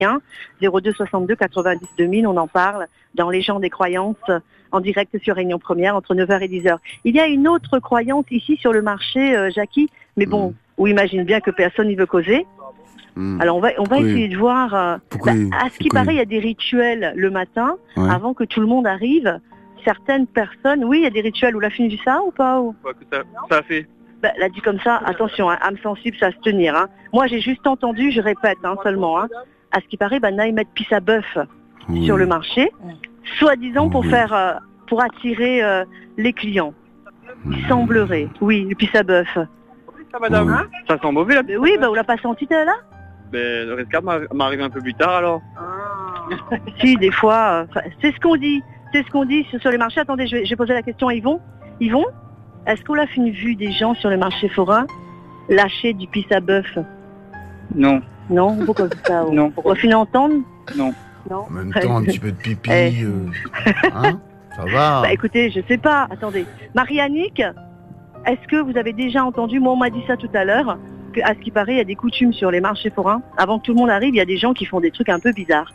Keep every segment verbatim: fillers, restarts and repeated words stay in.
zéro deux soixante-deux quatre-vingt-dix deux mille, on en parle dans Les gens des croyances en direct sur Réunion Première entre neuf heures et dix heures. Il y a une autre croyance ici sur le marché, euh, Jackie, mais bon, mmh. on imagine bien que personne n'y veut causer. Mmh. Alors on va, on va essayer de voir, euh, bah, à ce qui paraît, il y a des rituels le matin, ouais. avant que tout le monde arrive. Certaines personnes, oui, il y a des rituels, ou la fin du ça ou pas ou... Ouais, que ça, ça a fait. Bah, là dit comme ça, attention, hein, âme sensible, ça va se tenir. Hein. Moi j'ai juste entendu, je répète hein, seulement, hein, à ce qui paraît, bah, Naïm met pisse à bœuf oui. sur le marché, soi-disant pour oui. faire, euh, pour attirer euh, les clients. Il semblerait, oui, le pisse à bœuf. Ça, madame, oui. hein ça sent mauvais là. Oui, bah, on l'a pas senti là. Mais le rescap m'arrive un peu plus tard alors. Ah. Si, des fois, euh, c'est ce qu'on dit, c'est ce qu'on dit sur, sur les marchés. Attendez, je vais, je vais poser la question à Yvon. Yvon, est-ce qu'on a fait une vue des gens sur les marchés forains lâcher du pisse à bœuf? Non. Non, pourquoi ça? Non. Pourquoi finir entendre? Non. Non. En même temps, un petit peu de pipi, eh. euh, hein ça va. Bah écoutez, je sais pas. Attendez, Marie-Annick, est-ce que vous avez déjà entendu? Moi, on m'a dit ça tout à l'heure. À ce qui paraît, il y a des coutumes sur les marchés forains. Avant que tout le monde arrive, il y a des gens qui font des trucs un peu bizarres.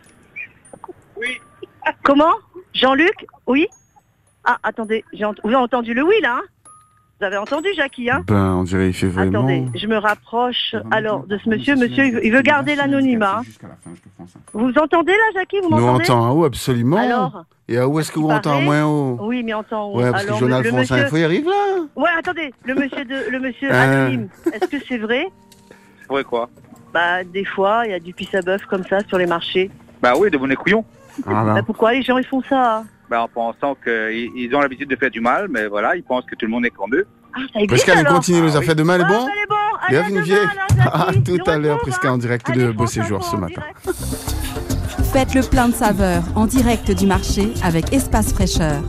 Oui. Comment? Jean-Luc? Oui? Ah, attendez, j'ai ent- vous avez entendu le oui, là hein? Vous avez entendu, Jackie, hein? Ben, on dirait il fait vraiment... Attendez, je me rapproche alors de ce monsieur. Monsieur, il veut, il veut garder l'anonymat. Vous entendez, là, Jackie? Vous Nous m'entendez? entend en haut, absolument. Alors? Et à où est-ce que vous entendez moins haut? Oui, mais entend haut. Ouais, parce alors, que Jonathan Alphonse monsieur... Info, il arrive là. Ouais, attendez, le monsieur de, le monsieur euh... anonyme, est-ce que c'est vrai? C'est vrai quoi? Bah, des fois, il y a du pisse à bœuf comme ça sur les marchés. Bah oui, de bonnets couillons. Voilà. Bah, pourquoi les gens ils font ça? Bah, en pensant qu'ils ils ont l'habitude de faire du mal, mais voilà, ils pensent que tout le monde est comme eux. Ah, ça existe Prisca, alors? elle continue, nous a fait de mal, ah, bon? Oui. Bon, allez, Bienvenue, vieille. À tout à l'heure, Prisca, en direct allez, de Beau Séjour ce matin. Faites le plein de saveurs en direct du marché avec Espace Fraîcheur.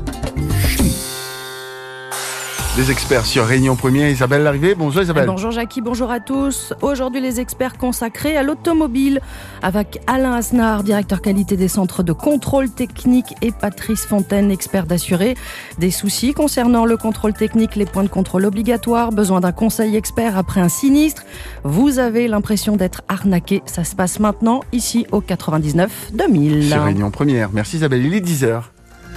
Les experts sur Réunion Première, Isabelle Larrivée. Bonjour Isabelle. Bonjour Jackie, bonjour à tous. Aujourd'hui les experts consacrés à l'automobile avec Alain Asnard, directeur qualité des centres de contrôle technique, et Patrice Fontaine, expert d'assuré. Des soucis concernant le contrôle technique, les points de contrôle obligatoires, besoin d'un conseil expert après un sinistre. Vous avez l'impression d'être arnaqué. Ça se passe maintenant ici au quatre-vingt-dix-neuf deux mille. Sur Réunion Première. Merci Isabelle, il est dix heures.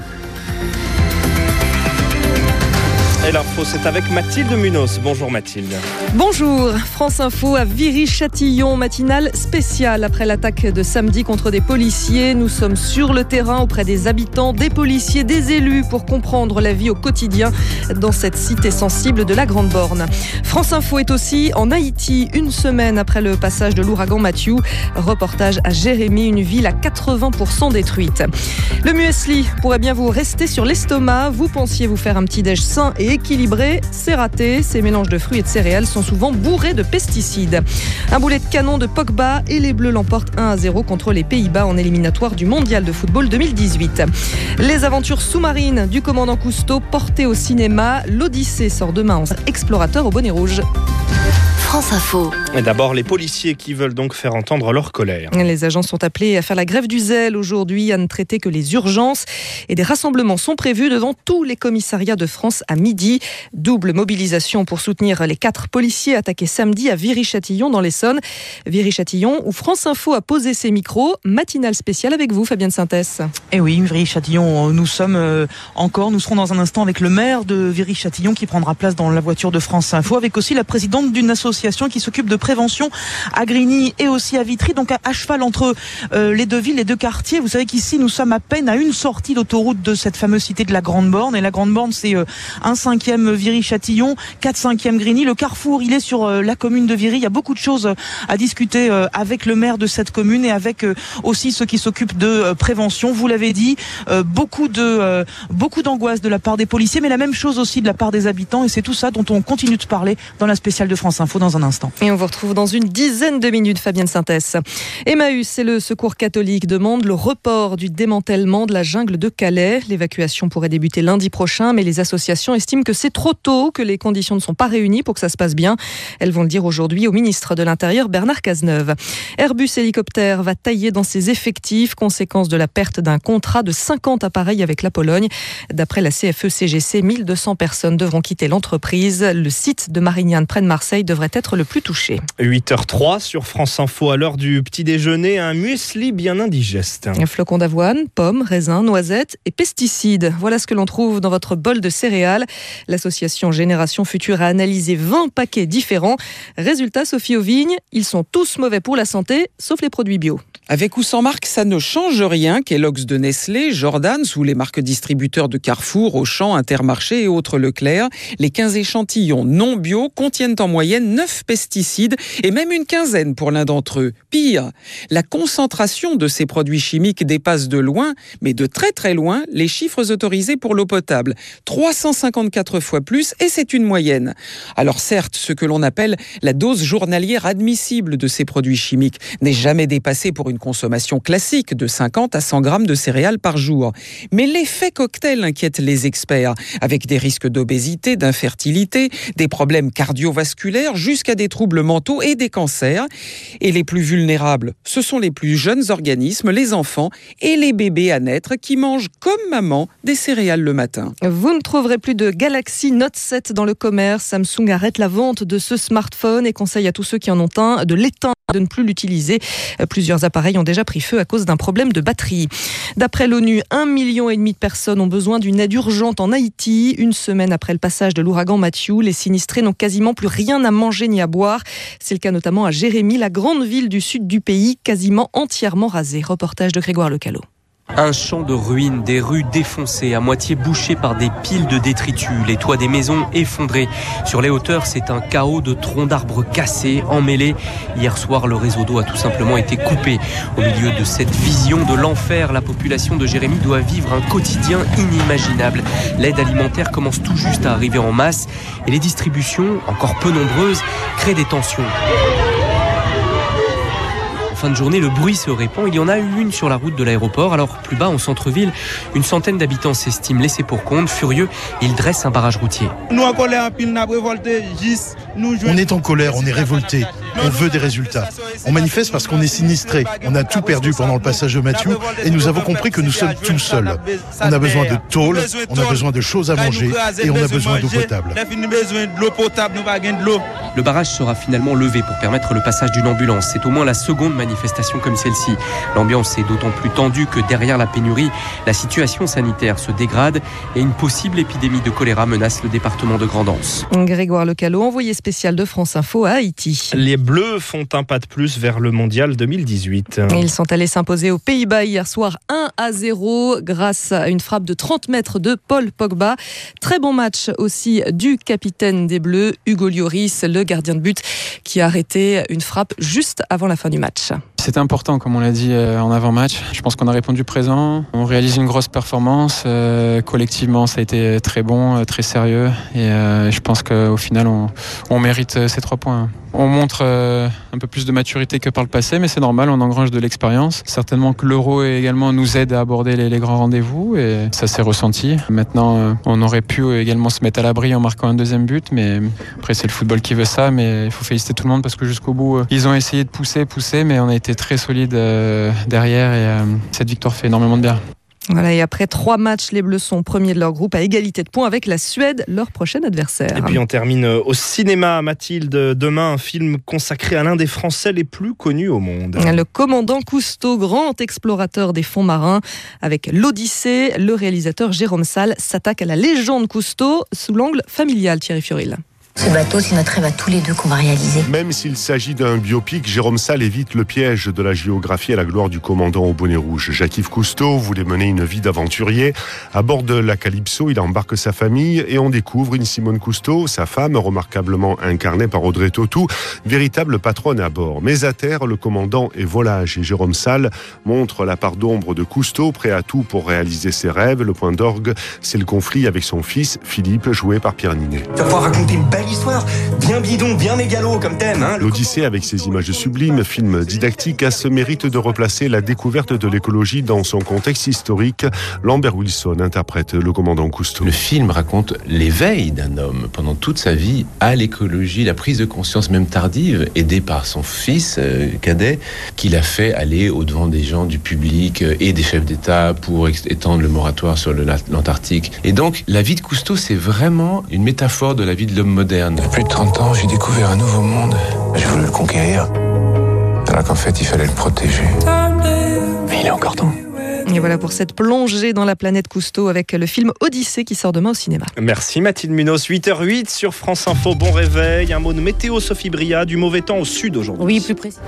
Et l'info, c'est avec Mathilde Munoz. Bonjour Mathilde. Bonjour. France Info à Viry-Châtillon, matinale spéciale après l'attaque de samedi contre des policiers. Nous sommes sur le terrain auprès des habitants, des policiers, des élus pour comprendre la vie au quotidien dans cette cité sensible de la Grande Borne. France Info est aussi en Haïti, une semaine après le passage de l'ouragan Matthew. Reportage à Jérémy, une ville à quatre-vingts pour cent détruite. Le muesli pourrait bien vous rester sur l'estomac. Vous pensiez vous faire un petit déj sain et équilibré, c'est raté. Ces mélanges de fruits et de céréales sont souvent bourrés de pesticides. Un boulet de canon de Pogba et les Bleus l'emportent un à zéro contre les Pays-Bas en éliminatoire du Mondial de football deux mille dix-huit. Les aventures sous-marines du commandant Cousteau portées au cinéma. L'Odyssée sort demain en explorateur au bonnet rouge. France Info. Et d'abord, les policiers qui veulent donc faire entendre leur colère. Les agents sont appelés à faire la grève du zèle aujourd'hui, à ne traiter que les urgences. Et des rassemblements sont prévus devant tous les commissariats de France à midi. Double mobilisation pour soutenir les quatre policiers attaqués samedi à Viry-Châtillon dans l'Essonne. Viry-Châtillon où France Info a posé ses micros. Matinale spéciale avec vous, Fabienne Sintès. Et oui, Viry-Châtillon, nous sommes euh, encore, nous serons dans un instant avec le maire de Viry-Châtillon qui prendra place dans la voiture de France Info, avec aussi la présidente d'une association qui s'occupe de prévention à Grigny et aussi à Vitry, donc à, à cheval entre euh, les deux villes, les deux quartiers. Vous savez qu'ici nous sommes à peine à une sortie d'autoroute de cette fameuse cité de la Grande Borne, et la Grande Borne c'est euh, un cinquième Viry-Châtillon, quatre cinquième Grigny. Le carrefour il est sur euh, la commune de Viry. Il y a beaucoup de choses à discuter euh, avec le maire de cette commune et avec euh, aussi ceux qui s'occupent de euh, prévention. Vous l'avez dit, euh, beaucoup de euh, beaucoup d'angoisse de la part des policiers, mais la même chose aussi de la part des habitants, et c'est tout ça dont on continue de parler dans la spéciale de France Info dans un instant. Et on vous retrouve dans une dizaine de minutes, Fabienne Sintès. Emmaüs et le Secours catholique demandent le report du démantèlement de la jungle de Calais. L'évacuation pourrait débuter lundi prochain, mais les associations estiment que c'est trop tôt, que les conditions ne sont pas réunies pour que ça se passe bien. Elles vont le dire aujourd'hui au ministre de l'Intérieur, Bernard Cazeneuve. Airbus Hélicoptère va tailler dans ses effectifs, conséquence de la perte d'un contrat de cinquante appareils avec la Pologne. D'après la C F E C G C, mille deux cents personnes devront quitter l'entreprise. Le site de Marignane près de Marseille devrait être être le plus touché. huit heures zéro trois sur France Info, à l'heure du petit déjeuner, un muesli bien indigeste. Flocons d'avoine, pommes, raisins, noisettes et pesticides. Voilà ce que l'on trouve dans votre bol de céréales. L'association Génération Future a analysé vingt paquets différents. Résultat, Sophie Auvigne, ils sont tous mauvais pour la santé, sauf les produits bio. Avec ou sans marque, ça ne change rien. Kellogg's de Nestlé, Jordan, sous les marques distributeurs de Carrefour, Auchan, Intermarché et autres Leclerc. Les quinze échantillons non bio contiennent en moyenne neuf pesticides et même une quinzaine pour l'un d'entre eux. Pire, la concentration de ces produits chimiques dépasse de loin, mais de très très loin, les chiffres autorisés pour l'eau potable. trois cent cinquante-quatre fois plus et c'est une moyenne. Alors certes, ce que l'on appelle la dose journalière admissible de ces produits chimiques n'est jamais dépassée pour une consommation classique de cinquante à cent grammes de céréales par jour. Mais l'effet cocktail inquiète les experts, avec des risques d'obésité, d'infertilité, des problèmes cardiovasculaires jusqu'à des troubles mentaux et des cancers. Et les plus vulnérables, ce sont les plus jeunes organismes, les enfants et les bébés à naître qui mangent comme maman des céréales le matin. Vous ne trouverez plus de Galaxy Note sept dans le commerce. Samsung arrête la vente de ce smartphone et conseille à tous ceux qui en ont un de l'éteindre, de ne plus l'utiliser. Plusieurs appareils ont déjà pris feu à cause d'un problème de batterie. D'après l'ONU, un million et demi de personnes ont besoin d'une aide urgente en Haïti. Une semaine après le passage de l'ouragan Matthew, les sinistrés n'ont quasiment plus rien à manger ni à boire. C'est le cas notamment à Jérémy, la grande ville du sud du pays, quasiment entièrement rasée. Reportage de Grégoire Lecalot. Un champ de ruines, des rues défoncées, à moitié bouchées par des piles de détritus, les toits des maisons effondrés. Sur les hauteurs, c'est un chaos de troncs d'arbres cassés, emmêlés. Hier soir, le réseau d'eau a tout simplement été coupé. Au milieu de cette vision de l'enfer, la population de Jérémy doit vivre un quotidien inimaginable. L'aide alimentaire commence tout juste à arriver en masse et les distributions, encore peu nombreuses, créent des tensions. Fin de journée, le bruit se répand. Il y en a eu une sur la route de l'aéroport. Alors, plus bas, en centre-ville, une centaine d'habitants s'estiment laissés pour compte. Furieux, ils dressent un barrage routier. Nous, en colère, on a révolté. On est en colère, on est révolté. On veut des résultats. On manifeste parce qu'on est sinistré. On a tout perdu pendant le passage de Matthew et nous avons compris que nous sommes tout seuls. On a besoin de tôle, on a besoin de choses à manger et on a besoin d'eau potable. Le barrage sera finalement levé pour permettre le passage d'une ambulance. C'est au moins la seconde manifestation comme celle-ci. L'ambiance est d'autant plus tendue que derrière la pénurie, la situation sanitaire se dégrade et une possible épidémie de choléra menace le département de Grand'Anse. Grégoire Lecalot, envoyé spécial de France Info à Haïti. Les Bleus font un pas de plus vers le mondial deux mille dix-huit. Ils sont allés s'imposer aux Pays-Bas hier soir un à zéro grâce à une frappe de trente mètres de Paul Pogba. Très bon match aussi du capitaine des Bleus, Hugo Lloris, le gardien de but, qui a arrêté une frappe juste avant la fin du match. C'était important, comme on l'a dit en avant-match. Je pense qu'on a répondu présent. On réalise une grosse performance. Euh, collectivement, ça a été très bon, très sérieux. Et euh, je pense qu'au final, on, on mérite ces trois points. On montre euh, un peu plus de maturité que par le passé, mais c'est normal, on engrange de l'expérience. Certainement que l'Euro également nous aide à aborder les, les grands rendez-vous et ça s'est ressenti. Maintenant, euh, on aurait pu également se mettre à l'abri en marquant un deuxième but, mais après c'est le football qui veut ça, mais il faut féliciter tout le monde parce que jusqu'au bout, euh, ils ont essayé de pousser, pousser, mais on a été très solide euh, derrière et euh, cette victoire fait énormément de bien. Voilà, et après trois matchs, les Bleus sont premiers de leur groupe à égalité de points avec la Suède, leur prochain adversaire. Et puis on termine au cinéma, Mathilde. Demain, un film consacré à l'un des Français les plus connus au monde. Le commandant Cousteau, grand explorateur des fonds marins. Avec l'Odyssée, le réalisateur Jérôme Salle s'attaque à la légende Cousteau sous l'angle familial, Thierry Fioril. Ce bateau, c'est notre rêve à tous les deux qu'on va réaliser. Même s'il s'agit d'un biopic, Jérôme Salle évite le piège de la géographie à la gloire du commandant au bonnet rouge. Jacques-Yves Cousteau voulait mener une vie d'aventurier. À bord de la Calypso, il embarque sa famille et on découvre une Simone Cousteau, sa femme, remarquablement incarnée par Audrey Tautou, véritable patronne à bord. Mais à terre, le commandant est volage et Jérôme Salle montre la part d'ombre de Cousteau, prêt à tout pour réaliser ses rêves. Le point d'orgue, c'est le conflit avec son fils, Philippe, joué par Pierre Ninet. Tu vas pouvoir raconter une belle histoire, bien bidon, bien mégalo comme thème. Hein, L'Odyssée, avec ses images sublimes, film didactique, a ce mérite de replacer la découverte de l'écologie dans son contexte historique. Lambert Wilson interprète le commandant Cousteau. Le film raconte l'éveil d'un homme pendant toute sa vie à l'écologie, la prise de conscience même tardive, aidé par son fils euh, cadet, qui l'a fait aller au-devant des gens, du public euh, et des chefs d'État pour étendre le moratoire sur le, l'Antarctique. Et donc, la vie de Cousteau, c'est vraiment une métaphore de la vie de l'homme moderne moderne. Il y a plus de trente ans, j'ai découvert un nouveau monde. J'ai voulu le conquérir. Alors qu'en fait, il fallait le protéger. Mais il est encore temps. Et voilà pour cette plongée dans la planète Cousteau avec le film Odyssée qui sort demain au cinéma. Merci Mathilde Munoz, huit heures huit sur France Info, bon réveil. Un mot de météo, Sophie Bria, du mauvais temps au sud aujourd'hui. Oui, plus précis.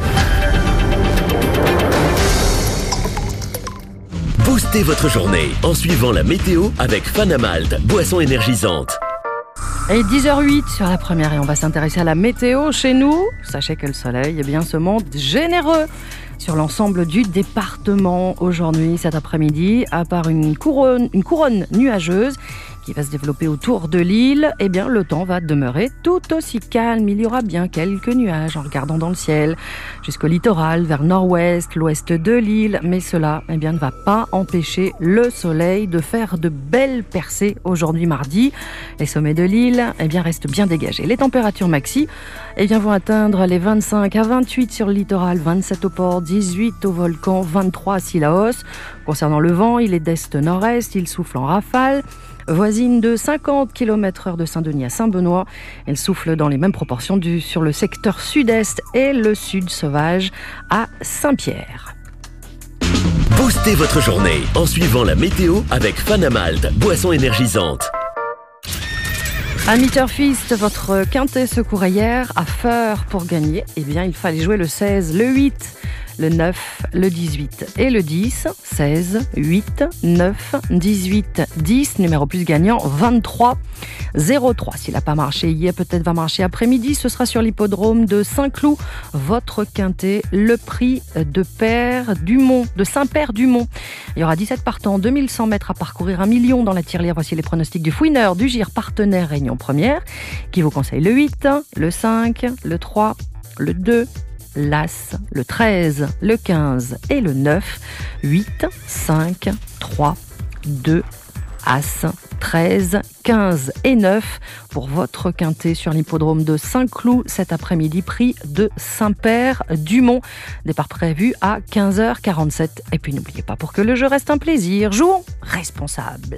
Boostez votre journée en suivant la météo avec Fanamalt, boisson énergisante. Et dix heures huit sur la première et on va s'intéresser à la météo chez nous. Sachez que le soleil eh bien, se montre généreux sur l'ensemble du département aujourd'hui, cet après-midi, à part une couronne, une couronne nuageuse qui va se développer autour de l'île, eh bien le temps va demeurer tout aussi calme. Il y aura bien quelques nuages en regardant dans le ciel jusqu'au littoral, vers nord-ouest, l'ouest de l'île, mais cela eh bien, ne va pas empêcher le soleil de faire de belles percées aujourd'hui mardi. Les sommets de l'île eh bien, restent bien dégagés. Les températures maxi eh bien, vont atteindre les vingt-cinq à vingt-huit sur le littoral, vingt-sept au port, dix-huit au volcan, vingt-trois à Sillaos. Concernant le vent, il est d'est-nord-est, il souffle en rafale. Voisine de cinquante kilomètres heure de Saint-Denis à Saint-Benoît. Elle souffle dans les mêmes proportions du, sur le secteur sud-est et le sud sauvage à Saint-Pierre. Boostez votre journée en suivant la météo avec Fanamalt, boisson énergisante. Ami Turfiste, votre quintet secourait hier à Feur pour gagner. Eh bien, il fallait jouer le seize, le huit, le neuf, le dix-huit et le dix. seize, huit, neuf, dix-huit, dix. Numéro plus gagnant, vingt-trois, zéro trois. S'il n'a pas marché hier, peut-être va marcher après-midi. Ce sera sur l'hippodrome de Saint-Cloud. Votre quintet, le prix de Père Dumont, de Saint-Père-du-Mont. Il y aura dix-sept partants, deux mille cent mètres à parcourir, un million dans la tirelire. Voici les pronostics du fouineur, du Gire, partenaire Réunion Première, qui vous conseille le huit, le cinq, le trois, le deux, l'As, le treize, le quinze et le neuf. huit, cinq, trois, deux, As, treize, quinze et neuf pour votre quintet sur l'hippodrome de Saint-Cloud cet après-midi, prix de Saint-Père-du-Mont. Départ prévu à quinze heures quarante-sept. Et puis n'oubliez pas, pour que le jeu reste un plaisir, jouons responsable.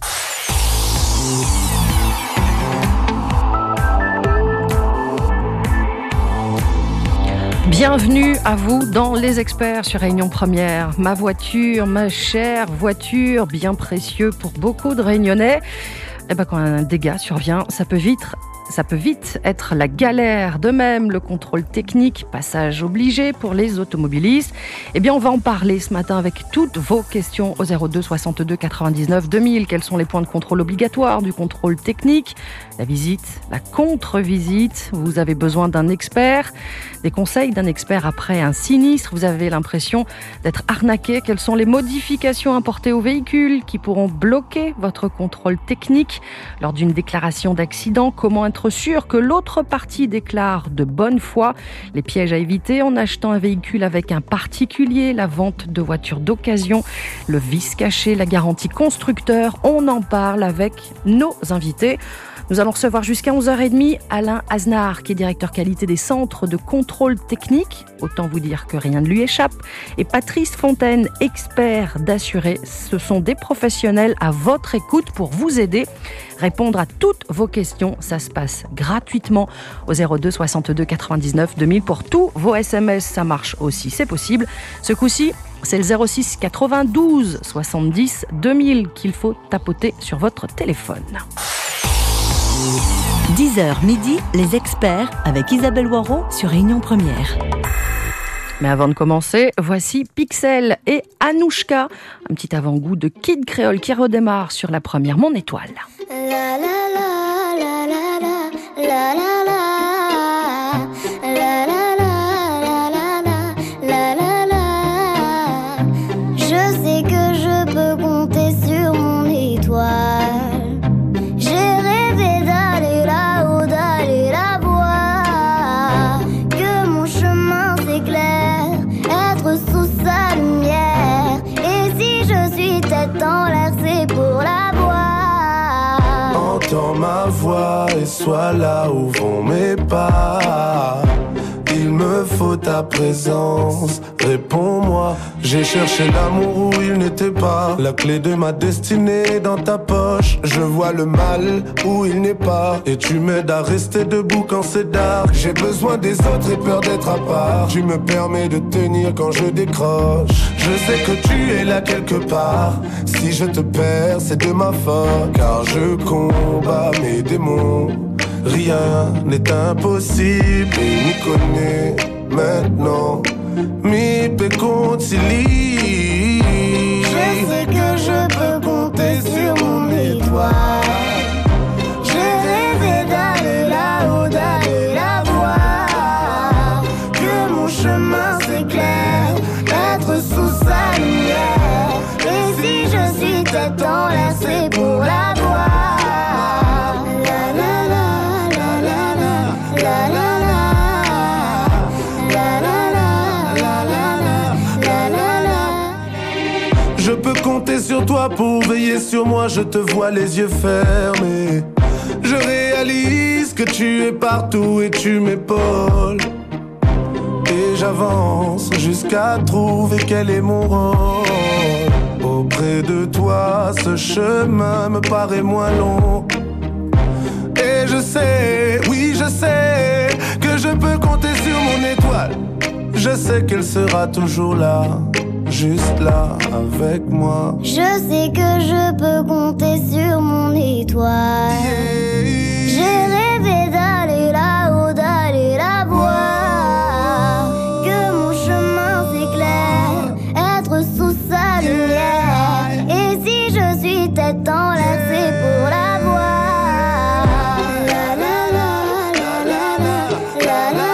Bienvenue à vous dans Les Experts sur Réunion Première. Ma voiture, ma chère voiture, bien précieux pour beaucoup de Réunionnais. Eh ben, quand un dégât survient, ça peut vite... Ça peut vite être la galère. De même, le contrôle technique, passage obligé pour les automobilistes. Eh bien, on va en parler ce matin avec toutes vos questions au zéro deux soixante-deux quatre-vingt-dix-neuf deux mille. Quels sont les points de contrôle obligatoires du contrôle technique? La visite, la contre-visite. Vous avez besoin d'un expert. Des conseils d'un expert après un sinistre. Vous avez l'impression d'être arnaqué. Quelles sont les modifications apportées au véhicule qui pourront bloquer votre contrôle technique lors d'une déclaration d'accident? Comment être sûr que l'autre partie déclare de bonne foi? Les pièges à éviter en achetant un véhicule avec un particulier, la vente de voitures d'occasion, le vice caché, la garantie constructeur. On en parle avec nos invités. Nous allons recevoir jusqu'à onze heures trente Alain Aznar, qui est directeur qualité des centres de contrôle technique. Autant vous dire que rien ne lui échappe. Et Patrice Fontaine, expert d'assuré. Ce sont des professionnels à votre écoute pour vous aider, répondre à toutes vos questions. Ça se passe gratuitement au zéro deux soixante-deux quatre-vingt-dix-neuf deux mille. Pour tous vos S M S, ça marche aussi, c'est possible. Ce coup-ci, c'est le zéro six quatre-vingt-douze soixante-dix deux mille qu'il faut tapoter sur votre téléphone. dix heures midi, les experts avec Isabelle Waro sur Réunion Première. Mais avant de commencer, voici Pixel et Anouchka, un petit avant-goût de Kid Creole qui redémarre sur la première Mon Étoile. La la la la la la la la Entends ma voix et sois là où vont mes pas. Il me me faut ta présence. Réponds-moi, j'ai cherché l'amour où il n'était pas. La clé de ma destinée dans ta poche. Je vois le mal où il n'est pas. Et tu m'aides à rester debout quand c'est dark. J'ai besoin des autres et peur d'être à part. Tu me permets de tenir quand je décroche. Je sais que tu es là quelque part. Si je te perds, c'est de ma faute. Car je combats mes démons. Rien n'est impossible et m'y connais maintenant. Mi pe concili. Je sais que je peux compter sur mon étoile. J'ai rêvé d'aller là-haut, d'aller la voir. Que mon chemin s'éclaire, être sous sa lumière. Et si je suis tête enlacée pour la voir. Je peux compter sur toi pour veiller sur moi, je te vois les yeux fermés. Je réalise que tu es partout et tu m'épaules. Et j'avance jusqu'à trouver quel est mon rôle. Auprès de toi, ce chemin me paraît moins long. Et je sais, oui je sais, que je peux compter sur mon étoile. Je sais qu'elle sera toujours là. Juste là, avec moi. Je sais que je peux compter sur mon étoile. Yeah. J'ai rêvé d'aller là-haut, d'aller la voir. Que mon chemin s'éclaire, être sous sa lumière. Yeah. Et si je suis tête enlacée pour la voir. La la la la la la la la.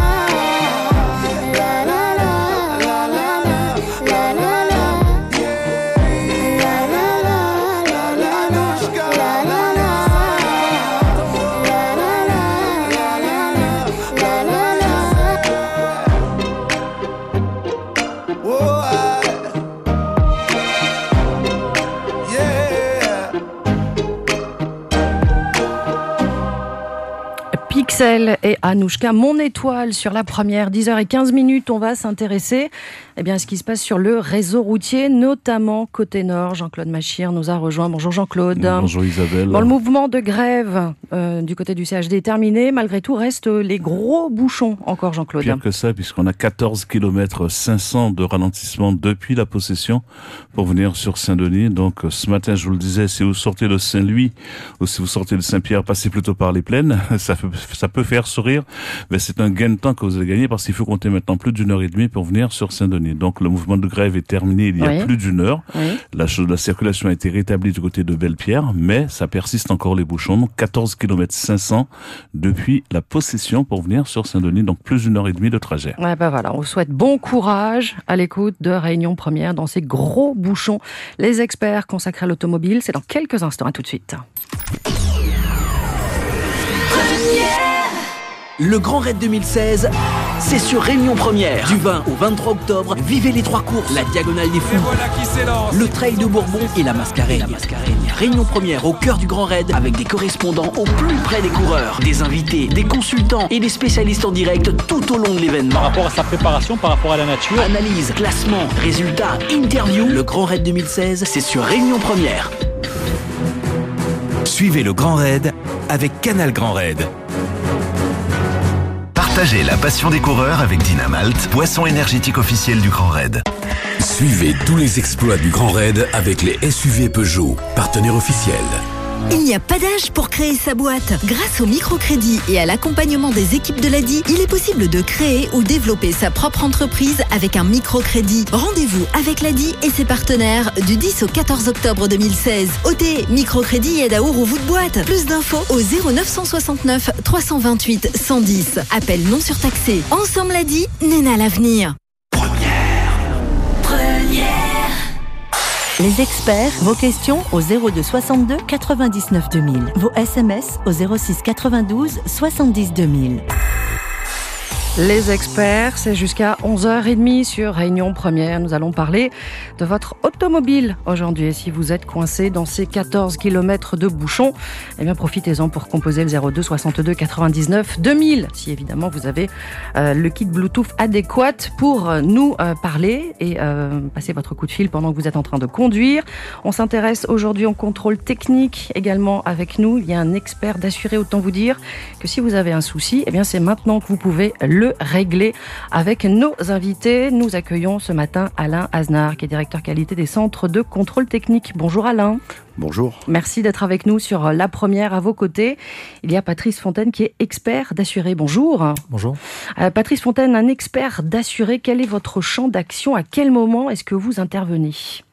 Pixel et Anouchka, mon étoile sur la première, dix heures quinze minutes, on va s'intéresser eh bien, à ce qui se passe sur le réseau routier, notamment côté nord. Jean-Claude Machir nous a rejoint. Bonjour Jean-Claude. Bonjour Isabelle. Bon, le mouvement de grève euh, du côté du C H D est terminé. Malgré tout, restent les gros bouchons encore, Jean-Claude. Pire que ça, puisqu'on a quatorze kilomètres cinq cents de ralentissement depuis la possession pour venir sur Saint-Denis. Donc ce matin, je vous le disais, si vous sortez de Saint-Louis ou si vous sortez de Saint-Pierre, passez plutôt par les plaines. Ça peut, ça peut faire sourire, mais c'est un gain de temps que vous allez gagner parce qu'il faut compter maintenant plus d'une heure et demie pour venir sur Saint-Denis. Donc le mouvement de grève est terminé il y a oui. plus d'une heure. Oui. La, la circulation a été rétablie du côté de Belle-Pierre, mais ça persiste encore les bouchons. Donc quatorze kilomètres cinq cents depuis la possession pour venir sur Saint-Denis. Donc plus d'une heure et demie de trajet. Ouais, ben voilà, on vous souhaite bon courage à l'écoute de Réunion Première dans ces gros bouchons. Les experts consacrés à l'automobile, c'est dans quelques instants. À tout de suite. Le Grand Raid deux mille seize, c'est sur Réunion Première. Du vingt au vingt-trois octobre, vivez les trois courses. La Diagonale des Fous, voilà le Trail de Bourbon et la Mascarène. Réunion Première au cœur du Grand Raid avec des correspondants au plus près des coureurs. Des invités, des consultants et des spécialistes en direct tout au long de l'événement. Par rapport à sa préparation, par rapport à la nature. Analyse, classement, résultats, interview. Le Grand Raid deux mille seize, c'est sur Réunion Première. Suivez le Grand Raid avec Canal Grand Raid. Partagez la passion des coureurs avec Dynamalt, boisson énergétique officielle du Grand Raid. Suivez tous les exploits du Grand Raid avec les S U V Peugeot, partenaire officiel. Il n'y a pas d'âge pour créer sa boîte. Grâce au microcrédit et à l'accompagnement des équipes de l'A D I, il est possible de créer ou développer sa propre entreprise avec un microcrédit. Rendez-vous avec l'A D I et ses partenaires du dix au quatorze octobre deux mille seize. O T, microcrédit aide à ouvrir de boîte. Plus d'infos au zéro neuf cent soixante-neuf trois cent vingt-huit cent dix. Appel non surtaxé. Ensemble l'A D I, Néna l'avenir. Les experts, vos questions au zéro deux soixante-deux quatre-vingt-dix-neuf deux mille. Vos S M S au zéro six quatre-vingt-douze soixante-dix deux mille. Les experts, c'est jusqu'à onze heures trente sur Réunion Première. Nous allons parler de votre automobile aujourd'hui. Et si vous êtes coincé dans ces quatorze kilomètres de bouchons, eh bien profitez-en pour composer le zéro deux soixante-deux quatre-vingt-dix-neuf deux mille. Si évidemment vous avez euh, le kit Bluetooth adéquat pour nous euh, parler et euh, passer votre coup de fil pendant que vous êtes en train de conduire. On s'intéresse aujourd'hui au contrôle technique également avec nous. Il y a un expert d'assuré, autant vous dire que si vous avez un souci, eh bien c'est maintenant que vous pouvez le régler avec nos invités. Nous accueillons ce matin Alain Aznar, qui est directeur qualité des centres de contrôle technique. Bonjour Alain. Bonjour. Merci d'être avec nous sur La Première. À vos côtés, il y a Patrice Fontaine qui est expert d'assuré. Bonjour. Bonjour. Euh, Patrice Fontaine, un expert d'assuré, quel est votre champ d'action? À quel moment est-ce que vous intervenez?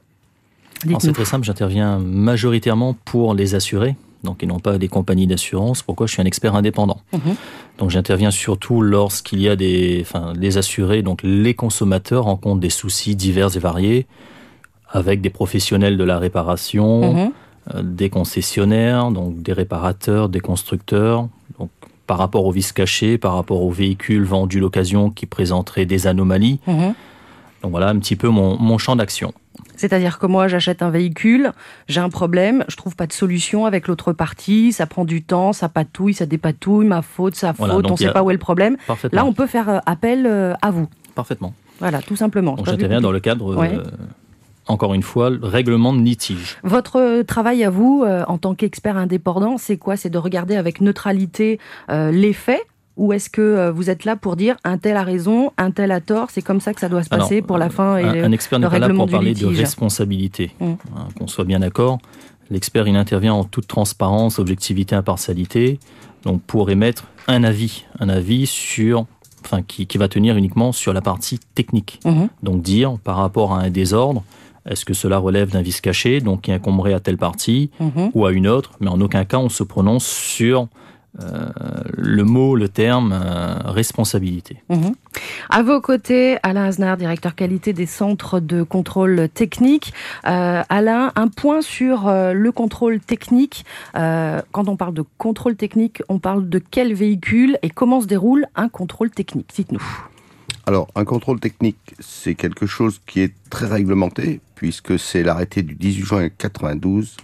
Alors, c'est très simple, j'interviens majoritairement pour les assurés, donc et non pas les compagnies d'assurance. Pourquoi? Je suis un expert indépendant. Mmh. Donc j'interviens surtout lorsqu'il y a des, enfin, les assurés, donc les consommateurs rencontrent des soucis divers et variés avec des professionnels de la réparation, mmh. euh, des concessionnaires, donc des réparateurs, des constructeurs, donc par rapport aux vis cachées, par rapport aux véhicules vendus l'occasion qui présenteraient des anomalies. Mmh. Donc voilà un petit peu mon, mon champ d'action. C'est-à-dire que moi, j'achète un véhicule, j'ai un problème, je trouve pas de solution avec l'autre partie, ça prend du temps, ça patouille, ça dépatouille, ma faute, sa faute, voilà, on ne sait pas où est le problème. Là, on peut faire appel à vous. Parfaitement. Voilà, tout simplement. Donc, j'interviens dans le cadre, ouais. euh, encore une fois, le règlement de litige. Votre travail à vous, euh, en tant qu'expert indépendant, c'est quoi? C'est de regarder avec neutralité euh, les faits? Ou est-ce que vous êtes là pour dire un tel a raison, un tel a tort, c'est comme ça que ça doit se passer Alors, pour la fin et un, le, un expert le n'est pas là pour parler litige. de responsabilité, mmh. hein, qu'on soit bien d'accord. L'expert, il intervient en toute transparence, objectivité, impartialité, donc pour émettre un avis, un avis sur, enfin, qui, qui va tenir uniquement sur la partie technique. Mmh. Donc dire, par rapport à un désordre, est-ce que cela relève d'un vice caché, donc qui incomberait à telle partie, mmh. ou à une autre, mais en aucun cas on se prononce sur Euh, le mot, le terme, euh, responsabilité. Mmh. À vos côtés, Alain Aznar, directeur qualité des centres de contrôle technique. Euh, Alain, un point sur euh, le contrôle technique. Euh, quand on parle de contrôle technique, on parle de quel véhicule et comment se déroule un contrôle technique? Dites-nous. Alors, un contrôle technique, c'est quelque chose qui est très réglementé, puisque c'est l'arrêté du dix-huit juin quatre-vingt-douze.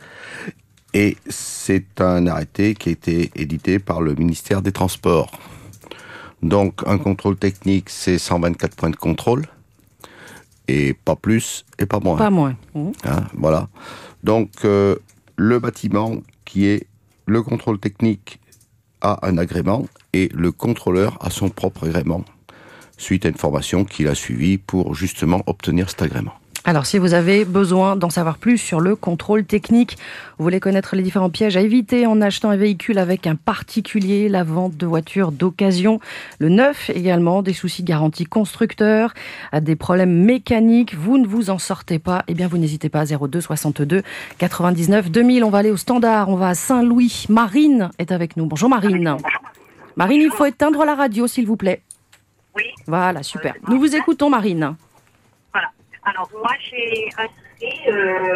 Et c'est un arrêté qui a été édité par le ministère des Transports. Donc, un contrôle technique, c'est cent vingt-quatre points de contrôle, et pas plus et pas moins. Pas moins. Mmh. Hein, voilà. Donc, euh, le bâtiment qui est le contrôle technique a un agrément, et le contrôleur a son propre agrément, suite à une formation qu'il a suivie pour justement obtenir cet agrément. Alors, si vous avez besoin d'en savoir plus sur le contrôle technique, vous voulez connaître les différents pièges à éviter en achetant un véhicule avec un particulier, la vente de voitures d'occasion, le neuf également, des soucis de garantie constructeur, des problèmes mécaniques, vous ne vous en sortez pas, eh bien vous n'hésitez pas, zéro deux soixante-deux quatre-vingt-dix-neuf deux mille. On va aller au standard, on va à Saint-Louis. Marine est avec nous. Bonjour Marine. Marine, il faut éteindre la radio s'il vous plaît. Oui. Voilà, super. Nous vous écoutons Marine. Alors, moi, j'ai un souci. Euh,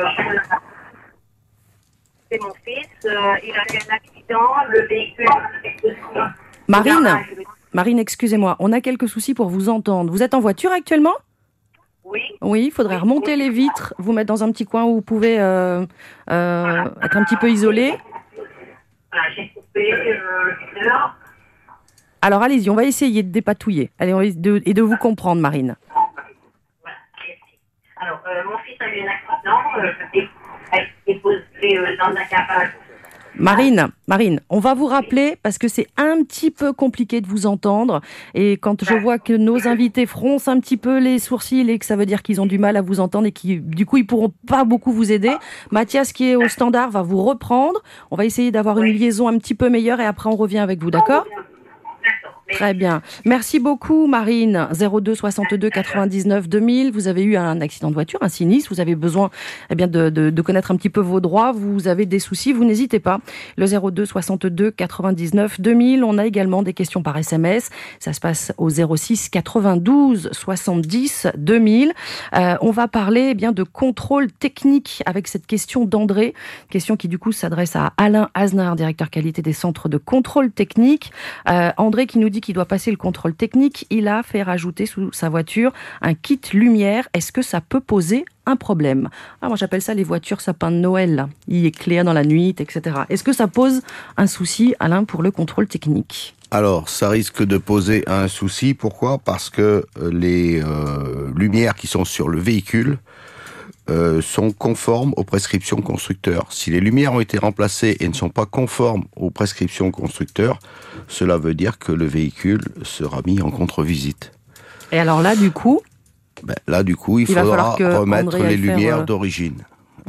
c'est mon fils. Euh, il a eu un accident. Le véhicule. Marine, Marine, excusez-moi. On a quelques soucis pour vous entendre. Vous êtes en voiture actuellement? Oui. Oui, il faudrait remonter les vitres, vous mettre dans un petit coin où vous pouvez euh, euh, voilà. être un petit peu isolé. Voilà, j'ai coupé euh, l'heure. Alors, allez-y, on va essayer de dépatouiller. Allez, on va de, et de vous comprendre, Marine. Alors, euh, mon fils a eu un accident, euh, a été posé euh, dans un garage. Marine, Marine, on va vous rappeler parce que c'est un petit peu compliqué de vous entendre. Et quand je vois que nos invités froncent un petit peu les sourcils et que ça veut dire qu'ils ont du mal à vous entendre et qui, du coup, ils pourront pas beaucoup vous aider, Mathias, qui est au standard, va vous reprendre. On va essayer d'avoir une liaison un petit peu meilleure et après on revient avec vous, d'accord ? Très bien. Merci beaucoup, Marine. zéro deux soixante-deux quatre-vingt-dix-neuf deux mille. Vous avez eu un accident de voiture, un sinistre. Vous avez besoin, eh bien, de, de, de connaître un petit peu vos droits. Vous avez des soucis. Vous n'hésitez pas. Le zéro deux soixante-deux quatre-vingt-dix-neuf deux mille. On a également des questions par S M S. Ça se passe au zéro six quatre-vingt-douze soixante-dix deux mille. Euh, on va parler, eh bien, de contrôle technique avec cette question d'André. Question qui, du coup, s'adresse à Alain Aznar, directeur qualité des centres de contrôle technique. Euh, André qui nous dit dit qu'il doit passer le contrôle technique. Il a fait rajouter sous sa voiture un kit lumière. Est-ce que ça peut poser un problème? Ah, moi, j'appelle ça les voitures sapin de Noël. Là. Il éclaire dans la nuit, et cetera. Est-ce que ça pose un souci, Alain, pour le contrôle technique? Alors, ça risque de poser un souci. Pourquoi? Parce que les euh, lumières qui sont sur le véhicule euh, sont conformes aux prescriptions constructeurs. Si les lumières ont été remplacées et ne sont pas conformes aux prescriptions constructeurs, cela veut dire que le véhicule sera mis en contre-visite. Et alors là, du coup ben, Là, du coup, il, il faudra remettre les lumières faire... d'origine.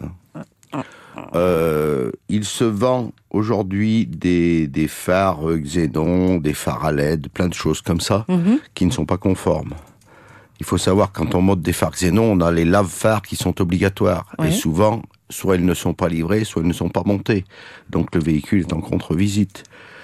Euh, il se vend aujourd'hui des, des phares xénon, des phares à L E D, plein de choses comme ça, mm-hmm. qui ne sont pas conformes. Il faut savoir, quand on monte des phares xénon, on a les lave-phares qui sont obligatoires. Ouais. Et souvent, soit ils ne sont pas livrés, soit ils ne sont pas montés. Donc le véhicule est en contre-visite.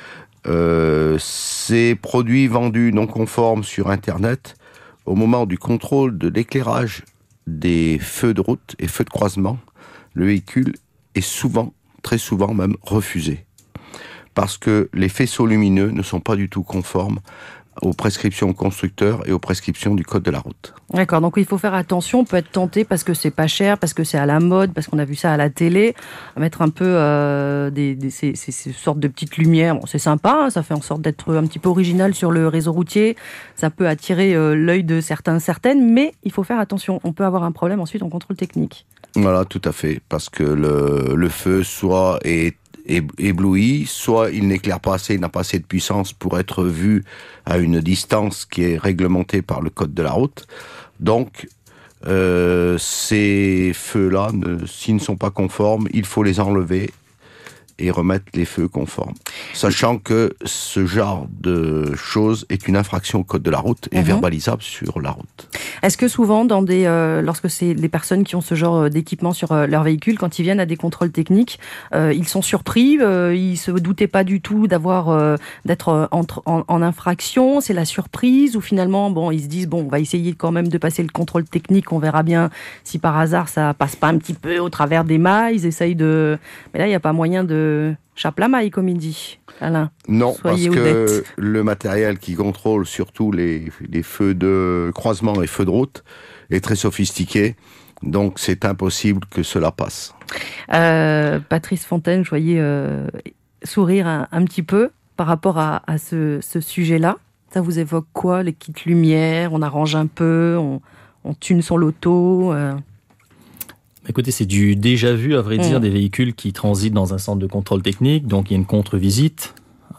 Euh, ces produits vendus non conformes sur Internet, au moment du contrôle de l'éclairage des feux de route et feux de croisement, le véhicule est souvent, très souvent même, refusé. Parce que les faisceaux lumineux ne sont pas du tout conformes aux prescriptions constructeurs et aux prescriptions du code de la route. D'accord, donc il faut faire attention, on peut être tenté parce que c'est pas cher, parce que c'est à la mode, parce qu'on a vu ça à la télé, à mettre un peu euh, des, des, ces, ces, ces sortes de petites lumières. Bon, c'est sympa, hein, ça fait en sorte d'être un petit peu original sur le réseau routier, ça peut attirer euh, l'œil de certains, certaines, mais il faut faire attention, on peut avoir un problème ensuite en contrôle technique. Voilà, tout à fait, parce que le, le feu soit est ébloui, soit il n'éclaire pas assez, il n'a pas assez de puissance pour être vu à une distance qui est réglementée par le code de la route. Donc, euh, ces feux-là, ne, s'ils ne sont pas conformes, il faut les enlever et remettre les feux conformes. Sachant que ce genre de choses est une infraction au code de la route et mmh. verbalisable sur la route. Est-ce que souvent, dans des, euh, lorsque c'est les personnes qui ont ce genre d'équipement sur euh, leur véhicule, quand ils viennent à des contrôles techniques, euh, ils sont surpris, euh, ils se doutaient pas du tout d'avoir, euh, d'être en, en, en infraction, c'est la surprise, ou finalement, bon, ils se disent, bon, on va essayer quand même de passer le contrôle technique, on verra bien si par hasard ça passe pas un petit peu au travers des mailles, ils essayent de... Mais là, il n'y a pas moyen de chape la maille, comme il dit, Alain. Non, Soyez parce honnête. que le matériel qui contrôle surtout les, les feux de croisement et feux de route est très sophistiqué, donc c'est impossible que cela passe. Euh, Patrice Fontaine, je voyais euh, sourire un, un petit peu par rapport à, à ce, ce sujet-là. Ça vous évoque quoi, les kits lumière? On arrange un peu, on, on tune son loto euh... Écoutez, c'est du déjà vu, à vrai dire, mmh. des véhicules qui transitent dans un centre de contrôle technique. Donc, il y a une contre-visite.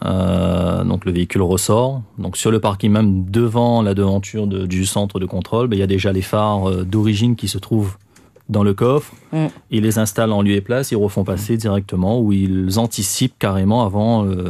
Euh, donc, le véhicule ressort. Donc, sur le parking même, devant la devanture de, du centre de contrôle, ben, il y a déjà les phares d'origine qui se trouvent dans le coffre. Mmh. Ils les installent en lieu et place, ils refont passer directement, ou ils anticipent carrément avant euh,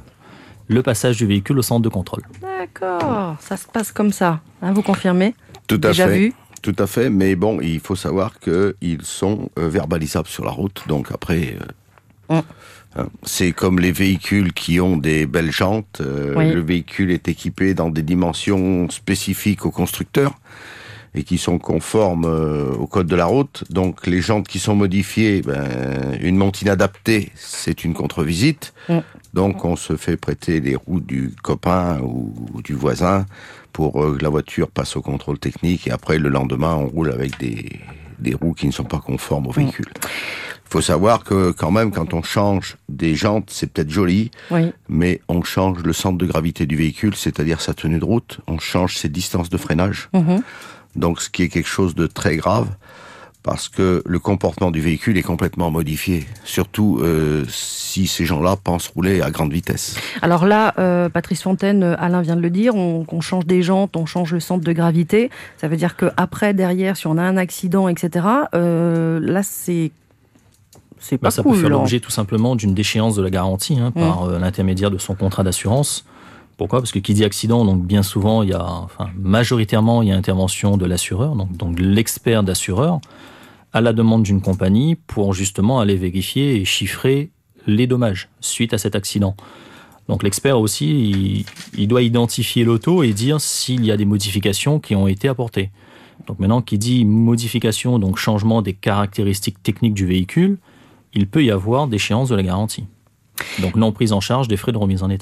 le passage du véhicule au centre de contrôle. D'accord, ça se passe comme ça. Hein, vous confirmez? Tout à déjà fait. Vu Tout à fait, mais bon, il faut savoir qu'ils sont euh, verbalisables sur la route, donc après, euh, mmh. hein, c'est comme les véhicules qui ont des belles jantes, euh, oui. Le véhicule est équipé dans des dimensions spécifiques au constructeur et qui sont conformes euh, au code de la route, donc les jantes qui sont modifiées, ben, une monte inadaptée, c'est une contre-visite, mmh. donc on se fait prêter les roues du copain ou, ou du voisin pour que la voiture passe au contrôle technique, et après, le lendemain, on roule avec des, des roues qui ne sont pas conformes au véhicule. Il mmh. faut savoir que, quand même, quand on change des jantes, c'est peut-être joli, oui. mais on change le centre de gravité du véhicule, c'est-à-dire sa tenue de route, on change ses distances de freinage, mmh. donc ce qui est quelque chose de très grave, parce que le comportement du véhicule est complètement modifié, surtout euh, si ces gens-là pensent rouler à grande vitesse. Alors là, euh, Patrice Fontaine, Alain vient de le dire, on, on change des jantes, on change le centre de gravité, ça veut dire qu'après, derrière, si on a un accident, et cetera, euh, là, c'est... c'est pas bah, ça cool. Ça peut faire là. l'objet tout simplement d'une déchéance de la garantie, hein, par mmh. euh, l'intermédiaire de son contrat d'assurance. Pourquoi ? Parce que qui dit accident, donc bien souvent, il y a, enfin, majoritairement, il y a intervention de l'assureur, donc, donc l'expert d'assureur, à la demande d'une compagnie pour justement aller vérifier et chiffrer les dommages suite à cet accident. Donc l'expert aussi, il, il doit identifier l'auto et dire s'il y a des modifications qui ont été apportées. Donc maintenant, qui dit modification, donc changement des caractéristiques techniques du véhicule, il peut y avoir déchéance de la garantie. Donc non prise en charge des frais de remise en état.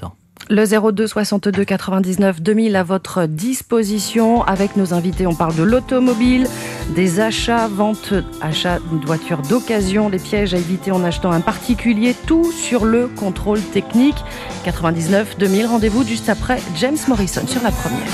Le zéro deux soixante-deux quatre-vingt-dix-neuf deux mille à votre disposition. Avec nos invités, on parle de l'automobile, des achats, ventes, achats de voitures d'occasion, des pièges à éviter en achetant un particulier, tout sur le contrôle technique. quatre-vingt-dix-neuf deux mille, rendez-vous juste après James Morrison sur la première.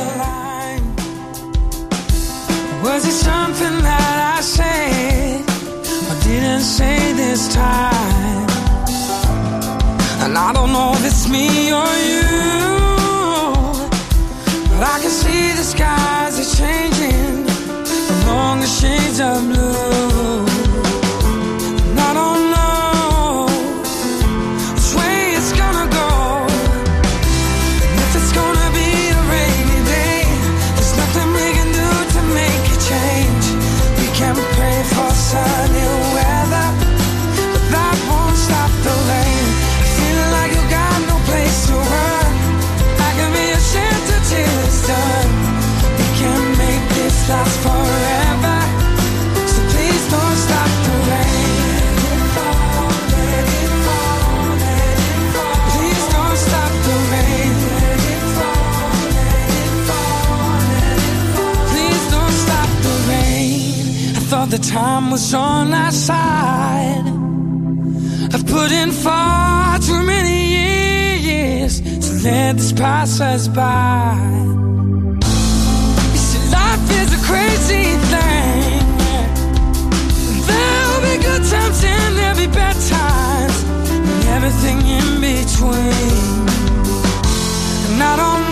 Was it something that I said or didn't say this time? And I don't know if it's me or you, but I can see the skies are changing along the shades of blue. And I don't know which way it's gonna go, and if it's gonna be a rainy day, there's nothing we can do to make it change. We can pray for sunny weather, but that won't stop the rain. Like you got no place to run, I can be a shelter till it's done. We can make this last forever, so please don't stop the rain. Let it fall, let it fall, let it fall. Please don't stop the rain. Let it fall, let it fall, let it fall. Please don't stop the rain. I thought the time was on our side. I've put in far too many years to let this pass us by. You see, life is a crazy thing. There'll be good times and there'll be bad times, and everything in between. And I don't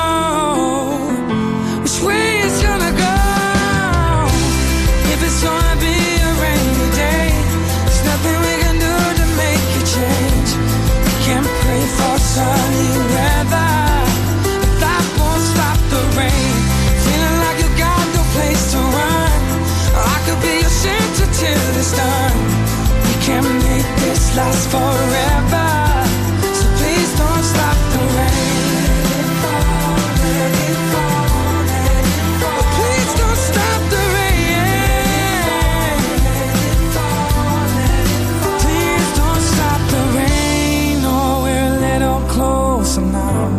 know which way it's gonna go. If it's gonna be a rainy day, there's nothing we can do to make a change. We can pray for sunny weather, but that won't stop the rain. Feeling like you got no place to run, I could be your shelter till it's done. We can make this last forever, so please don't stop the rain. Let it fall, let it fall, let it fall. Please don't stop the rain. Let it fall, let it fall. Please don't stop the rain. Oh, we're a little closer now.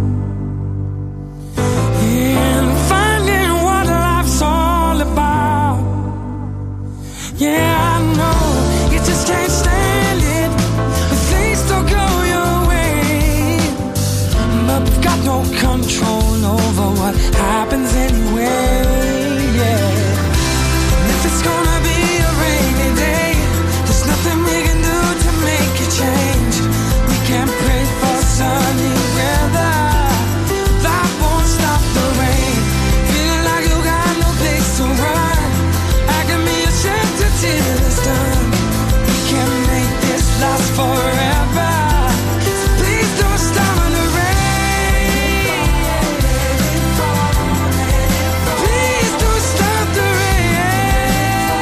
And finding what life's all about. Yeah, I know you just can't stand it when things don't go your way, but we've got no control over what happens anyway. Yeah. And if it's gonna be a rainy day, there's nothing we can do to make it change. We can pray for sunny weather, that won't stop the rain. Feeling like you got no place to run, I can be a shelter till it's done. We can make this last forever, so please don't stop the rain. Please don't stop the rain.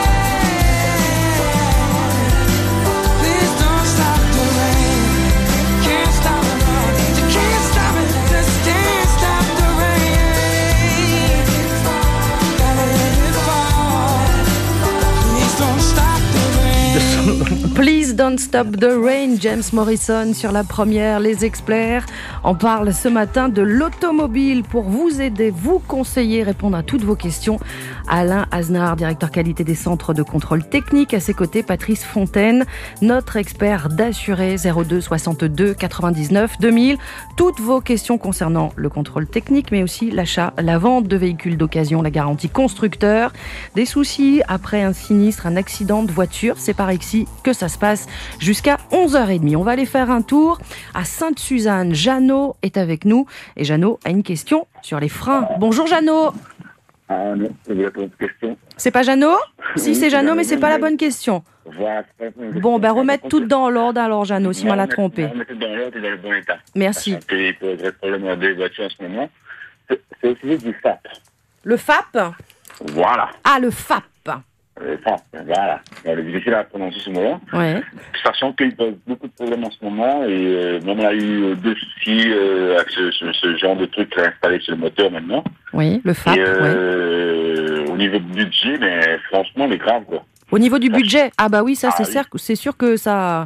Please don't stop the rain. Can't stop it, you can't stop it, just can't stop the rain. Gotta let it fall. Please don't stop the rain. Please Don't Stop the Rain, James Morrison sur la première. Les experts en parlent ce matin de l'automobile pour vous aider, vous conseiller, répondre à toutes vos questions. Alain Aznar, directeur qualité des centres de contrôle technique. À ses côtés, Patrice Fontaine, notre expert d'assuré. Zéro deux soixante-deux quatre-vingt-dix-neuf deux mille. Toutes vos questions concernant le contrôle technique, mais aussi l'achat, la vente de véhicules d'occasion, la garantie constructeur. Des soucis après un sinistre, un accident de voiture, c'est par ici que ça se passe jusqu'à onze heures trente. On va aller faire un tour à Sainte-Suzanne. Jeannot est avec nous et Jeannot a une question sur les freins. Bonjour Jeannot. Ah non, c'est la bonne question. C'est pas Jeannot ? Oui, Si c'est Jeannot, mais c'est pas la bonne question. Voilà, c'est pas la bonne question. Bon, ben remettre tout dans l'ordre alors Jeannot, si on l'a trompé. Remettre dans l'ordre et dans le bon état. Merci. Parce qu'il peut y avoir des problèmes dans des voitures en ce moment. C'est c'est au sujet du F A P. Le F A P ? Voilà. Ah, le F A P. Le F A P, voilà. Il est difficile à prononcer ce mot-là. Ouais. Sachant qu'il pose beaucoup de problèmes en ce moment et euh, même on a eu euh, deux soucis euh, avec ce, ce, ce genre de truc installé sur le moteur maintenant. Oui, le F A P, et, euh, ouais. Au niveau du budget, mais franchement, il est grave, quoi. Au niveau du budget, ah bah oui, ça c'est sûr, c'est sûr que ça,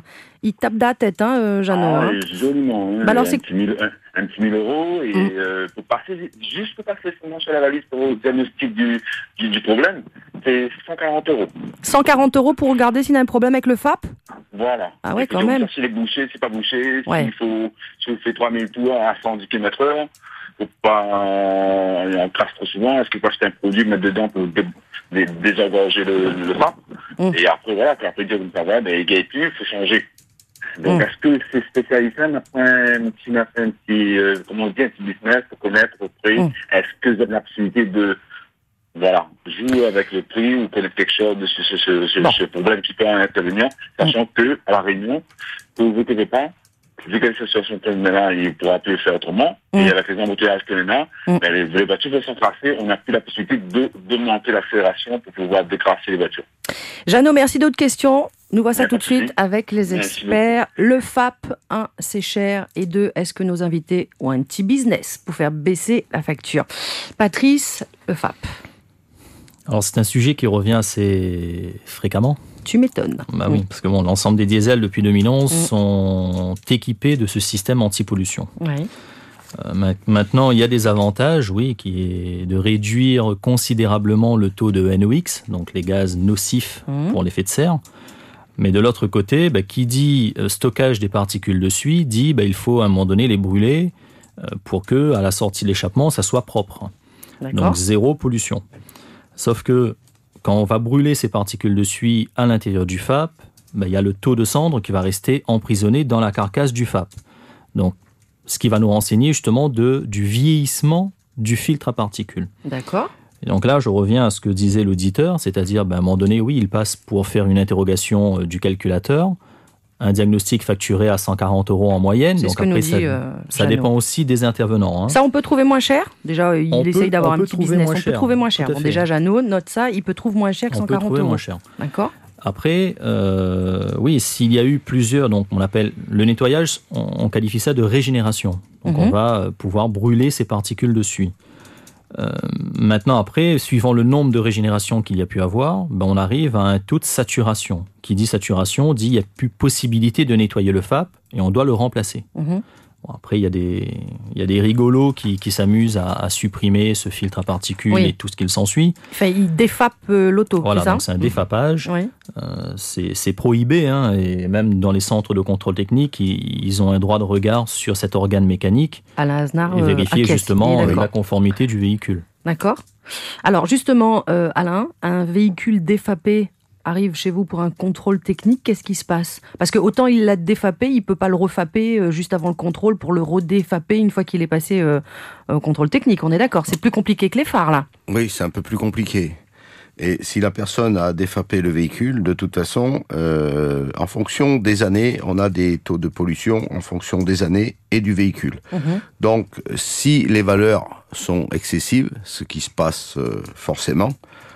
il tape de la tête, hein, euh, Jeannot. Ah, hein. joliment. Hein, bah alors, un, c'est... petit mille, un, un petit mille euros et mmh. euh, pour passer, juste pour passer seulement chez la valise pour le diagnostic du, du, du problème, c'est cent quarante euros. cent quarante euros pour regarder s'il y a un problème avec le F A P? Voilà. Ah ouais, quand même. Si c'est bouché, c'est pas bouché, ouais. s'il faut, si on fait trois mille tours à cent dix kilomètres heure, faut pas, euh, on crasse trop souvent, est-ce qu'il faut acheter un produit, mettre dedans pour dé, dé, désengorger le, le F A P? Mmh. Et après, voilà, quand on peut dire comme ça va, ben, il gagne plus, il faut changer. Donc, mmh. est-ce que ces spécialistes-là m'ont fait un petit, un petit euh, comment on dit, un petit business pour connaître le prix? Mmh. Est-ce que vous avez la possibilité de, voilà, jouer avec le prix ou connaître quelque chose de ce, ce, ce, ce, bon. ce problème qui peut intervenir, sachant mmh. que, à la Réunion, vous ne vous tenez pas, vu que la situation est là, il pourra plus le faire autrement, mmh. et avec les embouteillages que l'on a, mmh. ben, les, les voitures sont tracées, on n'a plus la possibilité de d'augmenter l'accélération pour pouvoir décrasser les voitures. Jeannot, merci. D'autres questions? Nous voit ça tout de suite avec les experts. Le F A P, un, c'est cher, et deux, est-ce que nos invités ont un petit business pour faire baisser la facture? Patrice, le F A P. Alors, c'est un sujet qui revient assez fréquemment. Tu m'étonnes. Bah oui, parce que bon, l'ensemble des diesels depuis deux mille onze mmh. sont équipés de ce système anti-pollution. Oui. Euh, maintenant, il y a des avantages, oui, qui est de réduire considérablement le taux de N O X, donc les gaz nocifs mmh. pour l'effet de serre. Mais de l'autre côté, bah, qui dit euh, stockage des particules de suie, dit bah, il faut à un moment donné les brûler euh, pour que à la sortie de l'échappement, ça soit propre. D'accord. Donc zéro pollution. Sauf que quand on va brûler ces particules de suie à l'intérieur du F A P, bah, il y a le taux de cendre qui va rester emprisonné dans la carcasse du F A P. Donc, ce qui va nous renseigner justement de, du vieillissement du filtre à particules. D'accord. Et donc là, je reviens à ce que disait l'auditeur, c'est-à-dire, ben, à un moment donné, oui, il passe pour faire une interrogation euh, du calculateur, un diagnostic facturé à cent quarante euros en moyenne. C'est donc ce que après, nous dit, ça, euh, ça dépend aussi des intervenants. Hein. Ça, on peut trouver moins cher. Déjà, il on essaye peut, d'avoir on un peut petit business. On cher. peut trouver moins cher. Bon, déjà, Jeannot, note ça, il peut trouver moins cher que on cent quarante euros. On peut trouver moins cher. D'accord. Après, euh, oui, s'il y a eu plusieurs, donc on appelle le nettoyage, on, on qualifie ça de régénération. Donc mm-hmm. on va pouvoir brûler ces particules de suie. Euh, maintenant, après, suivant le nombre de régénérations qu'il y a pu avoir, ben on arrive à un taux de saturation. Qui dit saturation, dit il n'y a plus possibilité de nettoyer le F A P et on doit le remplacer. Mm-hmm. Bon, après, il y a des, il y a des rigolos qui, qui s'amusent à, à supprimer ce filtre à particules oui. et tout ce qu'il s'ensuit. Enfin, il défape euh, l'auto, voilà, c'est ça? Donc c'est un défapage. Oui. Euh, c'est, c'est prohibé, hein, et même dans les centres de contrôle technique, ils, ils ont un droit de regard sur cet organe mécanique Alain Asnard, et vérifier euh, justement euh, la conformité du véhicule. D'accord. Alors justement, euh, Alain, un véhicule défapé arrive chez vous pour un contrôle technique, qu'est-ce qui se passe? Parce que autant il l'a défapé, il peut pas le refaper euh, juste avant le contrôle pour le redéfaper une fois qu'il est passé euh, au contrôle technique. On est d'accord, c'est plus compliqué que les phares là. Oui, c'est un peu plus compliqué. Et si la personne a défapé le véhicule, de toute façon, euh, en fonction des années, on a des taux de pollution en fonction des années et du véhicule. Mmh. Donc, si les valeurs sont excessives, ce qui se passe euh, forcément,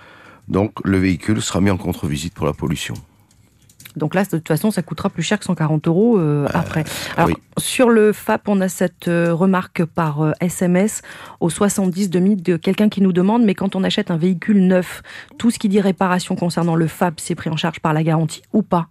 donc le véhicule sera mis en contre-visite pour la pollution. Donc là, de toute façon, ça coûtera plus cher que cent quarante euros euh, euh, après. Alors, oui. Sur le F A P, on a cette euh, remarque par euh, S M S au soixante-dix deux mille de quelqu'un qui nous demande, mais quand on achète un véhicule neuf, tout ce qui dit réparation concernant le F A P, c'est pris en charge par la garantie ou pas?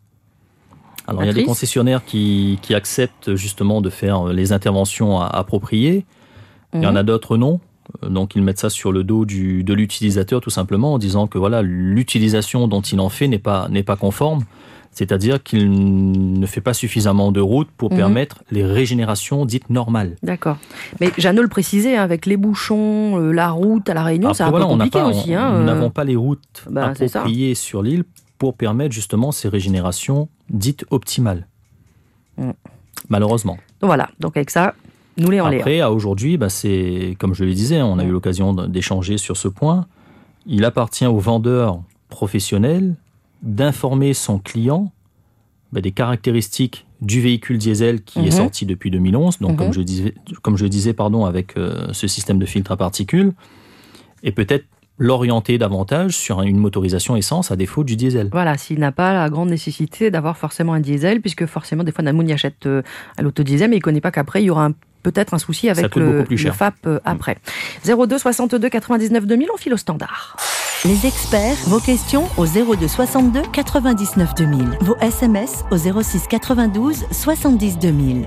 Alors, Patrice? Il y a des concessionnaires qui, qui acceptent justement de faire les interventions appropriées. Mmh. Il y en a d'autres non. Donc ils mettent ça sur le dos du, de l'utilisateur tout simplement en disant que voilà, l'utilisation dont il en fait n'est pas, n'est pas conforme, c'est-à-dire qu'il ne fait pas suffisamment de route pour mmh. permettre les régénérations dites normales. D'accord. Mais Jeannot le précisait, hein, avec les bouchons, euh, la route à La Réunion, c'est un voilà, peu compliqué on pas, aussi. On, hein, nous euh... n'avons pas les routes bah, appropriées sur l'île pour permettre justement ces régénérations dites optimales. Mmh. Malheureusement. Voilà, donc avec ça... Nous les en Après, l'air. À aujourd'hui, bah c'est, comme je le disais, on a eu l'occasion d'échanger sur ce point. Il appartient au vendeur professionnel d'informer son client bah, des caractéristiques du véhicule diesel qui mmh. est sorti depuis deux mille onze, donc mmh. comme je disais, comme je disais pardon, avec euh, ce système de filtre à particules, et peut-être l'orienter davantage sur une motorisation essence à défaut du diesel. Voilà, s'il n'a pas la grande nécessité d'avoir forcément un diesel, puisque forcément, des fois, Namoun y achète euh, à l'autodiesel, mais il ne connaît pas qu'après, il y aura un peut-être un souci avec le, le F A P euh, après. Mmh. zéro deux soixante-deux quatre-vingt-dix-neuf deux mille, on file au standard. Les experts, vos questions au zéro deux soixante-deux quatre-vingt-dix-neuf deux mille. Vos S M S au zéro six quatre-vingt-douze soixante-dix deux mille.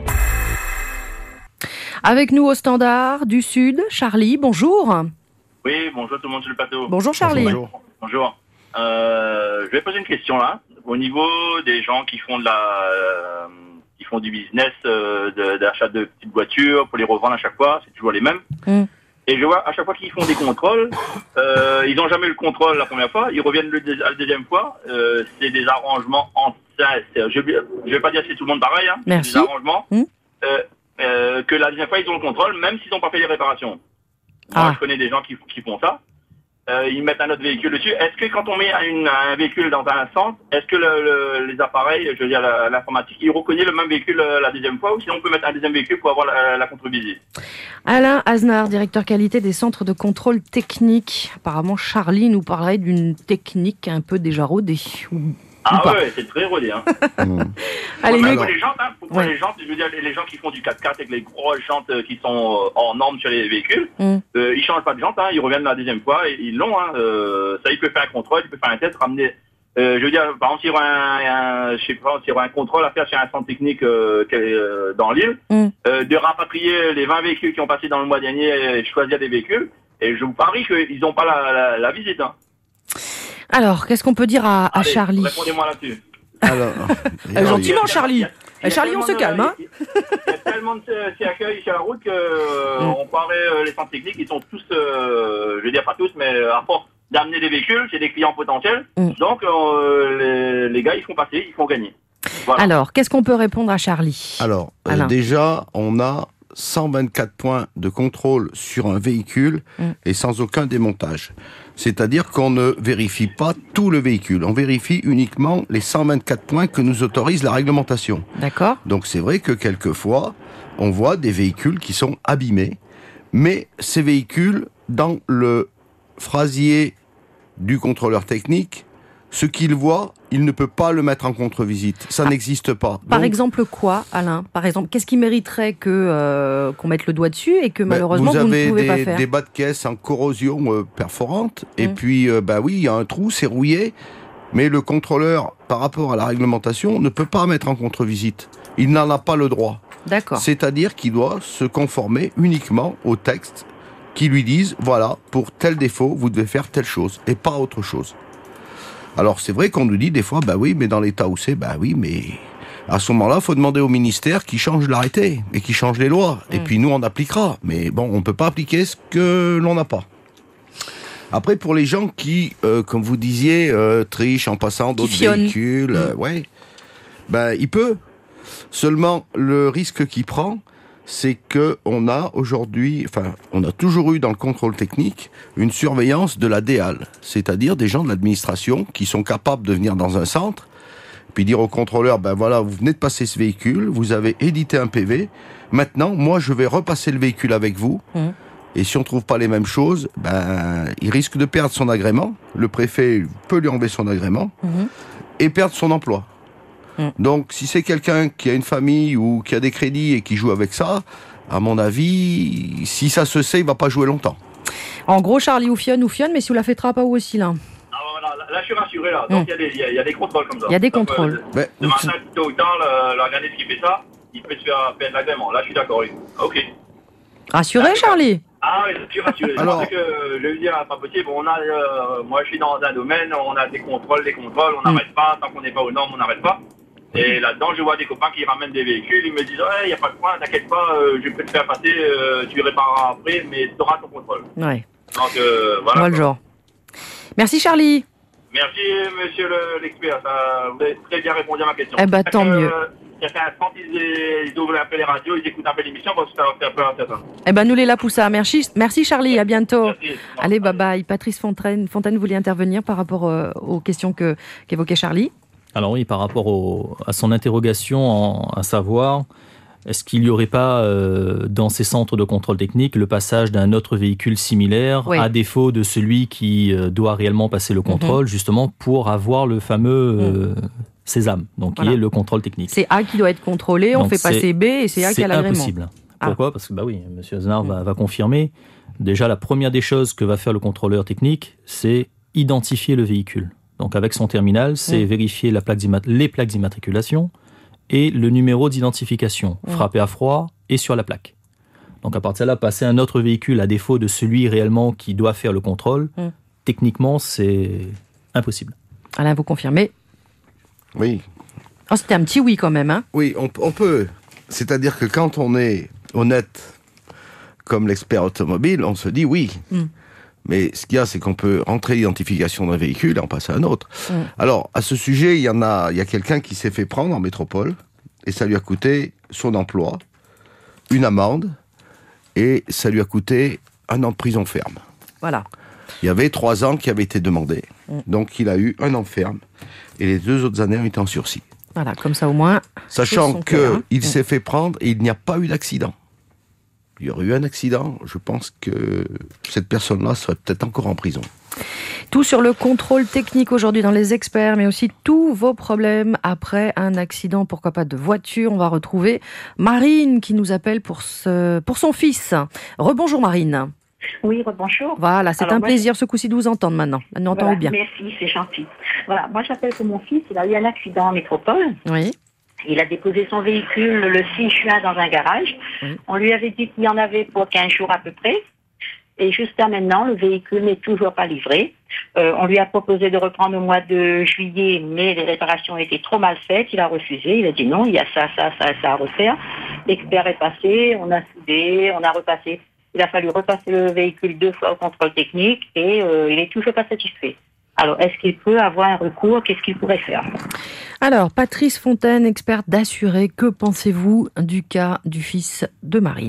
Avec nous au standard du Sud, Charlie, bonjour. Oui, bonjour tout le monde sur le plateau. Bonjour Charlie. Bonjour. Bonjour. Euh, je vais poser une question là. Au niveau des gens qui font de la, euh, qui font du business euh, de, d'achat de petites voitures pour les revendre à chaque fois, c'est toujours les mêmes. Mm. Et je vois à chaque fois qu'ils font des contrôles, euh, ils n'ont jamais eu le contrôle la première fois, ils reviennent le dé- la deuxième fois. Euh, c'est des arrangements en je ne vais pas dire que c'est tout le monde pareil, hein. Merci. C'est des arrangements Mm. euh, euh, que la deuxième fois ils ont le contrôle, même s'ils n'ont pas fait les réparations. Ah. Moi, je connais des gens qui, qui font ça. Euh, ils mettent un autre véhicule dessus. Est-ce que quand on met une, un véhicule dans un centre, est-ce que le, le, les appareils, je veux dire la, l'informatique, ils reconnaissent le même véhicule euh, la deuxième fois, ou sinon on peut mettre un deuxième véhicule pour avoir la, la contre-visite? Alain Aznar, directeur qualité des centres de contrôle technique. Apparemment, Charlie nous parlerait d'une technique un peu déjà rodée. Ou, ah ou ouais, c'est très rodé. Hein. Allez, pour, nous... pour les jantes, hein, pour, pour ouais. les jantes, je veux dire les gens qui font du quatre quatre avec les grosses jantes euh, qui sont euh, en norme sur les véhicules, mm. euh, ils changent pas de jantes, hein, ils reviennent la deuxième fois, et, ils l'ont. Hein, euh, ça, il peut faire un contrôle, il peut faire un test, ramener. Euh, je veux dire, par exemple, s'il y aura un, un, je sais pas, s'il y aura un contrôle à faire chez un centre technique euh, euh, dans l'île, mm. euh, de rapatrier les vingt véhicules qui ont passé dans le mois dernier et choisir des véhicules, et je vous parie qu'ils n'ont pas la, la, la visite. Hein. Alors, qu'est-ce qu'on peut dire à, à Allez, Charlie? Répondez-moi là-dessus. Alors, euh, gentiment, Charlie. Et Charlie, on se calme, hein. Il y a tellement de s'y accueille sur la route que euh, mm. on paraît euh, les centres techniques, ils sont tous, euh, je veux dire pas tous, mais à force d'amener des véhicules, c'est des clients potentiels. Mm. Donc euh, les, les gars, ils font passer, ils font gagner. Voilà. Alors, qu'est-ce qu'on peut répondre à Charlie? Alors, euh, déjà, on a cent vingt-quatre points de contrôle sur un véhicule mm. et sans aucun démontage. C'est-à-dire qu'on ne vérifie pas tout le véhicule. On vérifie uniquement les cent vingt-quatre points que nous autorise la réglementation. D'accord. Donc c'est vrai que quelquefois, on voit des véhicules qui sont abîmés, mais ces véhicules, dans le phrasier du contrôleur technique, ce qu'il voit, il ne peut pas le mettre en contre-visite. Ça ah, n'existe pas. Par Donc, exemple quoi, Alain? Par exemple, qu'est-ce qui mériterait que euh, qu'on mette le doigt dessus et que malheureusement vous, vous ne pouvez des, pas faire? Vous avez des bas de caisse en corrosion euh, perforante, mmh. et puis, euh, bah oui, il y a un trou, c'est rouillé, mais le contrôleur, par rapport à la réglementation, ne peut pas mettre en contre-visite. Il n'en a pas le droit. D'accord. C'est-à-dire qu'il doit se conformer uniquement au texte qui lui disent, voilà, pour tel défaut, vous devez faire telle chose, et pas autre chose. Alors c'est vrai qu'on nous dit des fois, bah oui, mais dans l'état où c'est, bah oui, mais à ce moment-là, il faut demander au ministère qui change l'arrêté et qui change les lois. Mmh. Et puis nous, on appliquera. Mais bon, on ne peut pas appliquer ce que l'on n'a pas. Après, pour les gens qui, euh, comme vous disiez, euh, trichent en passant d'autres véhicules, euh, ouais, ben il peut. Seulement, le risque qu'il prend, c'est que on a aujourd'hui, enfin, on a toujours eu dans le contrôle technique une surveillance de la D A L, c'est-à-dire des gens de l'administration qui sont capables de venir dans un centre, puis dire au contrôleur, ben voilà, vous venez de passer ce véhicule, vous avez édité un P V, maintenant, moi, je vais repasser le véhicule avec vous, mmh. et si on trouve pas les mêmes choses, ben, il risque de perdre son agrément, le préfet peut lui enlever son agrément, mmh. et perdre son emploi. Donc, si c'est quelqu'un qui a une famille ou qui a des crédits et qui joue avec ça, à mon avis, si ça se sait, il va pas jouer longtemps. En gros, Charlie ou Fionne ou Fionne, mais si vous la faites pas ou aussi là. Ah, voilà, là, je suis rassuré là. Donc, il mmh. y, y, y a des contrôles comme ça. Il y a des Donc, contrôles. Euh, ce matin, tôt ou tard, l'organisme qui fait ça, il peut se faire perdre l'agrément. Là, je suis d'accord. Oui. Ok. Rassuré, là, Charlie? Ah oui, je suis rassuré. Alors, je pensais que je vais dire, pas possible. On a, euh, moi, je suis dans un domaine, on a des contrôles, des contrôles, on n'arrête mmh. pas. Tant qu'on n'est pas aux normes, on n'arrête pas. Et là-dedans, je vois des copains qui ramènent des véhicules, ils me disent « il n'y a pas de point, t'inquiète pas, euh, je peux te faire passer, euh, tu répareras après, mais tu auras ton contrôle. » Ouais. Donc, euh, voilà. Moi, le genre. Merci, Charlie. Merci, monsieur le, l'expert. Ça, vous avez très bien répondu à ma question. Eh ben, tant que, mieux. Euh, ça fait un temps qu'ils ils ouvrent un peu les radios, ils écoutent un peu l'émission, parce que ça va faire peur à certains. Eh ben, nous les là pour ça. Merci, merci Charlie, à bientôt. Merci. Allez, bye bye. Patrice Fontaine, Fontaine voulait intervenir par rapport euh, aux questions que, qu'évoquait Charlie. Alors oui, par rapport au, à son interrogation, en, à savoir, est-ce qu'il n'y aurait pas euh, dans ces centres de contrôle technique le passage d'un autre véhicule similaire, oui. à défaut de celui qui euh, doit réellement passer le contrôle, mm-hmm. justement pour avoir le fameux euh, mm. sésame, donc voilà. qui est le contrôle technique. C'est A qui doit être contrôlé, donc on fait passer B et c'est A qui a l'agrément. C'est impossible. Ah. Pourquoi ? Parce que bah oui, M. Aznar mm. va, va confirmer. Déjà, la première des choses que va faire le contrôleur technique, c'est identifier le véhicule. Donc avec son terminal, c'est mmh. vérifier la plaque les plaques d'immatriculation et le numéro d'identification, mmh. frappé à froid et sur la plaque. Donc à partir de là, passer un autre véhicule à défaut de celui réellement qui doit faire le contrôle, mmh. techniquement, c'est impossible. Alain, vous confirmez ? Oui. Oh, c'était un petit oui quand même, hein ? Oui, on, on peut. C'est-à-dire que quand on est honnête, comme l'expert automobile, on se dit oui. Mmh. Mais ce qu'il y a, c'est qu'on peut rentrer l'identification d'un véhicule et en passer à un autre. Mmh. Alors, à ce sujet, il y en a, il y a quelqu'un qui s'est fait prendre en métropole et ça lui a coûté son emploi, une amende et ça lui a coûté un an de prison ferme. Voilà. Il y avait trois ans qui avaient été demandés. Mmh. Donc, il a eu un an ferme et les deux autres années ont été en sursis. Voilà, comme ça au moins. Sachant qu'il mmh. s'est fait prendre et il n'y a pas eu d'accident. Il y aurait eu un accident, je pense que cette personne-là serait peut-être encore en prison. Tout sur le contrôle technique aujourd'hui dans les experts, mais aussi tous vos problèmes après un accident, pourquoi pas de voiture. On va retrouver Marine qui nous appelle pour, ce, pour son fils. Rebonjour Marine. Oui, rebonjour. Voilà, c'est Alors, un moi, plaisir je... ce coup-ci de vous entendre maintenant. Nous entendons voilà, bien. Merci, c'est gentil. Voilà, moi j'appelle pour mon fils, il a eu un accident en métropole. Oui. Il a déposé son véhicule le six juin dans un garage. Oui. On lui avait dit qu'il y en avait pour quinze jours à peu près. Et jusqu'à maintenant, le véhicule n'est toujours pas livré. Euh, on lui a proposé de reprendre au mois de juillet, mais les réparations étaient trop mal faites. Il a refusé. Il a dit non, il y a ça, ça, ça, ça à refaire. L'expert est passé, on a soudé, on a repassé. Il a fallu repasser le véhicule deux fois au contrôle technique et euh, il est toujours pas satisfait. Alors, est-ce qu'il peut avoir un recours ? Qu'est-ce qu'il pourrait faire ? Alors, Patrice Fontaine, experte d'assuré, que pensez-vous du cas du fils de Marine ?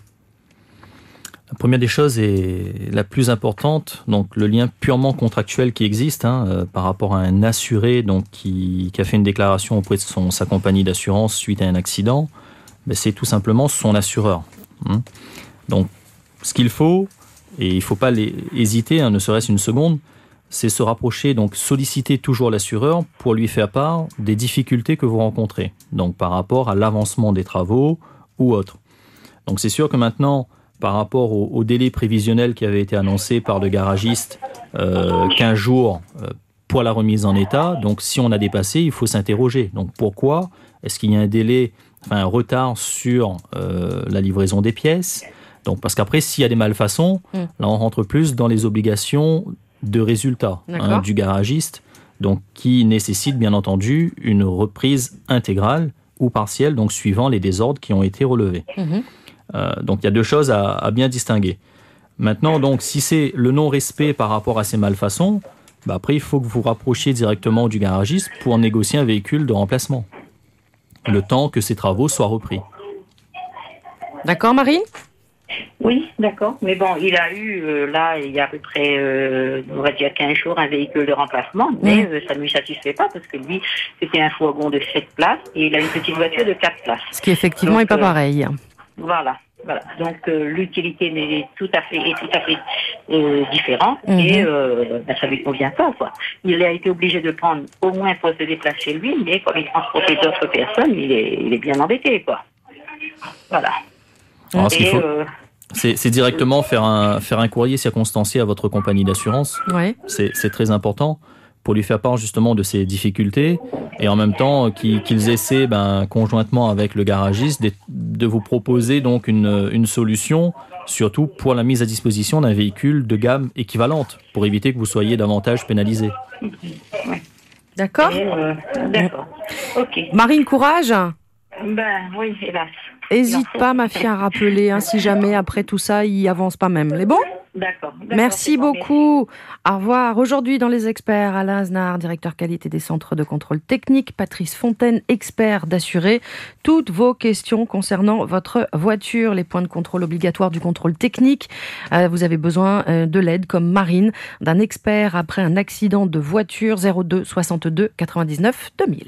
La première des choses est la plus importante, donc le lien purement contractuel qui existe hein, euh, par rapport à un assuré donc, qui, qui a fait une déclaration auprès de son, sa compagnie d'assurance suite à un accident, ben, c'est tout simplement son assureur. Hein. Donc, ce qu'il faut, et il ne faut pas les, hésiter, hein, ne serait-ce une seconde, c'est se rapprocher, donc solliciter toujours l'assureur pour lui faire part des difficultés que vous rencontrez, donc par rapport à l'avancement des travaux ou autre. Donc c'est sûr que maintenant, par rapport au, au délai prévisionnel qui avait été annoncé par le garagiste, euh, quinze jours euh, pour la remise en état, donc si on a dépassé, il faut s'interroger. Donc pourquoi ? Est-ce qu'il y a un délai, enfin un retard sur euh, la livraison des pièces ? Donc parce qu'après, s'il y a des malfaçons, mmh. là on rentre plus dans les obligations de résultats hein, du garagiste, donc qui nécessite bien entendu une reprise intégrale ou partielle, donc suivant les désordres qui ont été relevés. Mmh. Euh, donc il y a deux choses à, à bien distinguer. Maintenant, donc, si c'est le non-respect par rapport à ces malfaçons, bah après il faut que vous vous rapprochiez directement du garagiste pour négocier un véhicule de remplacement, le temps que ces travaux soient repris. D'accord, Marine ? Oui, d'accord. Mais bon, il a eu, euh, là, il y a à peu près, euh, on va dire quinze jours, un véhicule de remplacement, mais mmh. euh, ça ne lui satisfait pas parce que lui, c'était un fourgon de sept places et il a une petite voiture de quatre places. Ce qui, effectivement, n'est pas euh, pareil. Voilà. Voilà. Donc, euh, l'utilité est tout à fait, est tout à fait euh, différente mmh. et euh, ben, ça lui convient pas, quoi. Il a été obligé de prendre au moins pour se déplacer chez lui, mais comme il transportait d'autres personnes, il est, il est bien embêté, quoi. Voilà. Alors, ce qu'il faut, euh, c'est, c'est directement faire un, faire un courrier circonstancié à votre compagnie d'assurance. Ouais. C'est, c'est très important pour lui faire part justement de ses difficultés et en même temps qu'ils, qu'ils essaient ben, conjointement avec le garagiste de, de vous proposer donc une, une solution, surtout pour la mise à disposition d'un véhicule de gamme équivalente, pour éviter que vous soyez davantage pénalisé. Ouais. D'accord. Euh, d'accord. Ok. Marine, courage. Ben oui, hélas. Hésite pas, ma fille, à rappeler, hein, si jamais après tout ça, il avance pas même. Les bons ? D'accord. d'accord Merci bon, beaucoup. Merci. Au revoir. Aujourd'hui, dans les experts, Alain Asnard, directeur qualité des centres de contrôle technique, Patrice Fontaine, expert d'assuré. Toutes vos questions concernant votre voiture, les points de contrôle obligatoires du contrôle technique. Euh, vous avez besoin euh, de l'aide, comme Marine, d'un expert après un accident de voiture. zéro deux soixante-deux quatre-vingt-dix-neuf deux mille.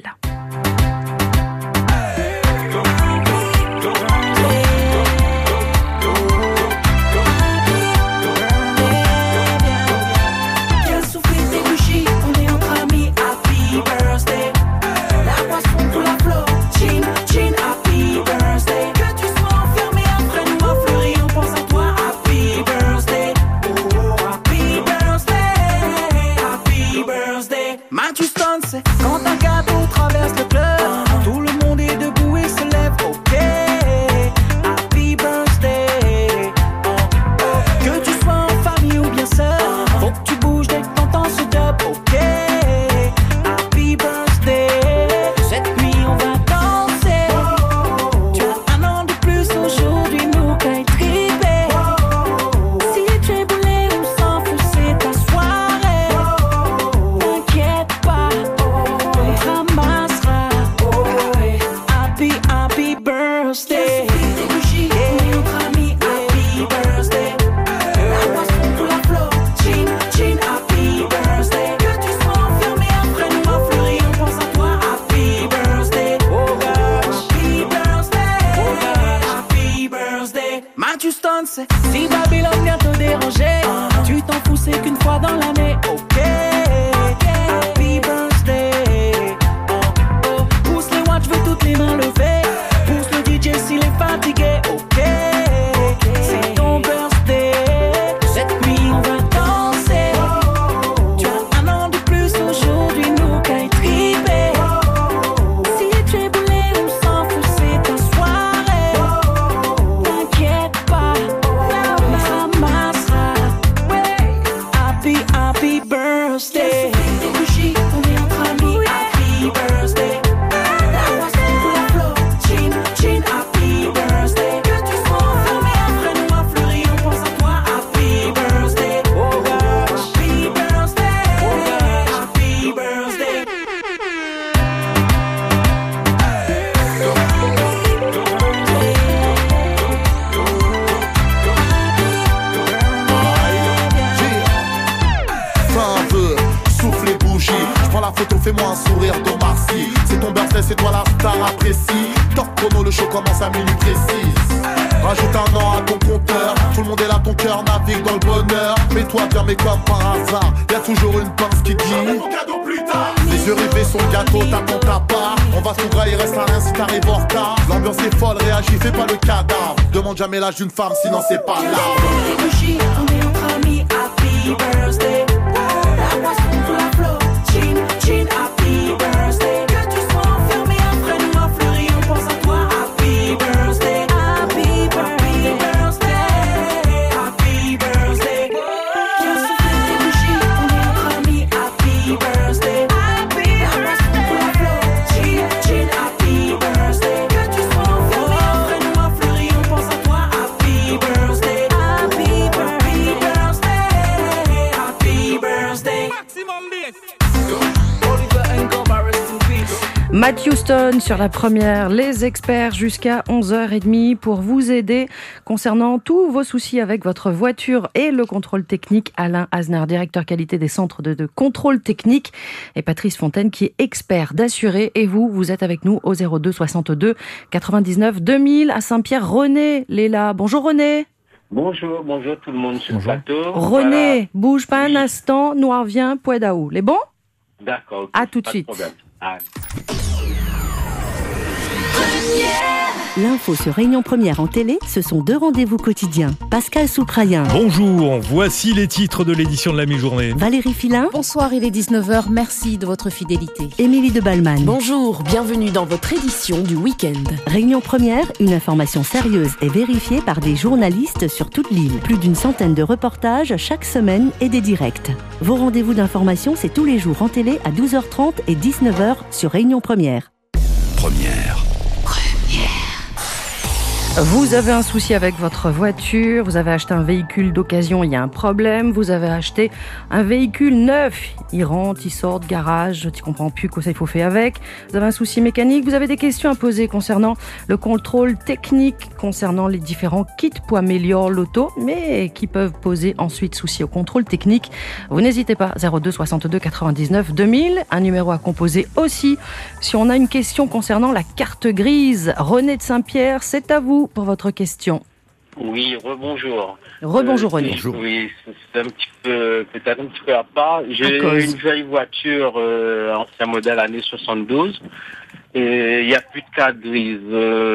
Matthew Stone, c'est quand un gâteau traverse le club, tout le monde est debout et se lève, ok. Happy birthday. Que tu sois en famille ou bien seul, faut que tu bouges dès que t'entends ce dub, ok. Happy birthday. Cette nuit on va danser. Tu as un an de plus aujourd'hui, nous qu'à triper. Si tu es boulé ou sans fou, c'est ta soirée. T'inquiète pas, on te ramassera. Happy, happy birthday. Des bougies, on est entre amis. Happy birthday. La boisson pour la flot. Chin, chin, happy birthday. Que tu sois enfermé après nous à fleurir, on pense à toi. Happy birthday. Oh gosh. Happy birthday. Oh gosh. Happy birthday. Matthew Stone, c'est si Babylone vient te déranger, tu t'en fous, c'est qu'une fois dans l'année, ok. Happy birthday. Oh, oh. Pousse les watts, je veux toutes les mains levées. Pousse le D J s'il est fatigué, ok. C'est ton birthday. Cette nuit on va danser. Tu as un an de plus aujourd'hui, nous qu'à triper. Si tu es boulé ou sans fou, c'est ta soirée. T'inquiète pas, on te ramassera. Happy, happy birthday. Des bougies, on est entre amis. Happy birthday. La boisson pour la flot. Chin, chin, happy birthday. Que tu sois enfermé après nous à fleurir, on pense à toi. Happy birthday. Oh gosh. Happy birthday. Oh gosh. Happy birthday. Fais un vœu, souffle les bougies. Je prends la photo, fais-moi un sourire d'Omar Sy. C'est ton birthday, c'est toi la star, apprécie. Top chrono, le show commence à minuit précise. Rajoute un an à ton compteur. Tout le monde est là, ton cœur navigue dans le bonheur. Mets-toi bien, mais comme par hasard, y'a toujours une pince qui dit mon cadeau plus tard. Les yeux rivés sur le gâteau, t'attends ta part. On va s'ouvrir, il reste à rien si t'arrives en retard. L'ambiance est folle, réagis, fais pas le cadavre. Demande jamais l'âge d'une femme, sinon c'est pas l'arbre. Des bougies, on est entre amis. Happy birthday. La boisson pour la flot. Chin, chin, happy birthday. Que tu sois enfermé après nous à fleurir, on pense à toi. Happy birthday. Happy birthday. Happy birthday. Viens souffler des bougies, on est entre amis. Happy birthday. La boisson pour la flot. Chin, chin, happy birthday. Que tu sois enfermé après nous à fleurir, on pense à toi. Happy birthday. Happy birthday. Happy birthday. Maximum bass. Oliver and Gomba, rest in peace. Matthew Stone sur la première, les experts jusqu'à onze heures trente pour vous aider concernant tous vos soucis avec votre voiture et le contrôle technique. Alain Aznar, directeur qualité des centres de, de contrôle technique, et Patrice Fontaine qui est expert d'assuré. Et vous, vous êtes avec nous au zéro deux soixante-deux quatre-vingt-dix-neuf deux mille à Saint-Pierre. René Léla. Bonjour René. Bonjour, bonjour tout le monde sur le plateau. René, Voilà. bouge pas un instant, Noir vient, Pouedaou. Les bons? D'accord. ok, À tout de pas suite. problème. Ah. L'info sur Réunion Première en télé, ce sont deux rendez-vous quotidiens. Pascal Souprayen. Bonjour, voici les titres de l'édition de la mi-journée. Valérie Filin. Bonsoir, il est dix-neuf heures, merci de votre fidélité. Émilie de Balman. Bonjour, bienvenue dans votre édition du week-end. Réunion Première, une information sérieuse et vérifiée par des journalistes sur toute l'île. Plus d'une centaine de reportages chaque semaine et des directs. Vos rendez-vous d'information, c'est tous les jours en télé à douze heures trente et dix-neuf heures sur Réunion Première. Première. Vous avez un souci avec votre voiture, vous avez acheté un véhicule d'occasion, il y a un problème, vous avez acheté un véhicule neuf, il rentre, il sort de garage, tu comprends plus quoi ça il faut faire avec, vous avez un souci mécanique, vous avez des questions à poser concernant le contrôle technique, concernant les différents kits pour améliorer l'auto, mais qui peuvent poser ensuite souci au contrôle technique. Vous n'hésitez pas, zéro deux soixante-deux quatre-vingt-dix-neuf deux mille, un numéro à composer aussi. Si on a une question concernant la carte grise, René de Saint-Pierre, c'est à vous pour votre question. Oui, rebonjour. Rebonjour euh, René. Bonjour. Oui, c'est un petit peu, peut-être un petit peu à part. J'ai une vieille voiture, euh, ancien modèle année soixante-douze, et il n'y a plus de carte grise.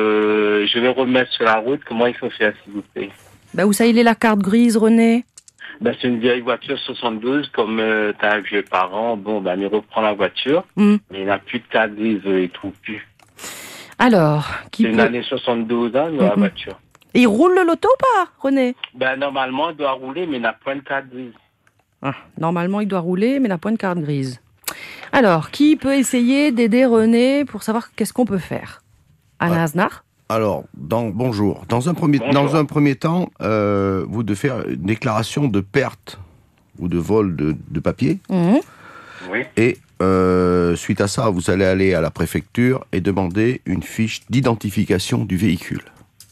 Euh, je vais remettre sur la route. Comment il faut faire, s'il vous plaît? Bah, où ça, il est la carte grise, René? Ben, c'est une vieille voiture soixante-douze, comme euh, t'as un vieux parent, bon, ben, il reprend la voiture, mm. mais il n'a plus de carte grise, il trouve plus. Alors, qui C'est peut... une année soixante-douze, hein, la Mm-hmm. voiture. Et il roule le loto ou pas, René? Ben, normalement, il doit rouler, mais il n'a pas de carte grise. Ah, normalement, il doit rouler, mais il n'a pas de carte grise. Alors, qui peut essayer d'aider René pour savoir qu'est-ce qu'on peut faire? Alain Ouais. Aznar? Alors, dans, bonjour. Dans un premier, Bonjour. dans un premier temps, euh, vous devez faire une déclaration de perte ou de vol de, de papier. Mmh. Oui. Et euh, suite à ça, vous allez aller à la préfecture et demander une fiche d'identification du véhicule.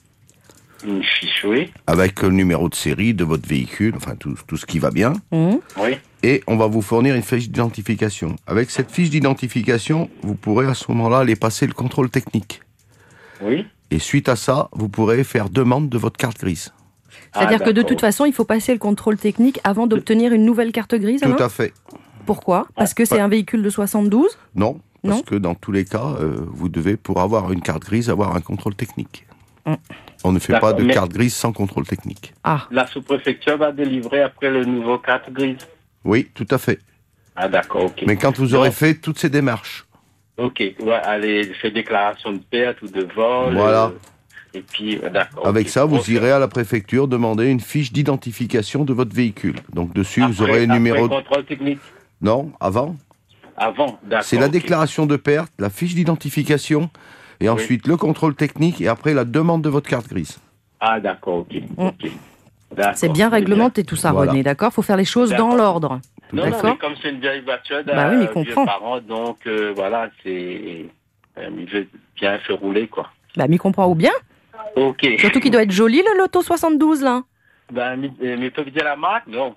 Une fiche, oui. Avec le numéro de série de votre véhicule, enfin tout, tout ce qui va bien. Mmh. Oui. Et on va vous fournir une fiche d'identification. Avec cette fiche d'identification, vous pourrez à ce moment-là aller passer le contrôle technique. Oui. Et suite à ça, vous pourrez faire demande de votre carte grise. C'est-à-dire Ah, que de d'accord. toute façon, il faut passer le contrôle technique avant d'obtenir une nouvelle carte grise, Alain? Tout à fait. Pourquoi? Parce que c'est un véhicule de soixante-douze? Non, parce Non. que dans tous les cas, euh, vous devez, pour avoir une carte grise, avoir un contrôle technique. Mm. On ne fait D'accord, pas de mais- carte grise sans contrôle technique. Ah, La sous-préfecture va délivrer après le nouveau carte grise. Oui, tout à fait. Ah, d'accord, ok. Mais quand vous aurez fait toutes ces démarches, Ok, ouais, allez, fait déclaration de perte ou de vol. Voilà. euh, et puis, euh, d'accord. avec ok. ça, vous Ok. irez à la préfecture demander une fiche d'identification de votre véhicule. Donc dessus, vous Après- aurez un numéro... Après contrôle technique. Non, avant. Avant, d'accord. C'est la ok. déclaration de perte, la fiche d'identification, et ensuite le contrôle technique, et après la demande de votre carte grise. Ah, d'accord, ok. ok. D'accord, c'est bien réglementé tout ça, Voilà. René, d'accord? Faut faire les choses dans D'accord. l'ordre. Non, non, D'accord? mais comme c'est une vieille voiture d'un Bah oui, mais vieux comprends. parent, donc euh, voilà, c'est... Euh, il veut bien faire rouler, quoi. Bah, m'y comprend ou bien? Ok. Surtout qu'il doit être joli, le loto soixante-douze, là. Ben, mais, euh, mais peut dire la marque? Non.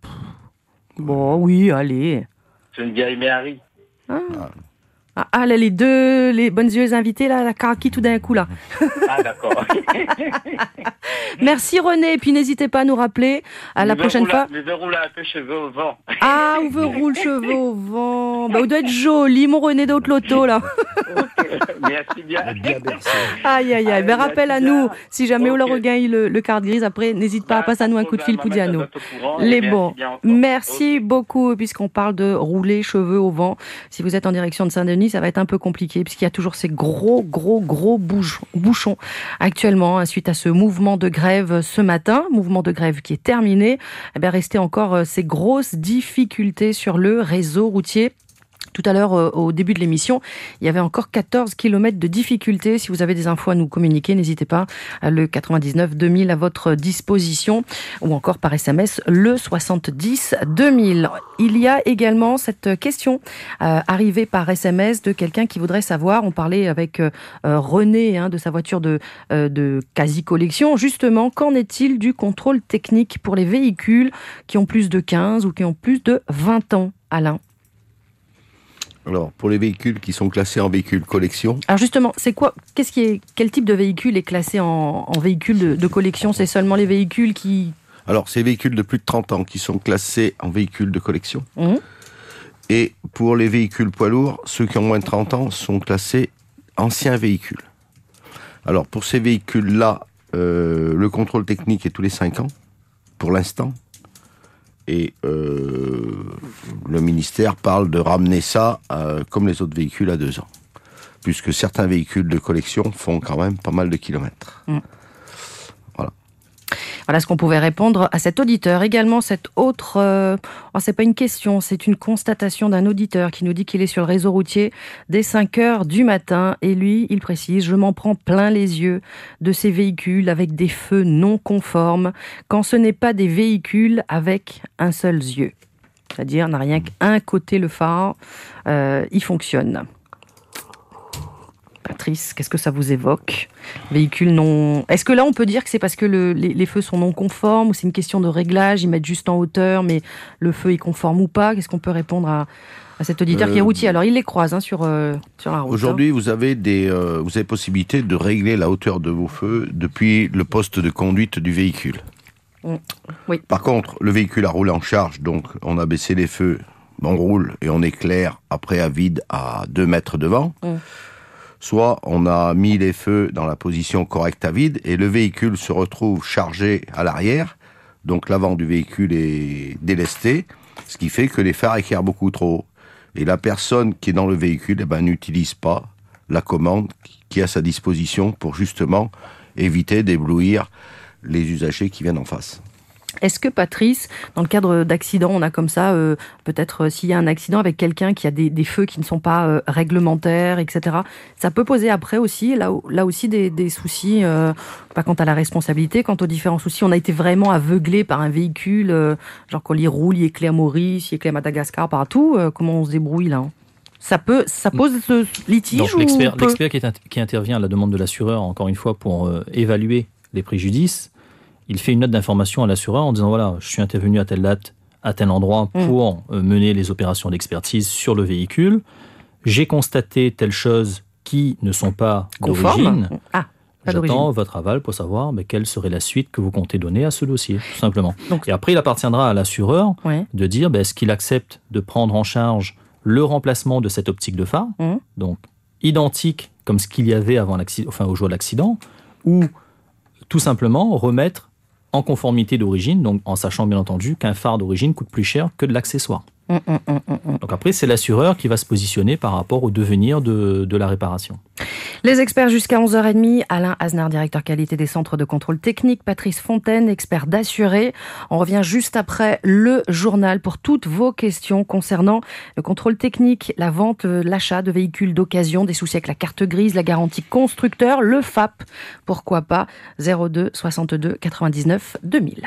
Bon, oui, allez. C'est une vieille Méhari. Ah. Ah, ah, là, les deux, les bonnes yeux invités, là, la caraki tout d'un coup, là. Ah, d'accord. Merci René, et puis n'hésitez pas à nous rappeler à la Je vais prochaine rouler- fois. Je vais rouler un peu cheveux au vent. Ah, où veut roule cheveux au vent. Bah, vous doit être joli, mon René d'autres loto, là. Merci bien. Aïe, aïe, aïe. Ben, rappel à nous, si jamais on Ok. leur regagne le, le carte grise, après, n'hésite pas à passer à nous un coup de fil, Poudiano. courant, Les et merci bons. bien encore. Merci beaucoup, puisqu'on parle de rouler cheveux au vent. Si vous êtes en direction de Saint-Denis, ça va être un peu compliqué, puisqu'il y a toujours ces gros, gros, gros bouchons, bouchons actuellement, hein, suite à ce mouvement de grève ce matin, mouvement de grève qui est terminé. Eh bien, restez encore euh, ces grosses difficultés sur le réseau routier. Tout à l'heure, euh, au début de l'émission, il y avait encore quatorze kilomètres de difficultés. Si vous avez des infos à nous communiquer, n'hésitez pas, à le quatre-vingt-dix-neuf deux mille à votre disposition, ou encore par S M S, le soixante-dix deux mille. Il y a également cette question euh, arrivée par S M S de quelqu'un qui voudrait savoir, on parlait avec euh, René hein, de sa voiture de, euh, de quasi-collection, justement, qu'en est-il du contrôle technique pour les véhicules qui ont plus de quinze ou qui ont plus de vingt ans, Alain? Alors, pour les véhicules qui sont classés en véhicules collection, Alors justement, c'est quoi, qu'est-ce qui est, quel type de véhicule est classé en, en véhicule de, de collection? C'est seulement les véhicules qui... alors ces véhicules de plus de trente ans qui sont classés en véhicules de collection. Mmh. Et pour les véhicules poids lourds, ceux qui ont moins de trente ans sont classés anciens véhicules. Alors pour ces véhicules-là, euh, le contrôle technique est tous les cinq ans, pour l'instant. Et euh, le ministère parle de ramener ça, euh, comme les autres véhicules, à deux ans. Puisque certains véhicules de collection font quand même pas mal de kilomètres. Mmh. Voilà ce qu'on pouvait répondre à cet auditeur. Également, cette autre... Euh, oh, c'est pas une question, c'est une constatation d'un auditeur qui nous dit qu'il est sur le réseau routier dès cinq heures du matin. Et lui, il précise, je m'en prends plein les yeux de ces véhicules avec des feux non conformes, quand ce n'est pas des véhicules avec un seul yeux. C'est-à-dire, n'a rien qu'un côté le phare, euh, il fonctionne. Patrice, qu'est-ce que ça vous évoque? Véhicule non... Est-ce que là, on peut dire que c'est parce que le, les, les feux sont non conformes ou c'est une question de réglage, ils mettent juste en hauteur, mais le feu est conforme ou pas? Qu'est-ce qu'on peut répondre à, à cet auditeur euh, qui est routier? Alors, il les croise hein, sur, euh, sur la route. Aujourd'hui, hein. vous avez des, euh, vous avez possibilité de régler la hauteur de vos feux depuis le poste de conduite du véhicule. Mmh. Oui. Par contre, le véhicule a roulé en charge, donc on a baissé les feux, on roule et on éclaire après à vide à deux mètres devant. Mmh. Soit on a mis les feux dans la position correcte à vide et le véhicule se retrouve chargé à l'arrière. Donc l'avant du véhicule est délesté, ce qui fait que les phares éclairent beaucoup trop. Et la personne qui est dans le véhicule eh ben, n'utilise pas la commande qui est à sa disposition pour justement éviter d'éblouir les usagers qui viennent en face. Est-ce que Patrice, dans le cadre d'accidents, on a comme ça, euh, peut-être euh, s'il y a un accident avec quelqu'un qui a des, des feux qui ne sont pas euh, réglementaires, et cetera, ça peut poser après aussi, là, là aussi des, des soucis, euh, pas quant à la responsabilité, quant aux différents soucis. On a été vraiment aveuglé par un véhicule, euh, genre qu'on y roule, il est clé à Maurice, il est clé à Madagascar, partout. Euh, comment on se débrouille là ? Ça peut, ça pose ce litige. Donc ou l'expert, peut... l'expert qui, est, qui intervient à la demande de l'assureur, encore une fois, pour euh, évaluer les préjudices, il fait une note d'information à l'assureur en disant voilà, je suis intervenu à telle date, à tel endroit pour mmh. mener les opérations d'expertise sur le véhicule. J'ai constaté telles choses qui ne sont pas Conforme. d'origine. Ah, pas J'attends d'origine. votre aval pour savoir mais, quelle serait la suite que vous comptez donner à ce dossier, tout simplement. Donc, et après, il appartiendra à l'assureur ouais. de dire ben, est-ce qu'il accepte de prendre en charge le remplacement de cette optique de phare, mmh. donc identique comme ce qu'il y avait avant l'accident, enfin, au jour de l'accident, ou tout simplement remettre en conformité d'origine, donc en sachant bien entendu qu'un phare d'origine coûte plus cher que de l'accessoire. Mmh, mmh, mmh. Donc après, c'est l'assureur qui va se positionner par rapport au devenir de, de la réparation. Les experts jusqu'à onze heures trente, Alain Aznar, directeur qualité des centres de contrôle technique, Patrice Fontaine, expert d'assuré. On revient juste après le journal pour toutes vos questions concernant le contrôle technique, la vente, l'achat de véhicules d'occasion, des soucis avec la carte grise, la garantie constructeur, le F A P, pourquoi pas, zéro deux soixante-deux quatre-vingt-dix-neuf deux mille.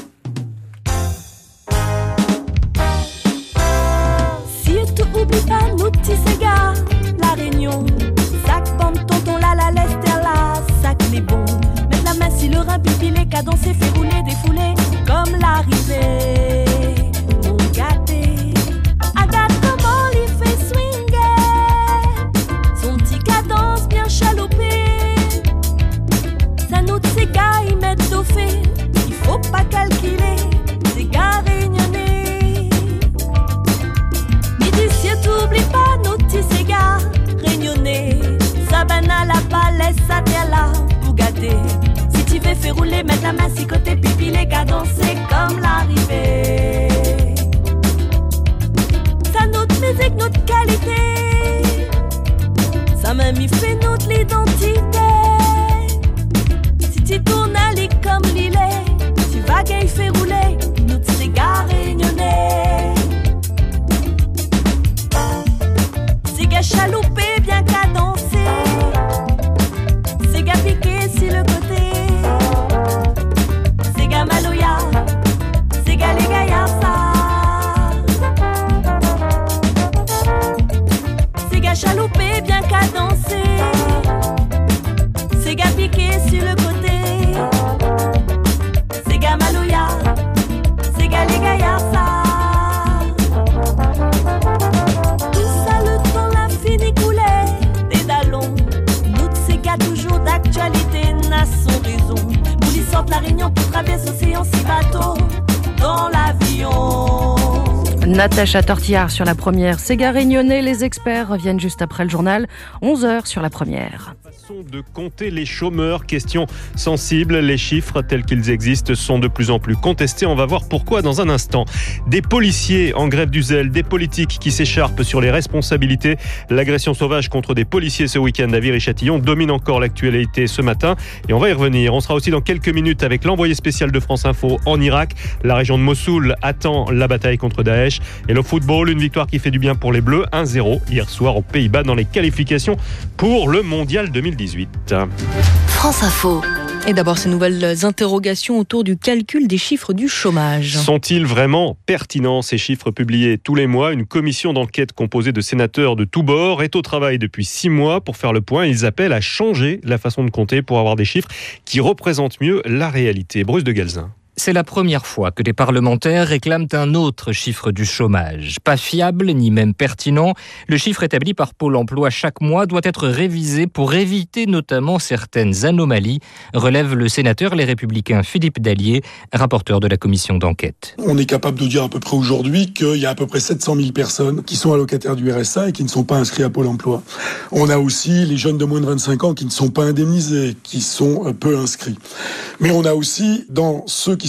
Oublie pas nos petits cigars, la Réunion. Sac, bande, tonton, la la laisse là, sac les bons. Mettre la main si le rein, pipi, les cadences, fait rouler, défouler, comme l'arrivée. Mon gâté, Agathe, comment l'y fait swinger. Son petit cadence bien chalopé. Ça nous de cigars, ils mettent au fait. Il faut pas calculer, cigars réunionnais. T'oublie pas nos petits cigares réunionnais. Sabana, la balèze, ça tient là pour gâter. Si tu veux faire rouler, mettre la main si côté pipi, les gars danser comme l'arrivée. Ça notre musique, notre qualité. Ça même il fait notre l'identité. Si tu tournes à l'île comme l'île, tu vas qu'il fait rouler notre cigare réunionnais. Cigare chaloupé, bien cadencé. Cigare piqué sur le côté. Cigare maloya. Cigare les gaillards, cigare chaloupé, bien cadencé. Cigare piqué sur le côté. Cigare maloya. Cigare les gaillards, actualité n'a son raison. Bouli sortent la Réunion pour traverser l'océan si bateau dans l'avion. Natacha Tortillard sur la première. Cigare réunionnais, les experts reviennent juste après le journal. onze heures sur la première. De compter les chômeurs, question sensible. Les chiffres tels qu'ils existent sont de plus en plus contestés. On va voir pourquoi dans un instant. Des policiers en grève du zèle, des politiques qui s'écharpent sur les responsabilités. L'agression sauvage contre des policiers ce week-end à Viry-Châtillon domine encore l'actualité ce matin et on va y revenir. On sera aussi dans quelques minutes avec l'envoyé spécial de France Info en Irak. La région de Mossoul attend la bataille contre Daesh. Et le football, une victoire qui fait du bien pour les Bleus, un zéro hier soir aux Pays-Bas dans les qualifications pour le Mondial deux mille dix-huit. France Info. Et d'abord, ces nouvelles interrogations autour du calcul des chiffres du chômage. Sont-ils vraiment pertinents, ces chiffres publiés tous les mois ? Une commission d'enquête composée de sénateurs de tous bords est au travail depuis six mois pour faire le point. Ils appellent à changer la façon de compter pour avoir des chiffres qui représentent mieux la réalité. Bruce de Galzin. C'est la première fois que des parlementaires réclament un autre chiffre du chômage. Pas fiable, ni même pertinent, le chiffre établi par Pôle emploi chaque mois doit être révisé pour éviter notamment certaines anomalies, relève le sénateur Les Républicains Philippe Dallier, rapporteur de la commission d'enquête. On est capable de dire à peu près aujourd'hui qu'il y a à peu près sept cent mille personnes qui sont allocataires du R S A et qui ne sont pas inscrits à Pôle emploi. On a aussi les jeunes de moins de vingt-cinq ans qui ne sont pas indemnisés, qui sont peu inscrits. Mais on a aussi, dans ceux qui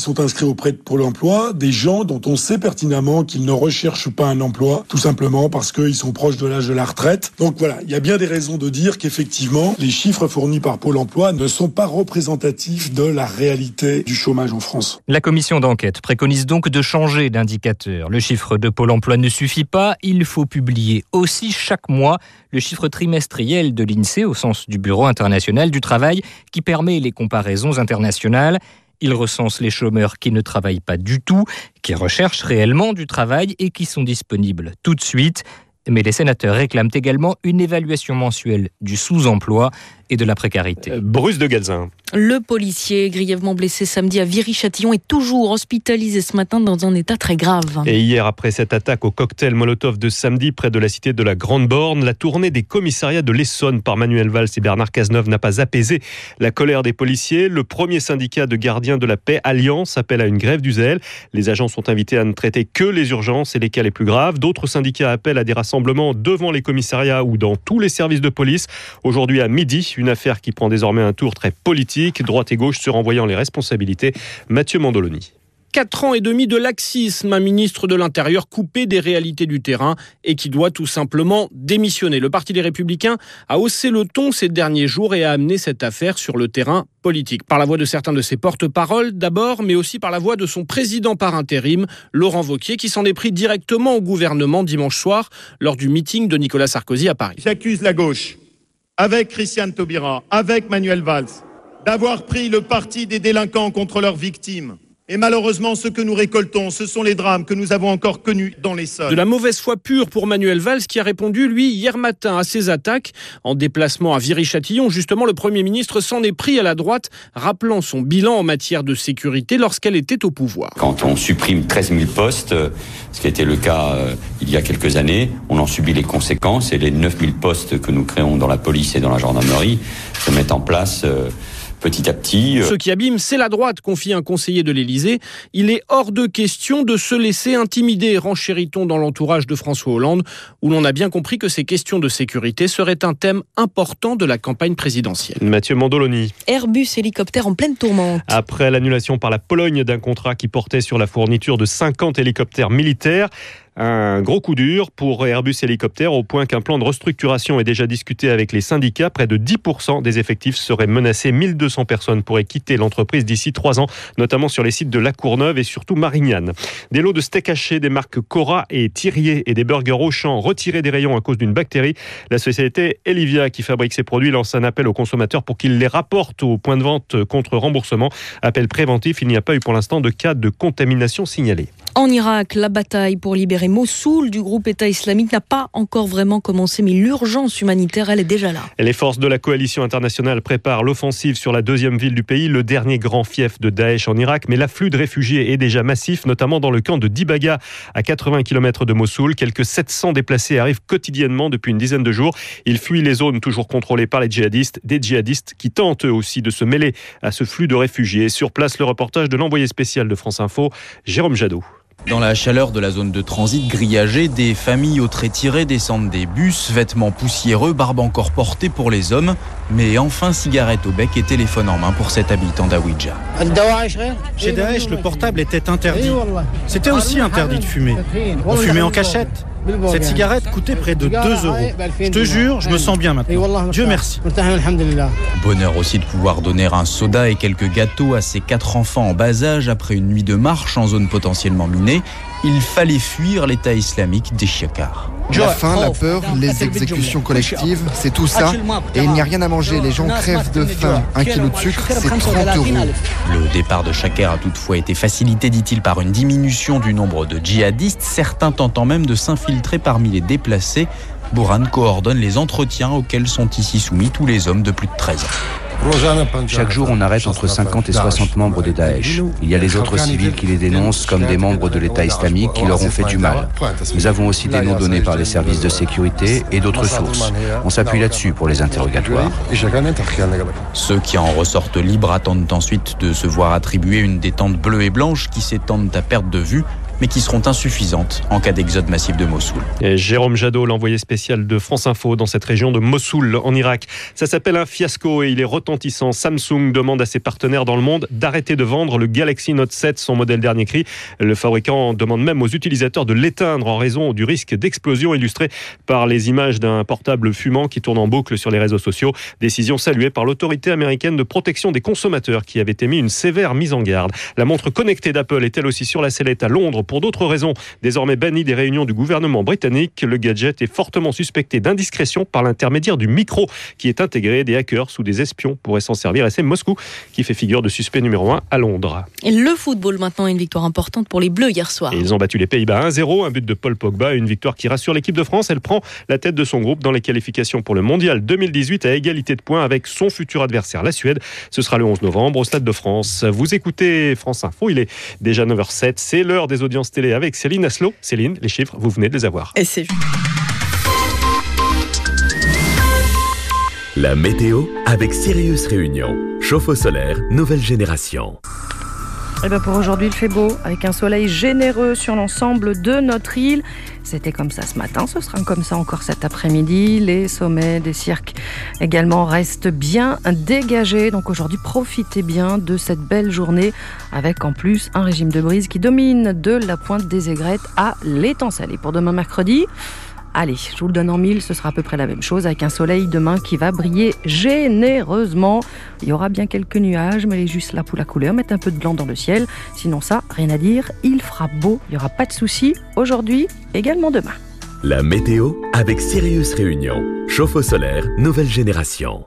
sont inscrits auprès de Pôle emploi des gens dont on sait pertinemment qu'ils ne recherchent pas un emploi, tout simplement parce qu'ils sont proches de l'âge de la retraite. Donc voilà, il y a bien des raisons de dire qu'effectivement, les chiffres fournis par Pôle emploi ne sont pas représentatifs de la réalité du chômage en France. La commission d'enquête préconise donc de changer d'indicateur. Le chiffre de Pôle emploi ne suffit pas, il faut publier aussi chaque mois le chiffre trimestriel de l'INSEE au sens du Bureau international du travail qui permet les comparaisons internationales. Il recense les chômeurs qui ne travaillent pas du tout, qui recherchent réellement du travail et qui sont disponibles tout de suite. Mais les sénateurs réclament également une évaluation mensuelle du sous-emploi et de la précarité. Bruce de Galzin. Le policier grièvement blessé samedi à Viry-Châtillon est toujours hospitalisé ce matin dans un état très grave. Et hier, après cette attaque au cocktail Molotov de samedi près de la cité de la Grande Borne, la tournée des commissariats de l'Essonne par Manuel Valls et Bernard Cazeneuve n'a pas apaisé la colère des policiers. Le premier syndicat de gardiens de la paix, Alliance, appelle à une grève du zèle. Les agents sont invités à ne traiter que les urgences et les cas les plus graves. D'autres syndicats appellent à des rassemblements devant les commissariats ou dans tous les services de police. Aujourd'hui à midi, une affaire qui prend désormais un tour très politique. Droite et gauche se renvoyant les responsabilités. Mathieu Mandoloni. Quatre ans et demi de laxisme, un ministre de l'Intérieur coupé des réalités du terrain et qui doit tout simplement démissionner. Le Parti des Républicains a haussé le ton ces derniers jours et a amené cette affaire sur le terrain politique. Par la voix de certains de ses porte-paroles d'abord, mais aussi par la voix de son président par intérim, Laurent Wauquiez, qui s'en est pris directement au gouvernement dimanche soir lors du meeting de Nicolas Sarkozy à Paris. J'accuse la gauche, avec Christiane Taubira, avec Manuel Valls, d'avoir pris le parti des délinquants contre leurs victimes. Et malheureusement, ce que nous récoltons, ce sont les drames que nous avons encore connus dans les sols. De la mauvaise foi pure pour Manuel Valls, qui a répondu, lui, hier matin à ces attaques. En déplacement à Viry-Châtillon, justement, le Premier ministre s'en est pris à la droite, rappelant son bilan en matière de sécurité lorsqu'elle était au pouvoir. Quand on supprime treize mille postes, ce qui a été le cas euh, il y a quelques années, on en subit les conséquences et les neuf mille postes que nous créons dans la police et dans la gendarmerie se mettent en place euh, petit à petit. Ce qui abîme, c'est la droite, confie un conseiller de l'Élysée. Il est hors de question de se laisser intimider, renchérit-on dans l'entourage de François Hollande, où l'on a bien compris que ces questions de sécurité seraient un thème important de la campagne présidentielle. Mathieu Mandoloni. Airbus hélicoptère en pleine tourmente. Après l'annulation par la Pologne d'un contrat qui portait sur la fourniture de cinquante hélicoptères militaires, un gros coup dur pour Airbus Hélicoptère, au point qu'un plan de restructuration est déjà discuté avec les syndicats. Près de dix pour cent des effectifs seraient menacés. mille deux cents personnes pourraient quitter l'entreprise d'ici trois ans, notamment sur les sites de La Courneuve et surtout Marignane. Des lots de steak haché des marques Cora et Thirier et des burgers Auchan retirés des rayons à cause d'une bactérie. La société Elivia, qui fabrique ces produits, lance un appel aux consommateurs pour qu'ils les rapportent au point de vente contre remboursement. Appel préventif, il n'y a pas eu pour l'instant de cas de contamination signalés. En Irak, la bataille pour libérer Mossoul du groupe État islamique n'a pas encore vraiment commencé, mais l'urgence humanitaire, elle est déjà là. Les forces de la coalition internationale préparent l'offensive sur la deuxième ville du pays, le dernier grand fief de Daesh en Irak. Mais l'afflux de réfugiés est déjà massif, notamment dans le camp de Dibaga, à quatre-vingts kilomètres de Mossoul. Quelques sept cents déplacés arrivent quotidiennement depuis une dizaine de jours. Ils fuient les zones toujours contrôlées par les djihadistes, des djihadistes qui tentent eux aussi de se mêler à ce flux de réfugiés. Sur place, le reportage de l'envoyé spécial de France Info, Jérôme Jadot. Dans la chaleur de la zone de transit grillagée, des familles aux traits tirés descendent des bus, vêtements poussiéreux, barbe encore portée pour les hommes, mais enfin cigarette au bec et téléphone en main pour cet habitant d'Awidja. Chez Daesh, le portable était interdit. C'était aussi interdit de fumer. On fumait en cachette. Cette cigarette coûtait près de deux euros. Je te jure, je me sens bien maintenant. Dieu merci. Bonheur aussi de pouvoir donner un soda et quelques gâteaux à ses quatre enfants en bas âge après une nuit de marche en zone potentiellement minée. Il fallait fuir l'État islamique des Chiakars. La faim, la peur, les exécutions collectives, c'est tout ça. Et il n'y a rien à manger, les gens crèvent de faim. Un kilo de sucre, c'est trente euros. Le départ de Chakar a toutefois été facilité, dit-il, par une diminution du nombre de djihadistes, certains tentant même de s'infiltrer parmi les déplacés. Bourhan coordonne les entretiens auxquels sont ici soumis tous les hommes de plus de treize ans. Chaque jour, on arrête entre cinquante et soixante membres de Daesh. Il y a les autres civils qui les dénoncent comme des membres de l'État islamique qui leur ont fait du mal. Nous avons aussi des noms donnés par les services de sécurité et d'autres sources. On s'appuie là-dessus pour les interrogatoires. Ceux qui en ressortent libres attendent ensuite de se voir attribuer une détente bleue et blanche qui s'étendent à perte de vue. mais qui seront insuffisantes en cas d'exode massif de Mossoul. Et Jérôme Jadot, l'envoyé spécial de France Info dans cette région de Mossoul en Irak. Ça s'appelle un fiasco et il est retentissant. Samsung demande à ses partenaires dans le monde d'arrêter de vendre le Galaxy Note sept, son modèle dernier cri. Le fabricant demande même aux utilisateurs de l'éteindre en raison du risque d'explosion, illustré par les images d'un portable fumant qui tourne en boucle sur les réseaux sociaux. Décision saluée par l'autorité américaine de protection des consommateurs qui avait émis une sévère mise en garde. La montre connectée d'Apple est elle aussi sur la sellette à Londres pour d'autres raisons. Désormais bannie des réunions du gouvernement britannique, le gadget est fortement suspecté d'indiscrétion par l'intermédiaire du micro qui est intégré. Des hackers ou des espions pourraient s'en servir et c'est Moscou qui fait figure de suspect numéro un à Londres. Et le football maintenant, une victoire importante pour les Bleus hier soir. Et ils ont battu les Pays-Bas un zéro, un but de Paul Pogba, une victoire qui rassure l'équipe de France. Elle prend la tête de son groupe dans les qualifications pour le Mondial deux mille dix-huit à égalité de points avec son futur adversaire, la Suède. Ce sera le onze novembre au Stade de France. Vous écoutez France Info, il est déjà neuf heures zéro sept, c'est l'heure des audiences télé avec Céline Aslo. Céline, les chiffres, vous venez de les avoir. Et c'est La météo avec Sirius Réunion. Chauffe-eau solaire, nouvelle génération. Et bien pour aujourd'hui, il fait beau, avec un soleil généreux sur l'ensemble de notre île. C'était comme ça ce matin, ce sera comme ça encore cet après-midi. Les sommets des cirques également restent bien dégagés. Donc aujourd'hui, profitez bien de cette belle journée, avec en plus un régime de brise qui domine de la pointe des Aigrettes à l'étang salé. Pour demain mercredi, allez, je vous le donne en mille, ce sera à peu près la même chose, avec un soleil demain qui va briller généreusement. Il y aura bien quelques nuages, mais il est juste là pour la couleur, mettre un peu de blanc dans le ciel. Sinon ça, rien à dire, il fera beau, il n'y aura pas de soucis aujourd'hui, également demain. La météo avec Sirius Réunion. Chauffe-eau solaire, nouvelle génération.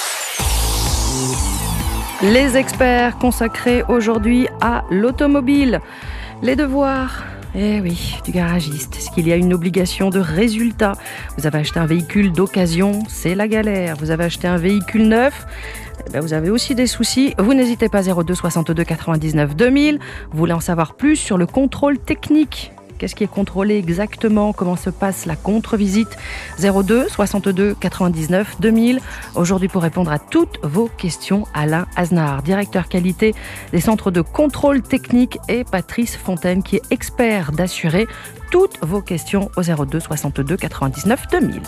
Les experts consacrés aujourd'hui à l'automobile. Les devoirs... Eh oui, du garagiste. Est-ce qu'il y a une obligation de résultat ? Vous avez acheté un véhicule d'occasion, c'est la galère. Vous avez acheté un véhicule neuf, eh bien vous avez aussi des soucis. Vous n'hésitez pas, zéro deux soixante-deux quatre-vingt-dix-neuf deux mille. Vous voulez en savoir plus sur le contrôle technique ? Qu'est-ce qui est contrôlé exactement ? Comment se passe la contre-visite ? zéro deux soixante-deux quatre-vingt-dix-neuf deux mille. Aujourd'hui, pour répondre à toutes vos questions, Alain Aznar, directeur qualité des centres de contrôle technique, et Patrice Fontaine, qui est expert d'assurer. Toutes vos questions au zéro deux soixante-deux quatre-vingt-dix-neuf deux mille.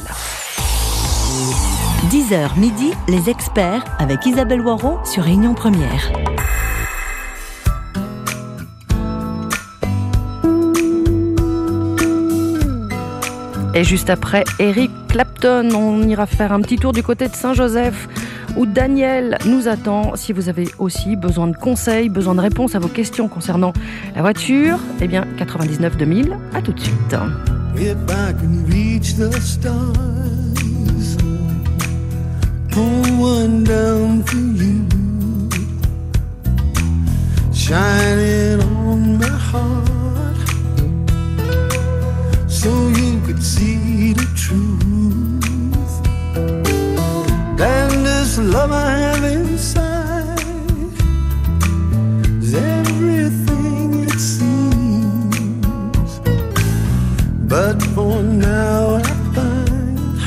dix heures midi, les experts avec Isabelle Waro sur Réunion Première. Et juste après, Eric Clapton, on ira faire un petit tour du côté de Saint-Joseph, où Daniel nous attend. Si vous avez aussi besoin de conseils, besoin de réponses à vos questions concernant la voiture, eh bien, quatre-vingt-dix-neuf deux mille, à tout de suite. If I can reach the stars, pull one down for you, shining on my heart, so you could see the truth. And this love I have inside is everything it seems. But for now I find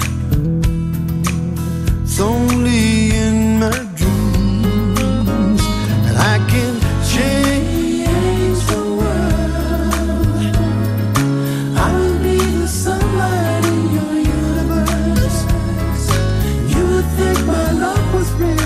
it's only in my dreams that I can change the world. I'll be the sunlight in your universe. You would think my love was real.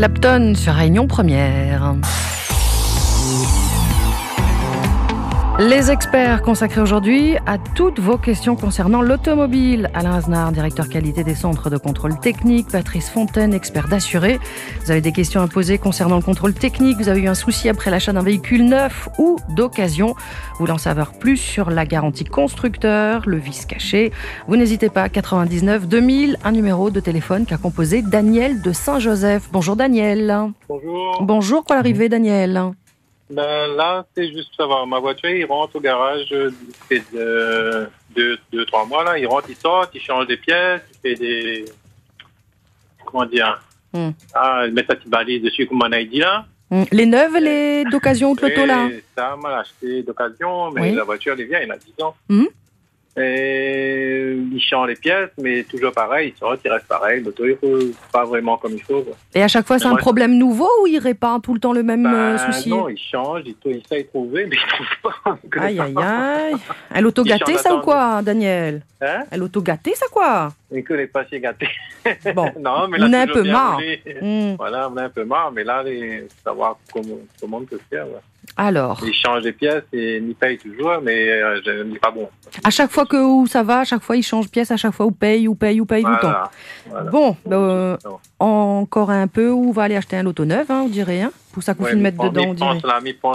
Clapton sur Réunion Première. Les experts consacrés aujourd'hui à toutes vos questions concernant l'automobile. Alain Aznar, directeur qualité des centres de contrôle technique. Patrice Fontaine, expert d'assuré. Vous avez des questions à poser concernant le contrôle technique. Vous avez eu un souci après l'achat d'un véhicule neuf ou d'occasion. Vous voulez en savoir plus sur la garantie constructeur, le vice caché. Vous n'hésitez pas, quatre-vingt-dix-neuf deux mille, un numéro de téléphone qu'a composé Daniel de Saint-Joseph. Bonjour Daniel. Bonjour. Bonjour, quoi l'arrivée Daniel? Ben là, c'est juste savoir. Ma voiture, il rentre au garage depuis deux, deux, deux, trois mois. Là. Il rentre, il sort, il change des pièces, il fait des... Comment dire mm. Ah, il met sa petite balise dessus, comme on a dit là. Mm. Les neuves, les d'occasion ou de l'auto là? Ça, on l'a acheté d'occasion, mais oui. La voiture, elle est vieille, elle a dix ans. Mm. Et il change les pièces, mais toujours pareil, il sort, il reste pareil. L'auto, il roule pas vraiment comme il faut. Quoi. Et à chaque fois, c'est un problème nouveau ou il répare tout le temps le même ben, euh, souci? Non, il change, il, il essaie de trouver, mais il trouve pas. Aïe, aïe, aïe. Elle auto-gâtée, ça ou quoi, Daniel? Hein? Elle auto-gâtée, ça quoi? Il ne connaît pas si gâté. Bon, non, mais là, on est un peu marre. Mm. Voilà, on est un peu marre, mais là, les... savoir comment, comment on peut faire. Ouais. Alors. Il change des pièces et il paye toujours, mais euh, je n'est pas bon. À chaque fois que où ça va, à chaque fois il change pièce, à chaque fois où paye, ou paye, ou paye voilà, tout le temps. Voilà. Bon, euh, encore un peu, où on va aller acheter un loto neuf, hein, on dirait, hein, pour ça qu'on ouais, mettre dedans, on dirait. Là, pense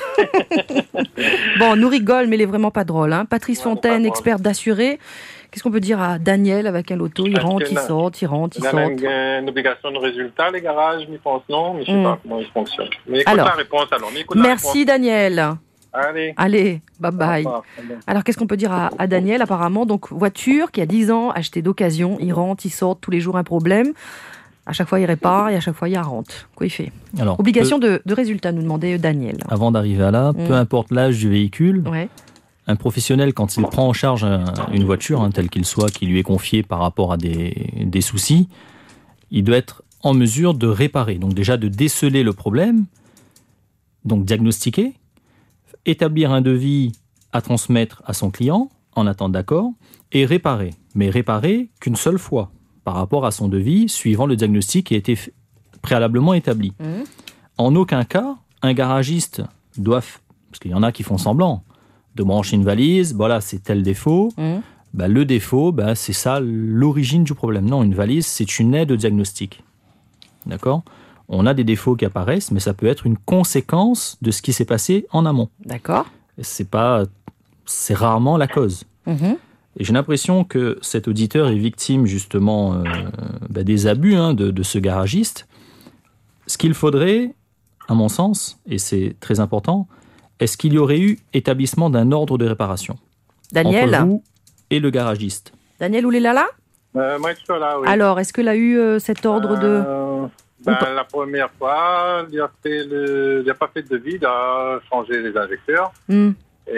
bon, on nous rigole, mais il est vraiment pas drôle. Hein. Patrice ouais, Fontaine, expert d'assuré. Qu'est-ce qu'on peut dire à Daniel avec un loto? Il rentre, il sort, il rentre, il sort. Il y a une obligation de résultat, les garages, je pense non, mais je ne sais mm. pas comment ils fonctionnent. Mais écoute alors, la réponse alors. Mais écoute merci la réponse. Daniel. Allez. Allez, bye bye. Alors qu'est-ce qu'on peut dire à, à Daniel apparemment? Donc voiture qui a dix ans, achetée d'occasion, il rentre, il sort, tous les jours un problème. À chaque fois il répare et à chaque fois il rentre. Quoi il fait? Alors, obligation peu... de, de résultat, nous demandait Daniel. Avant d'arriver à là, mm. peu importe l'âge du véhicule, ouais. Un professionnel, quand il prend en charge un, une voiture, hein, telle qu'il soit, qui lui est confiée par rapport à des, des soucis, il doit être en mesure de réparer. Donc déjà de déceler le problème, donc diagnostiquer, établir un devis à transmettre à son client, en attente d'accord, et réparer. Mais réparer qu'une seule fois, par rapport à son devis, suivant le diagnostic qui a été préalablement établi. Mmh. En aucun cas, un garagiste doit, parce qu'il y en a qui font semblant, de brancher une valise, voilà, c'est tel défaut. Mmh. Bah, le défaut, bah, c'est ça l'origine du problème. Non, une valise, c'est une aide au diagnostic. D'accord ? On a des défauts qui apparaissent, mais ça peut être une conséquence de ce qui s'est passé en amont. D'accord. C'est pas, c'est rarement la cause. Mmh. Et j'ai l'impression que cet auditeur est victime justement euh, bah, des abus hein, de, de ce garagiste. Ce qu'il faudrait, à mon sens, et c'est très important, est-ce qu'il y aurait eu établissement d'un ordre de réparation Daniel entre vous et le garagiste? Daniel Oulelala euh, Moi, je suis là, oui. Alors, est-ce qu'il a eu euh, cet ordre de... Euh, ben, la première fois, il n'a pas fait de devis, il a changé les injecteurs. Mm.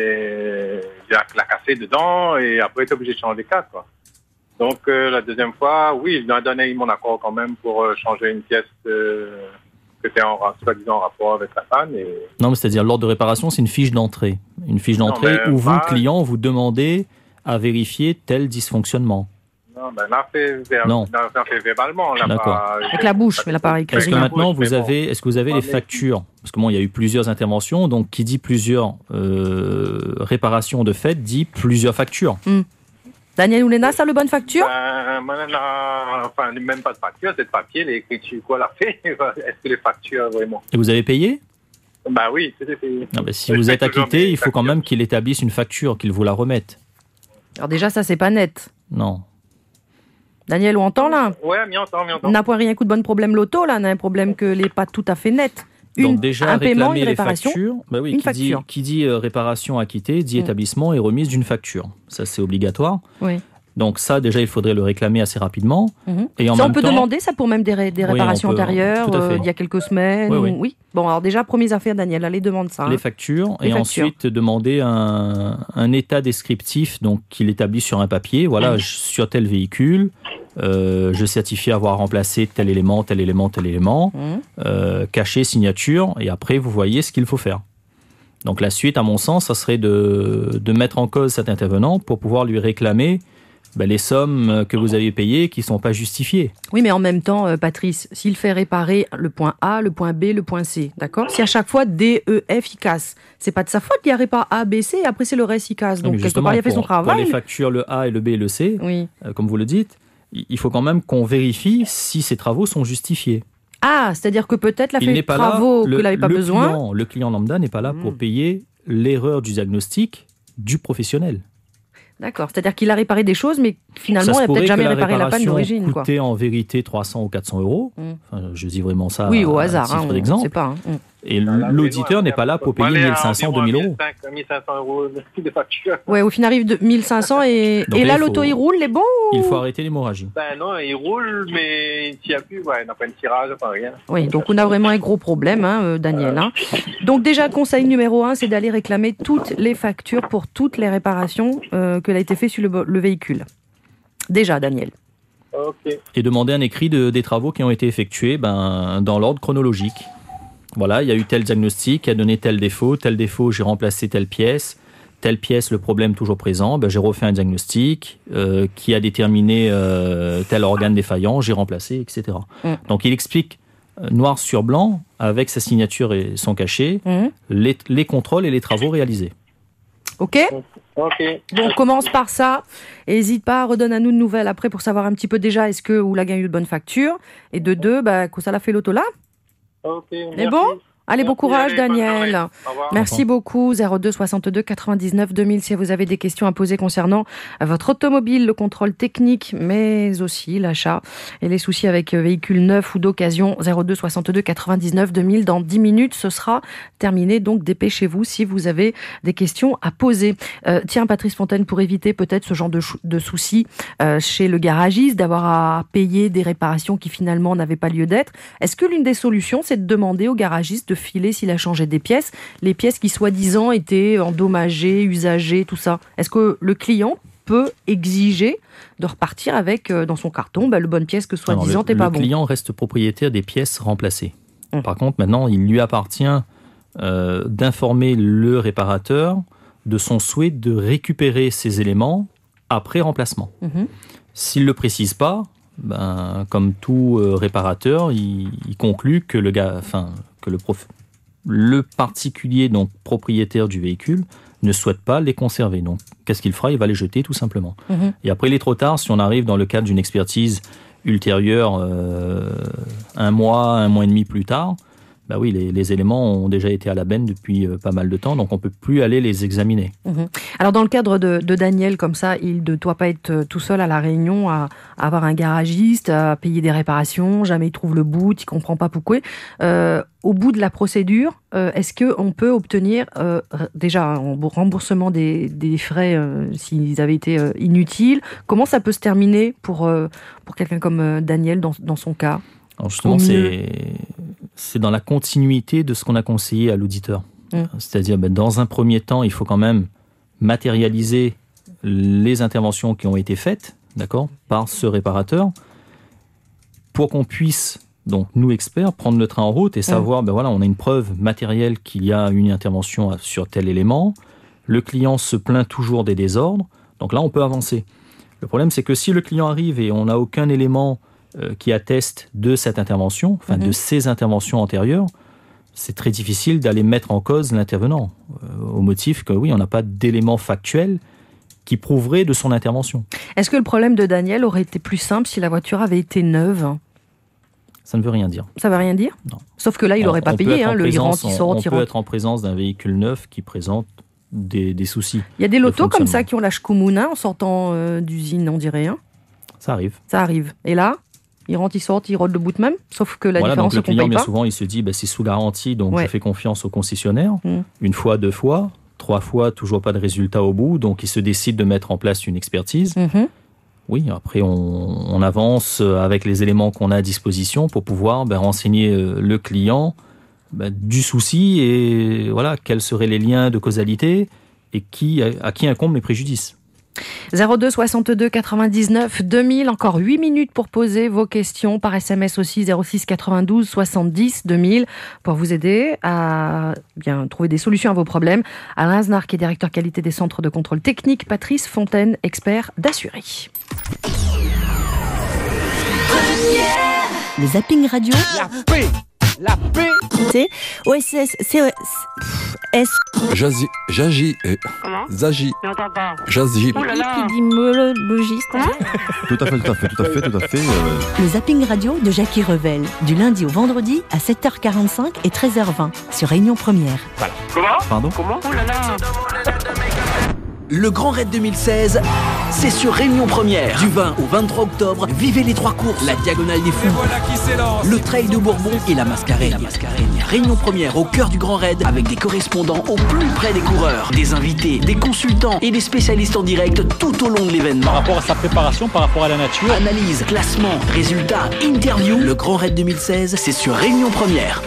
Et il a la cassé dedans et après, il est obligé de changer les quatre. Quoi. Donc, euh, la deuxième fois, oui, il m'a donné mon accord quand même pour euh, changer une pièce... Euh, que c'était en, soi-disant en rapport avec la panne. Et... Non, mais c'est-à-dire l'ordre de réparation, c'est une fiche d'entrée. Une fiche d'entrée non, où vous, bah, client, vous demandez à vérifier tel dysfonctionnement. Non, ben l'a fait, ver... non. l'a fait verbalement. L'a D'accord. Pas... Avec la bouche, mais l'a pas écrit. Est-ce que maintenant, bouche, vous avez, bon. est-ce que vous avez ah, les mais... factures? Parce que bon, il y a eu plusieurs interventions, donc qui dit plusieurs euh, réparations de fait, dit plusieurs factures. Mm. Daniel Oulena, ça le bonne facture? Ben, enfin, même pas de facture, c'est de papier, les écritures, quoi, l'a fait. Est-ce que les factures, vraiment? Et vous avez payé? Ben oui, c'était payé. Non, ben, si vous êtes acquitté, il faut quand même qu'il établisse une facture, qu'il vous la remette. Alors déjà, ça, c'est pas net. Non. Daniel, on entend là? Ouais, m'y entend, m'y entend. On n'a pas rien coup de bon problème loto, là, on a un problème que les pas tout à fait net. Une, Donc déjà, un paiement, réclamer une les réparation, factures, bah oui, une qui facture. dit, qui dit euh, réparation acquittée, dit mmh. établissement et remise d'une facture. Ça, c'est obligatoire. Oui. Donc ça, déjà, il faudrait le réclamer assez rapidement. Mmh. Et en ça, même on peut temps... demander ça pour même des, ré- des oui, réparations peut, antérieures, euh, il y a quelques semaines. Oui, oui. Ou... oui. Bon, alors déjà, premières affaires, Daniel, allez, demande ça. Les hein. factures, Les et factures. ensuite demander un, un état descriptif, donc qu'il établit sur un papier. Voilà, mmh. je, sur tel véhicule, euh, je certifie avoir remplacé tel élément, tel élément, tel élément, mmh. euh, cachet, signature, et après, vous voyez ce qu'il faut faire. Donc la suite, à mon sens, ça serait de, de mettre en cause cet intervenant pour pouvoir lui réclamer ben, les sommes que vous avez payées qui ne sont pas justifiées. Oui, mais en même temps, euh, Patrice, s'il fait réparer le point A, le point B, le point C, d'accord ? Si à chaque fois D, E, F, il casse, c'est pas de sa faute qu'il a réparé A, B, C, et après c'est le reste, il casse. Donc, quelque part, il a fait pour, son travail. Pour les factures, le A, et le B et le C, oui. euh, comme vous le dites, il faut quand même qu'on vérifie si ces travaux sont justifiés. Ah, c'est-à-dire que peut-être il a fait des travaux là, le, qu'il n'avait pas le besoin. Client, le client lambda n'est pas là mmh. pour payer l'erreur du diagnostic du professionnel. D'accord, c'est-à-dire qu'il a réparé des choses, mais finalement, il n'a peut-être jamais réparé la panne d'origine. Ça coûtait en vérité trois cents ou quatre cents euros. Mmh. Enfin, je dis vraiment ça oui, au hasard, à titre hein, d'exemple. Pas, hein. Et l'auditeur n'est pas là pour payer mille cinq cents, deux mille euros. mille cinq cents euros de facture. Ouais, au final, arrive de mille cinq cents et, et là, l'auto, il roule, les bons Il faut arrêter l'hémorragie. Ben non, il roule, mais il n'y a plus, ouais, il n'a pas une tirage, pas rien. Oui, donc on a vraiment un gros problème, hein, euh, Daniel. Hein. Donc déjà, conseil numéro un, c'est d'aller réclamer toutes les factures pour toutes les réparations euh, que a été fait sur le, le véhicule. Déjà, Daniel. Okay. Et demander un écrit de, des travaux qui ont été effectués ben, dans l'ordre chronologique. Voilà, il y a eu tel diagnostic qui a donné tel défaut, tel défaut, j'ai remplacé telle pièce, telle pièce, le problème toujours présent, ben, j'ai refait un diagnostic euh, qui a déterminé euh, tel organe défaillant, j'ai remplacé, et cetera. Mm. Donc il explique euh, noir sur blanc, avec sa signature et son cachet, mm. les, les contrôles et les travaux réalisés. Ok ? Ok. Bon, on commence par ça. N'hésite pas, redonne à nous de nouvelles après pour savoir un petit peu déjà est-ce que Oulagan a eu de bonnes factures. Et de deux, bah, que ça l'a fait l'auto là. Ok. Mais bon ? Allez, bon courage, Daniel. Merci beaucoup. zéro deux soixante-deux quatre-vingt-dix-neuf deux mille si vous avez des questions à poser concernant votre automobile, le contrôle technique, mais aussi l'achat et les soucis avec véhicules neufs ou d'occasion. zéro deux soixante-deux quatre-vingt-dix-neuf deux mille. Dans dix minutes, ce sera terminé. Donc, dépêchez-vous si vous avez des questions à poser. Euh, tiens, Patrice Fontaine, pour éviter peut-être ce genre de, de soucis euh, chez le garagiste, d'avoir à payer des réparations qui finalement n'avaient pas lieu d'être, est-ce que l'une des solutions, c'est de demander au garagiste de filer s'il a changé des pièces, les pièces qui soi-disant étaient endommagées, usagées, tout ça. Est-ce que le client peut exiger de repartir avec dans son carton bah, le bonne pièce que soi-disant t'es pas bon ? Le client reste propriétaire des pièces remplacées. Hum. Par contre, maintenant, il lui appartient euh, d'informer le réparateur de son souhait de récupérer ces éléments après remplacement. Hum. S'il ne le précise pas, ben, comme tout euh, réparateur, il, il conclut que le gars, enfin, que le, prof, le particulier, donc propriétaire du véhicule, ne souhaite pas les conserver. Donc, qu'est-ce qu'il fera ? Il va les jeter tout simplement. Mmh. Et après, il est trop tard. Si on arrive dans le cadre d'une expertise ultérieure, euh, un mois, un mois et demi plus tard, bah oui, les, les éléments ont déjà été à la benne depuis euh, pas mal de temps, donc on ne peut plus aller les examiner. Mmh. Alors dans le cadre de, de Daniel, comme ça, il ne doit pas être tout seul à La Réunion, à, à avoir un garagiste, à payer des réparations, jamais il trouve le bout, il ne comprend pas pourquoi. Euh, au bout de la procédure, euh, est-ce qu'on peut obtenir euh, déjà un remboursement des, des frais euh, s'ils avaient été euh, inutiles ? Comment ça peut se terminer pour, euh, pour quelqu'un comme euh, Daniel dans, dans son cas ? Alors justement, c'est, c'est dans la continuité de ce qu'on a conseillé à l'auditeur. Mmh. C'est-à-dire, ben, dans un premier temps, il faut quand même matérialiser les interventions qui ont été faites, d'accord, par ce réparateur, pour qu'on puisse, donc nous experts, prendre le train en route et savoir, mmh. ben voilà, on a une preuve matérielle qu'il y a une intervention sur tel élément. Le client se plaint toujours des désordres, donc là, on peut avancer. Le problème, c'est que si le client arrive et on n'a aucun élément qui atteste de cette intervention, enfin mmh. de ces interventions antérieures, c'est très difficile d'aller mettre en cause l'intervenant, euh, au motif que oui, on n'a pas d'éléments factuels qui prouveraient de son intervention. Est-ce que le problème de Daniel aurait été plus simple si la voiture avait été neuve ? Ça ne veut rien dire. Ça ne veut rien dire ? Non. Sauf que là, il n'aurait pas payé, hein, le il rentre, il sort, on, on il peut rentre. être en présence d'un véhicule neuf qui présente des, des soucis. Il y a des lotos comme ça qui ont la shkoumouna en sortant euh, d'usine, on dirait. Hein ? Ça arrive. Ça arrive. Et là ? Il rentre, il sort, il rôde le bout de même, sauf que la voilà, différence, c'est qu'on paye pas. Le client, bien souvent, il se dit, bah, c'est sous garantie, donc ouais. je fais confiance au concessionnaire. Mmh. Une fois, deux fois, trois fois, toujours pas de résultat au bout, donc il se décide de mettre en place une expertise. Mmh. Oui, après, on, on avance avec les éléments qu'on a à disposition pour pouvoir bah, renseigner le client bah, du souci et voilà, quels seraient les liens de causalité et qui, à, à qui incombent les préjudices. zéro deux soixante-deux quatre-vingt-dix-neuf deux mille, encore huit minutes pour poser vos questions par S M S aussi zéro six quatre-vingt-douze soixante-dix deux mille pour vous aider à bien trouver des solutions à vos problèmes. Alain Asnar qui est directeur qualité des centres de contrôle technique, Patrice Fontaine, expert d'Assuré. Le zapping radio. La paix, la paix. C'est O S S, C O S. Jazi, Jaji, euh, Zaji, Jazi. Épidémiologiste. Tout à fait, tout à fait, tout à fait, tout à fait. Euh... Le zapping radio de Jackie Revel, du lundi au vendredi à sept heures quarante-cinq et treize heures vingt sur Réunion Première. Voilà. Comment Pardon Comment Oh là là. Le Grand Raid deux mille seize, c'est sur Réunion Première. Du vingt au vingt-trois octobre, vivez les trois courses, la Diagonale des Fous, voilà le Trail de Bourbon et la Mascarène. La Mascarène. Réunion Première au cœur du Grand Raid avec des correspondants au plus près des coureurs, des invités, des consultants et des spécialistes en direct tout au long de l'événement. Par rapport à sa préparation, par rapport à la nature. Analyse, classement, résultats, interview. Le Grand Raid deux mille seize, c'est sur Réunion Première.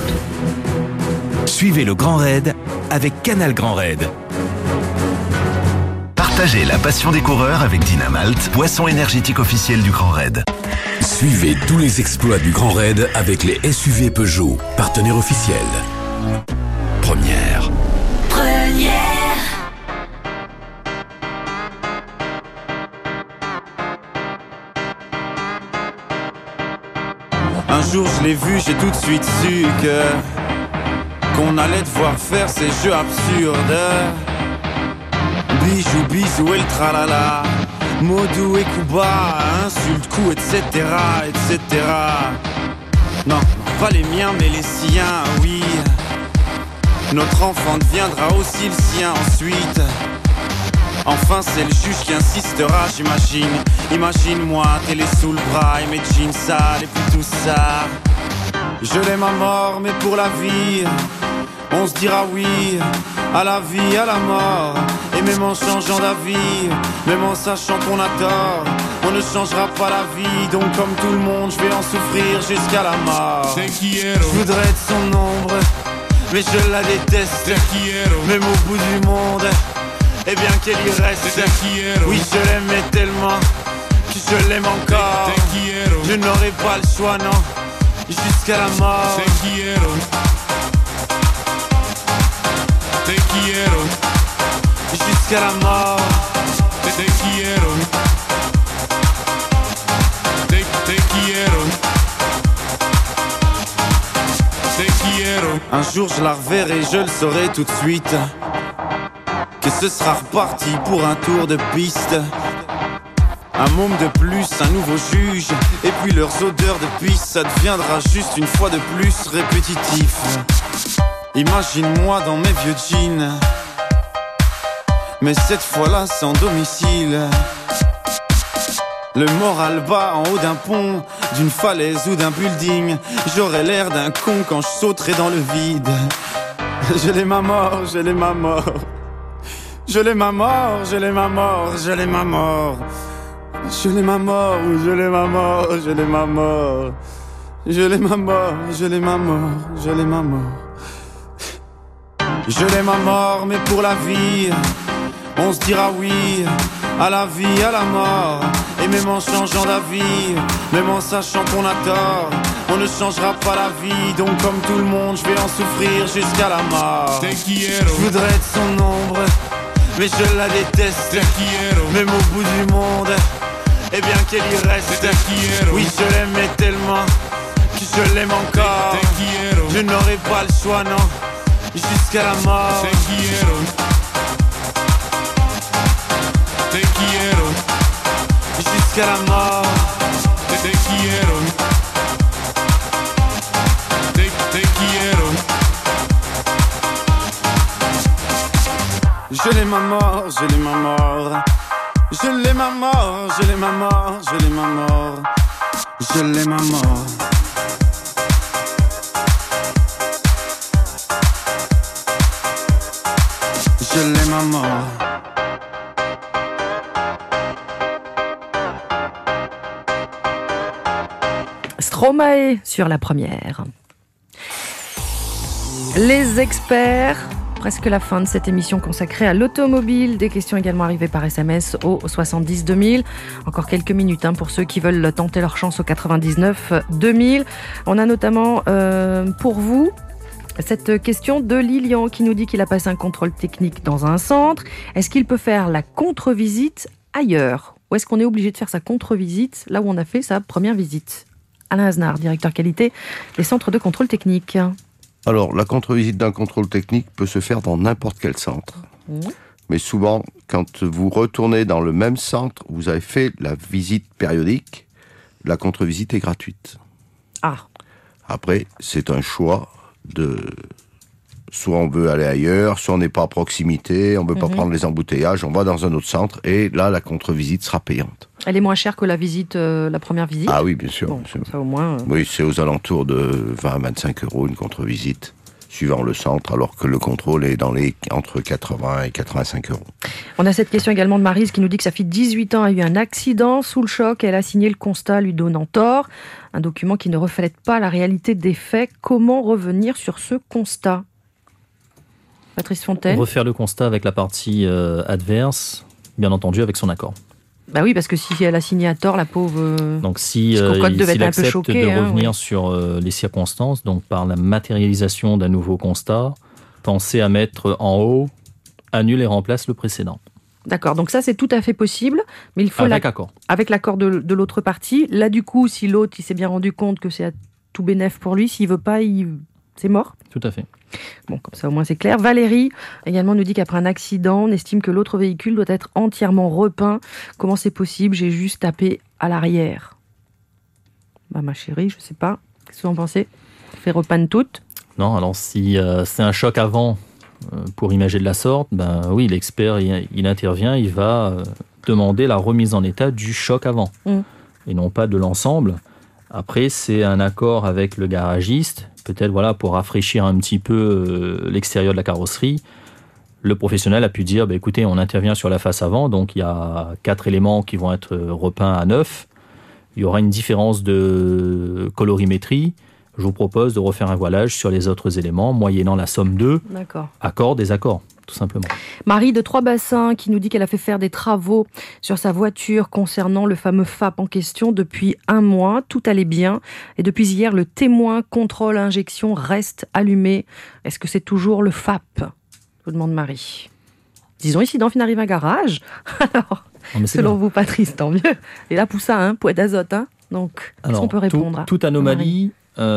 Suivez le Grand Raid avec Canal Grand Raid. Partagez la passion des coureurs avec Dynamalt, boisson énergétique officielle du Grand Raid. Suivez tous les exploits du Grand Raid avec les S U V Peugeot, partenaire officiel. Première. Première. Un jour je l'ai vu, j'ai tout de suite su que qu'on allait devoir faire ces jeux absurdes. Bijou, bisou et le tralala, Modou et Kuba, insulte, coup, et cetera, et cetera. Non, non, pas les miens, mais les siens, oui. Notre enfant deviendra aussi le sien ensuite. Enfin, c'est le juge qui insistera, j'imagine. Imagine-moi, télé sous le bras et mes jeans sales et puis tout ça. Je l'aime à mort, mais pour la vie, on se dira oui à la vie, à la mort. Et même en changeant d'avis, même en sachant qu'on a tort, on ne changera pas la vie. Donc comme tout le monde, je vais en souffrir jusqu'à la mort. Je voudrais être son ombre, mais je la déteste. Même au bout du monde, eh bien qu'elle y reste. Oui, je l'aimais tellement que je l'aime encore. Je n'aurai pas le choix, non, jusqu'à la mort. Jusqu'à la mort. Te, te quiero. Te, te quiero. Te quiero. Un jour je la reverrai, je le saurai tout de suite, que ce sera reparti pour un tour de piste. Un môme de plus, un nouveau juge, et puis leurs odeurs de pisse, ça deviendra juste une fois de plus répétitif. Imagine-moi dans mes vieux jeans, mais cette fois-là sans domicile. Le moral bas en haut d'un pont, d'une falaise ou d'un building. J'aurais l'air d'un con quand je sauterai dans le vide. Je l'aime à mort, je l'aime à mort. Je l'aime à mort, je l'aime à mort, je l'aime à mort. Je l'aime à mort, je l'aime à mort, je l'aime à mort. Je l'aime à mort, je l'aime à mort, je l'aime à mort. Je l'aime à mort, mais pour la vie, on se dira oui à la vie, à la mort. Et même en changeant d'avis, même en sachant qu'on a tort, on ne changera pas la vie. Donc comme tout le monde, je vais en souffrir jusqu'à la mort. Je voudrais être son ombre, mais je la déteste. Même au bout du monde, eh bien qu'elle y reste. Oui, je l'aimais tellement que je l'aime encore. Je n'aurai pas le choix, non, jusqu'à la mort. Te quiero. Te quiero. Jusqu'à la mort. Te, te quiero. Te, te quiero. Je l'aime à mort, je l'aime à mort. Je l'aime à mort, je l'aime à mort, je l'aime à mort. Je l'aime à mort. Je l'aime à mort. Stromae sur la première. Les experts Presque la fin de cette émission consacrée à l'automobile. Des questions également arrivées par S M S au soixante-dix deux mille. Encore quelques minutes hein, pour ceux qui veulent tenter leur chance au quatre-vingt-dix-neuf deux mille. On a notamment euh, pour vous cette question de Lilian qui nous dit qu'il a passé un contrôle technique dans un centre. Est-ce qu'il peut faire la contre-visite ailleurs ? Ou est-ce qu'on est obligé de faire sa contre-visite là où on a fait sa première visite ? Alain Aznar, directeur qualité des centres de contrôle technique. Alors, la contre-visite d'un contrôle technique peut se faire dans n'importe quel centre. Mmh. Mais souvent, quand vous retournez dans le même centre, vous avez fait la visite périodique, la contre-visite est gratuite. Ah. Après, c'est un choix de... Soit on veut aller ailleurs, soit on n'est pas à proximité, on ne veut pas mmh. prendre les embouteillages, on va dans un autre centre, et là, la contre-visite sera payante. Elle est moins chère que la visite, euh, la première visite ? Ah oui, bien sûr. Bon, bien sûr. Ça au moins... Euh... Oui, c'est aux alentours de vingt à vingt-cinq euros une contre-visite, suivant le centre, alors que le contrôle est dans les entre quatre-vingts et quatre-vingt-cinq euros. On a cette question également de Maryse qui nous dit que sa fille de dix-huit ans a eu un accident sous le choc. Elle a signé le constat lui donnant tort. Un document qui ne reflète pas la réalité des faits. Comment revenir sur ce constat ? Patrice Fontaine. Refaire le constat avec la partie euh, adverse, bien entendu avec son accord. Bah oui, parce que si elle a signé à tort, la pauvre... Euh, donc si euh, il, s'il accepte choqué, de hein, revenir oui. sur euh, les circonstances, donc par la matérialisation d'un nouveau constat, pensez à mettre en haut, annule et remplace le précédent. D'accord, donc ça c'est tout à fait possible, mais il faut... Avec la... accord. Avec l'accord de, de l'autre partie. Là du coup, si l'autre il s'est bien rendu compte que c'est à tout bénef pour lui, s'il veut pas, il... c'est mort. Tout à fait. Bon, comme ça au moins c'est clair. Valérie également nous dit qu'après un accident, on estime que l'autre véhicule doit être entièrement repeint. Comment c'est possible ? J'ai juste tapé à l'arrière. Bah ma chérie, je sais pas. Qu'est-ce que vous en pensez ? Fait repeindre toutes ? Non, alors si euh, c'est un choc avant euh, pour imager de la sorte, ben oui, l'expert il, il intervient, il va euh, demander la remise en état du choc avant mmh. et non pas de l'ensemble. Après, c'est un accord avec le garagiste, peut-être voilà pour rafraîchir un petit peu euh, l'extérieur de la carrosserie. Le professionnel a pu dire, bah, écoutez, on intervient sur la face avant, donc il y a quatre éléments qui vont être repeints à neuf. Il y aura une différence de colorimétrie. Je vous propose de refaire un voilage sur les autres éléments, moyennant la somme de D'accord. accord, désaccord, tout simplement. Marie de Trois-Bassins qui nous dit qu'elle a fait faire des travaux sur sa voiture concernant le fameux F A P en question depuis un mois. Tout allait bien. Et depuis hier, le témoin contrôle injection reste allumé. Est-ce que c'est toujours le F A P ? Je vous demande Marie. Disons ici dans Finarrive un garage. Alors, non, selon bien. Vous, Patrice, tant mieux. Et là, pour ça, hein, poids d'azote. Hein. Donc, qu'est-ce qu'on peut répondre tout, Toute anomalie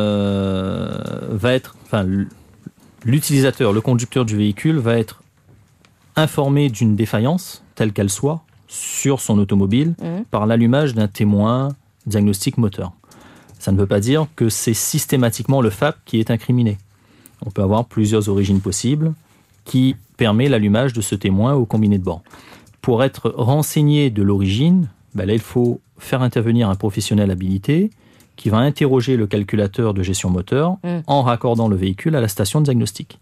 euh, va être... Enfin, l'utilisateur, le conducteur du véhicule va être informé d'une défaillance, telle qu'elle soit, sur son automobile, mmh. par l'allumage d'un témoin diagnostic moteur. Ça ne veut pas dire que c'est systématiquement le F A P qui est incriminé. On peut avoir plusieurs origines possibles qui permet l'allumage de ce témoin au combiné de bord. Pour être renseigné de l'origine, ben là, il faut faire intervenir un professionnel habilité qui va interroger le calculateur de gestion moteur mmh. en raccordant le véhicule à la station de diagnostic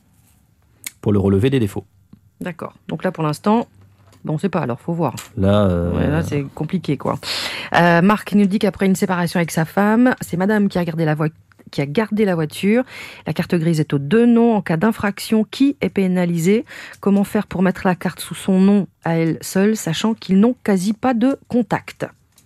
pour le relever des défauts. D'accord. Donc là, pour l'instant, bon, on ne sait pas, alors il faut voir. Là, euh... ouais, là, c'est compliqué, quoi. Euh, Marc nous dit qu'après une séparation avec sa femme, c'est madame qui a gardé la voiture. qui a gardé la voiture. La carte grise est aux deux noms. En cas d'infraction, qui est pénalisé ? Comment faire pour mettre la carte sous son nom à elle seule, sachant qu'ils n'ont quasi pas de contact ?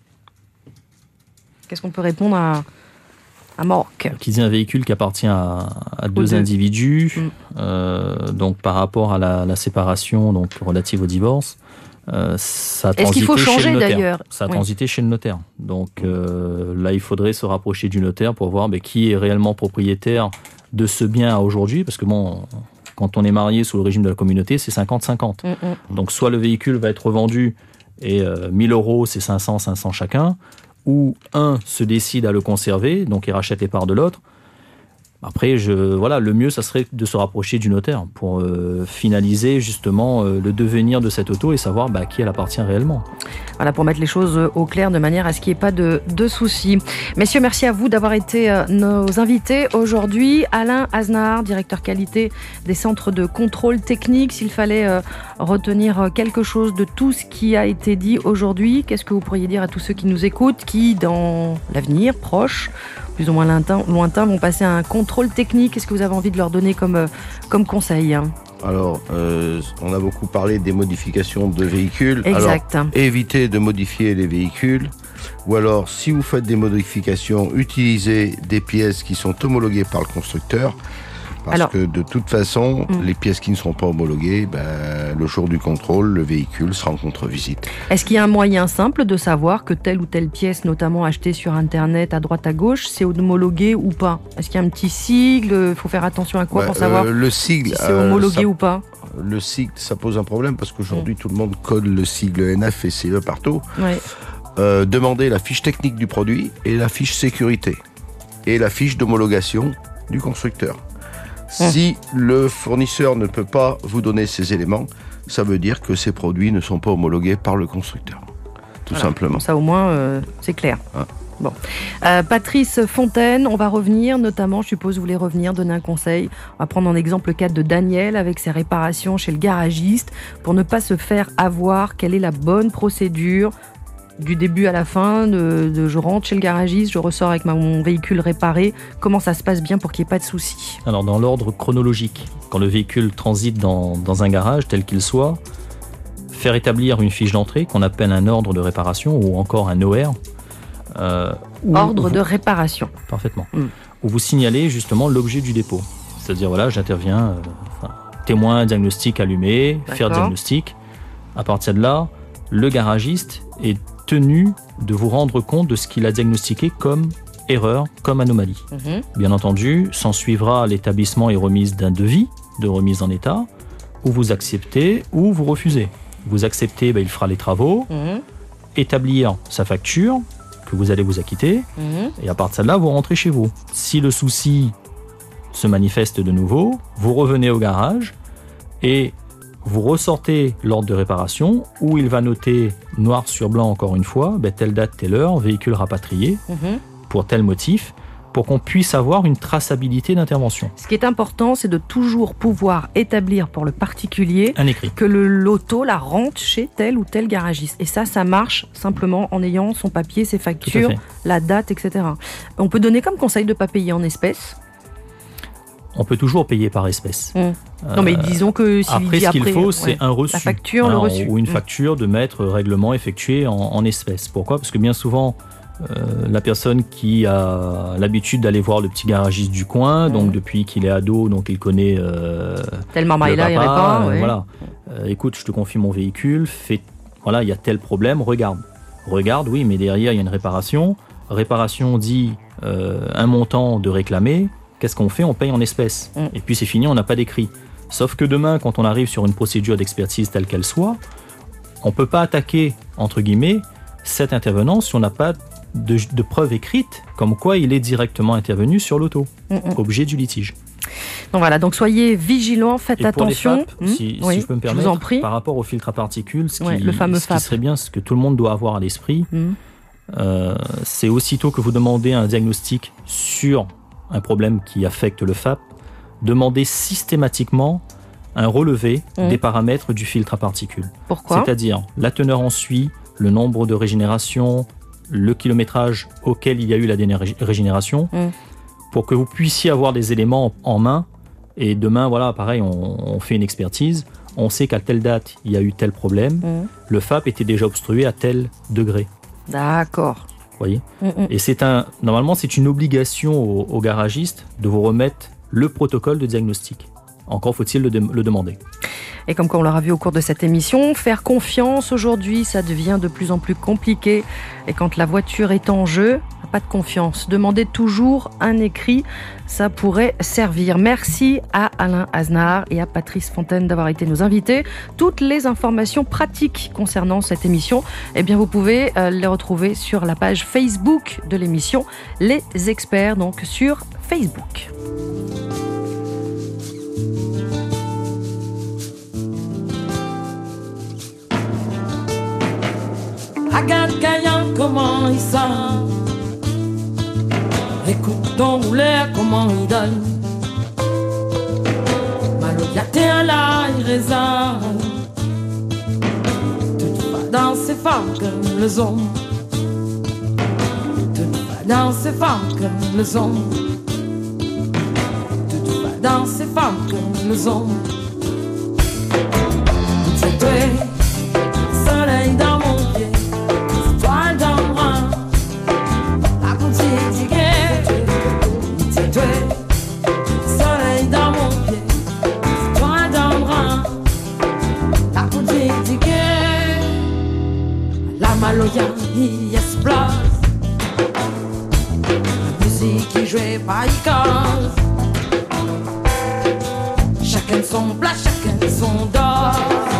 Qu'est-ce qu'on peut répondre à, à Marc ? Qui dit un véhicule qui appartient à, à deux, deux individus, mmh. euh, donc par rapport à la, la séparation donc relative au divorce, Euh, ça a Est-ce qu'il faut changer d'ailleurs ? Ça a oui. transité chez le notaire. Donc euh, là, il faudrait se rapprocher du notaire pour voir bah, qui est réellement propriétaire de ce bien aujourd'hui. Parce que bon, quand on est marié sous le régime de la communauté, c'est cinquante cinquante. Mm-hmm. Donc soit le véhicule va être revendu et euh, mille euros, c'est cinq cents, cinq cents chacun. Ou un se décide à le conserver, donc il rachète les parts de l'autre. Après, je, voilà, le mieux, ça serait de se rapprocher du notaire pour euh, finaliser justement euh, le devenir de cette auto et savoir bah, à qui elle appartient réellement. Voilà, pour mettre les choses au clair de manière à ce qu'il n'y ait pas de, de soucis. Messieurs, merci à vous d'avoir été euh, nos invités aujourd'hui. Alain Aznar, directeur qualité des centres de contrôle technique. S'il fallait euh, retenir quelque chose de tout ce qui a été dit aujourd'hui, qu'est-ce que vous pourriez dire à tous ceux qui nous écoutent, qui, dans l'avenir proche, plus ou moins lointain, lointain vont passer à un contrôle technique? Est-ce que vous avez envie de leur donner comme, comme conseil ? Alors, euh, on a beaucoup parlé des modifications de véhicules. Exact. Alors, évitez de modifier les véhicules. Ou alors, si vous faites des modifications, utilisez des pièces qui sont homologuées par le constructeur. Parce Alors, que de toute façon, hum. les pièces qui ne seront pas homologuées, ben, le jour du contrôle, le véhicule sera en contre-visite. Est-ce qu'il y a un moyen simple de savoir que telle ou telle pièce, notamment achetée sur Internet, à droite à gauche, c'est homologué ou pas? Est-ce qu'il y a un petit sigle? Il faut faire attention à quoi ouais, pour savoir euh, le sigle, si c'est homologué euh, ça, ou pas? Le sigle, ça pose un problème parce qu'aujourd'hui, hum. tout le monde code le sigle N F et C E partout. Ouais. Euh, demandez la fiche technique du produit et la fiche sécurité et la fiche d'homologation du constructeur. Si le fournisseur ne peut pas vous donner ces éléments, ça veut dire que ces produits ne sont pas homologués par le constructeur. Tout voilà, simplement. Ça au moins, euh, c'est clair. Hein. Bon. Euh, Patrice Fontaine, on va revenir, notamment, je suppose, vous voulez revenir, donner un conseil. On va prendre en exemple le cas de Daniel avec ses réparations chez le garagiste. Pour ne pas se faire avoir, quelle est la bonne procédure du début à la fin, de, de je rentre chez le garagiste, je ressors avec ma, mon véhicule réparé. Comment ça se passe bien pour qu'il n'y ait pas de soucis? Alors, dans l'ordre chronologique, quand le véhicule transite dans, dans un garage, tel qu'il soit, faire établir une fiche d'entrée qu'on appelle un ordre de réparation ou encore un O R. Euh, ordre vous, de réparation. Parfaitement. Mm. Où vous signalez justement l'objet du dépôt. C'est-à-dire, voilà, j'interviens, euh, enfin, témoin, diagnostic allumé, D'accord. faire diagnostic. À partir de là, le garagiste est tenu de vous rendre compte de ce qu'il a diagnostiqué comme erreur, comme anomalie. Mmh. Bien entendu, s'en suivra l'établissement et remise d'un devis, de remise en état, où vous acceptez ou vous refusez. Vous acceptez, ben, il fera les travaux, mmh. établir sa facture, que vous allez vous acquitter, mmh. et à partir de là, vous rentrez chez vous. Si le souci se manifeste de nouveau, vous revenez au garage et vous ressortez l'ordre de réparation où il va noter noir sur blanc encore une fois, ben, telle date, telle heure, véhicule rapatrié mmh. pour tel motif, pour qu'on puisse avoir une traçabilité d'intervention. Ce qui est important, c'est de toujours pouvoir établir pour le particulier un écrit. Que le loto la rentre chez tel ou tel garagiste. Et ça, ça marche simplement en ayant son papier, ses factures, la date, et cetera. On peut donner comme conseil de ne pas payer en espèces. On peut toujours payer par espèce. Mmh. Euh, non, mais disons que s'il après, dit ce qu'il après, faut, ouais, c'est un reçu. La facture, alors, le reçu. Ou une facture de mettre règlement effectué en, en espèces. Pourquoi ? Parce que bien souvent, euh, la personne qui a l'habitude d'aller voir le petit garagiste du coin, mmh. donc depuis qu'il est ado, donc il connaît euh, tel marmaïla, il répond. Ouais. Voilà. Euh, écoute, je te confie mon véhicule, fais, voilà, il y a tel problème, regarde. Regarde, oui, mais derrière, il y a une réparation. Réparation dit euh, un montant de réclamer. Qu'est-ce qu'on fait ? On paye en espèces. Mmh. Et puis c'est fini, on n'a pas d'écrit. Sauf que demain, quand on arrive sur une procédure d'expertise telle qu'elle soit, on ne peut pas attaquer, entre guillemets, cet intervenant si on n'a pas de, de preuve écrite comme quoi il est directement intervenu sur l'auto, mmh. objet du litige. Donc voilà, donc soyez vigilants, faites Et attention. Pour les F A P, si, mmh. oui, si je peux me permettre, je vous en prie. Par rapport au filtre à particules, ce, ouais, qui, le fameux ce qui serait bien, ce que tout le monde doit avoir à l'esprit, mmh. euh, c'est aussitôt que vous demandez un diagnostic sur un problème qui affecte le F A P, demandez systématiquement un relevé mmh. des paramètres du filtre à particules. Pourquoi ? C'est-à-dire la teneur en suie, le nombre de régénérations, le kilométrage auquel il y a eu la régénération, mmh. pour que vous puissiez avoir des éléments en main. Et demain, voilà, pareil, on, on fait une expertise, on sait qu'à telle date, il y a eu tel problème, mmh. le F A P était déjà obstrué à tel degré. D'accord. Voyez mmh. Et c'est un, normalement, c'est une obligation au, au garagiste de vous remettre le protocole de diagnostic. Encore faut-il le, de, le demander. Et comme on l'aura vu au cours de cette émission, faire confiance aujourd'hui, ça devient de plus en plus compliqué. Et quand la voiture est en jeu, pas de confiance. Demandez toujours un écrit, ça pourrait servir. Merci à Alain Aznar et à Patrice Fontaine d'avoir été nos invités. Toutes les informations pratiques concernant cette émission, eh bien vous pouvez les retrouver sur la page Facebook de l'émission Les Experts, donc sur Facebook. Regarde Gaïan, comment il sent. Écoute ton rouleur, comment il donne. Malodiaté à la résonne. Tout va dans ses femmes comme le son. Tout va dans ses femmes comme le son. Tout va dans ses femmes comme le son. C'est toi, soleil dans mon pied, c'est toi dans le bras, la boutique d'hier. C'est toi, soleil dans mon pied, c'est toi dans le bras, la boutique d'hier. La maloya y explose, la musique qui jouait par icône. Chacun son plat, chacun son dor.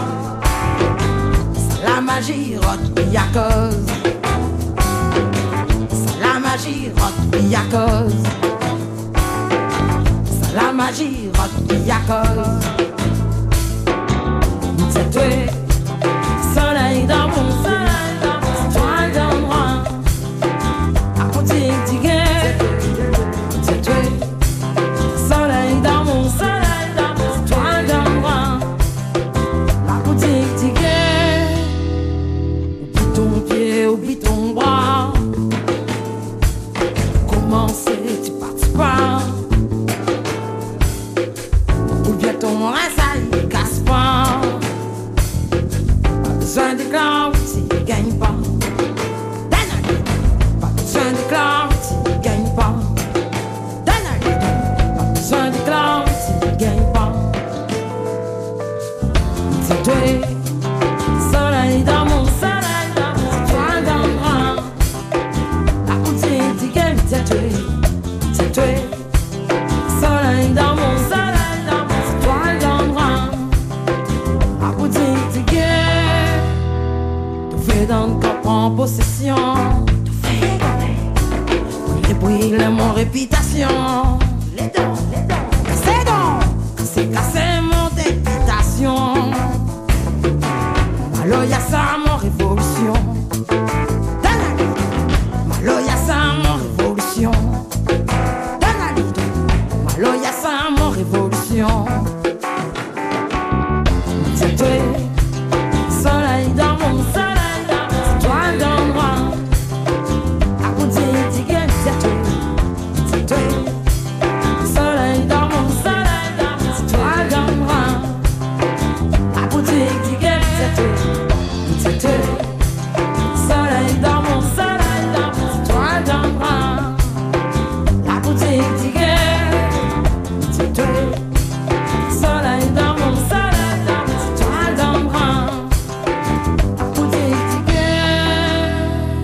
C'est la magie, rote, y a cause. C'est la magie, rote, y a cause. C'est la magie, rote, y a cause. C'est toi, soleil dans mon soleil, c'est toi dans moi. La boutique d'hier, c'est toi, soleil dans mon soleil. Oublie ton bras. Comment c'est, tu partis pas? Ou bien ton rein, ça y casse pas. Pas besoin de clown, tu gagnes pas. Pas besoin de clown, tu gagnes pas. Pas besoin de clown, tu gagnes pas. C'est toi, soleil dans mon soleil. C'est toi, c'est toi, soleil dans mon soleil, c'est toi dans le bras, la boutique d'hier. Tout fait dans le corps en possession, tout fait dans les bruits, les mots, réputation. Les dents, les dents, c'est donc, c'est cassé mon députation. Alors y'a ça mon révolution. Malo y'a ça mon révolution. Dans la lutte, malo y'a ça mon révolution. C'est toi, soleil dans mon soleil, c'est toi dans le bras. La boutique d'hier, c'est toi, c'est toi, soleil dans mon soleil, c'est toi dans le bras. La boutique d'hier, c'est toi, c'est toi, soleil dans mon soleil. La boutique d'hier, c'est toi, soleil dans mon soleil, c'est toi dans le bras. La boutique d'hier.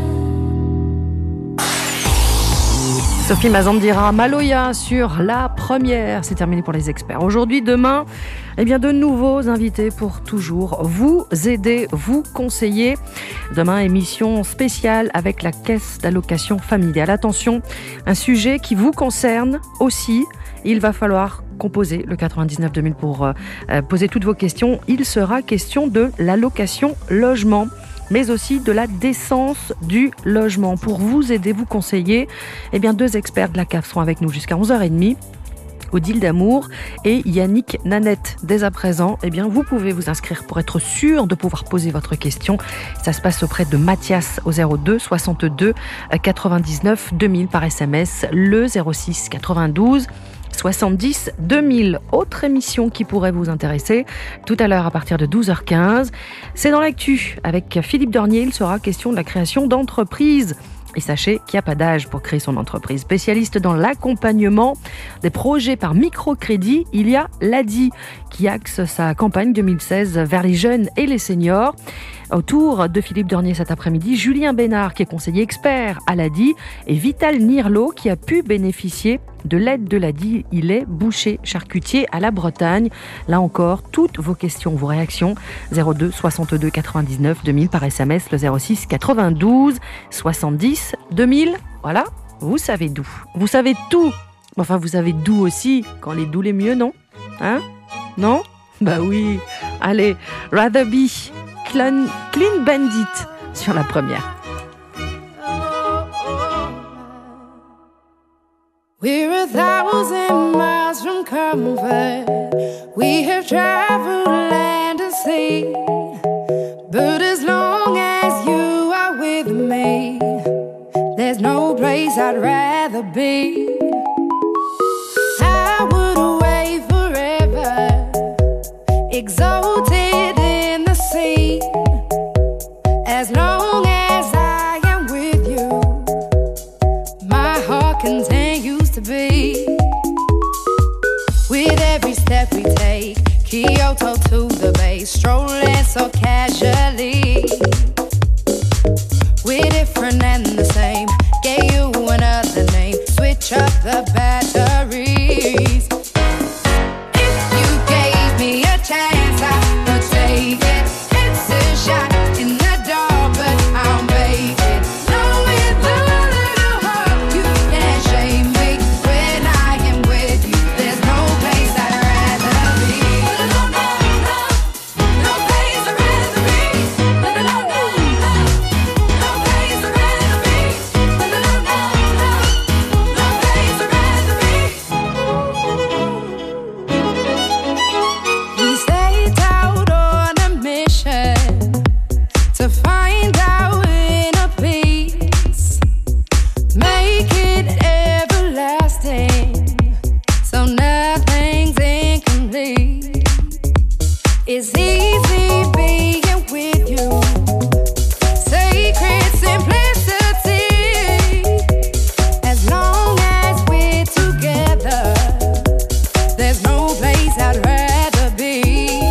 Sophie Mazandira, Maloya sur la première. C'est terminé pour les experts. Aujourd'hui, demain, eh bien, de nouveaux invités pour toujours vous aider, vous conseiller. Demain, émission spéciale avec la caisse d'allocation familiale. Attention, un sujet qui vous concerne aussi. Il va falloir composer le quatre-vingt-dix-neuf deux mille pour euh, poser toutes vos questions. Il sera question de l'allocation logement, mais aussi de la décence du logement. Pour vous aider, vous conseiller, eh bien, deux experts de la C A F seront avec nous jusqu'à onze heures trente. Odile Damour et Yannick Nanette. Dès à présent, eh bien, vous pouvez vous inscrire pour être sûr de pouvoir poser votre question. Ça se passe auprès de Mathias au zéro deux soixante-deux quatre-vingt-dix-neuf deux mille par S M S, le zéro six quatre-vingt-douze soixante-dix deux mille. Autre émission qui pourrait vous intéresser tout à l'heure à partir de douze heures quinze. C'est dans l'actu avec Philippe Dornier. Il sera question de la création d'entreprises. Et sachez qu'il n'y a pas d'âge pour créer son entreprise. Spécialiste dans l'accompagnement des projets par microcrédit, il y a l'A D I qui axe sa campagne deux mille seize vers les jeunes et les seniors. Autour de Philippe Dornier cet après-midi, Julien Bénard qui est conseiller expert à l'A D I et Vital Nirlo qui a pu bénéficier de l'aide de l'A D I. Il est boucher charcutier à la Bretagne. Là encore, toutes vos questions, vos réactions, zéro deux soixante-deux quatre-vingt-dix-neuf deux mille par S M S, le zéro six quatre-vingt-douze soixante-dix deux mille. Voilà, vous savez d'où. Vous savez tout. Enfin, vous savez d'où aussi. Quand les doux les mieux, non? Hein? Non? Bah oui. Allez, Rather Be, Clean, Clean Bandit sur la première. We're a thousand miles from comfort. We have traveled land and sea. But as long as you are with me, there's no place I'd rather be. I would away forever, exalted. As long as I am with you, my heart continues to beat. With every step we take, Kyoto to the bay, strolling so casually. We're different and the same, gave you another name, switch up the batteries. If you gave me a chance, I would take it. It's a shot in the dark, but I'll make it. Knowing the little heart, you can't shame me. When I am with you, there's no place I'd rather be. No, no, no, no place I'd rather be. No, no, no, no, no place I'd rather be. No, no, no, no, no place I'd rather be. We set out on a mission to find our inner peace, make it everlasting, so nothing's incomplete. It's easy being with you, sacred simplicity. As long as we're together, there's no place I'd rather be.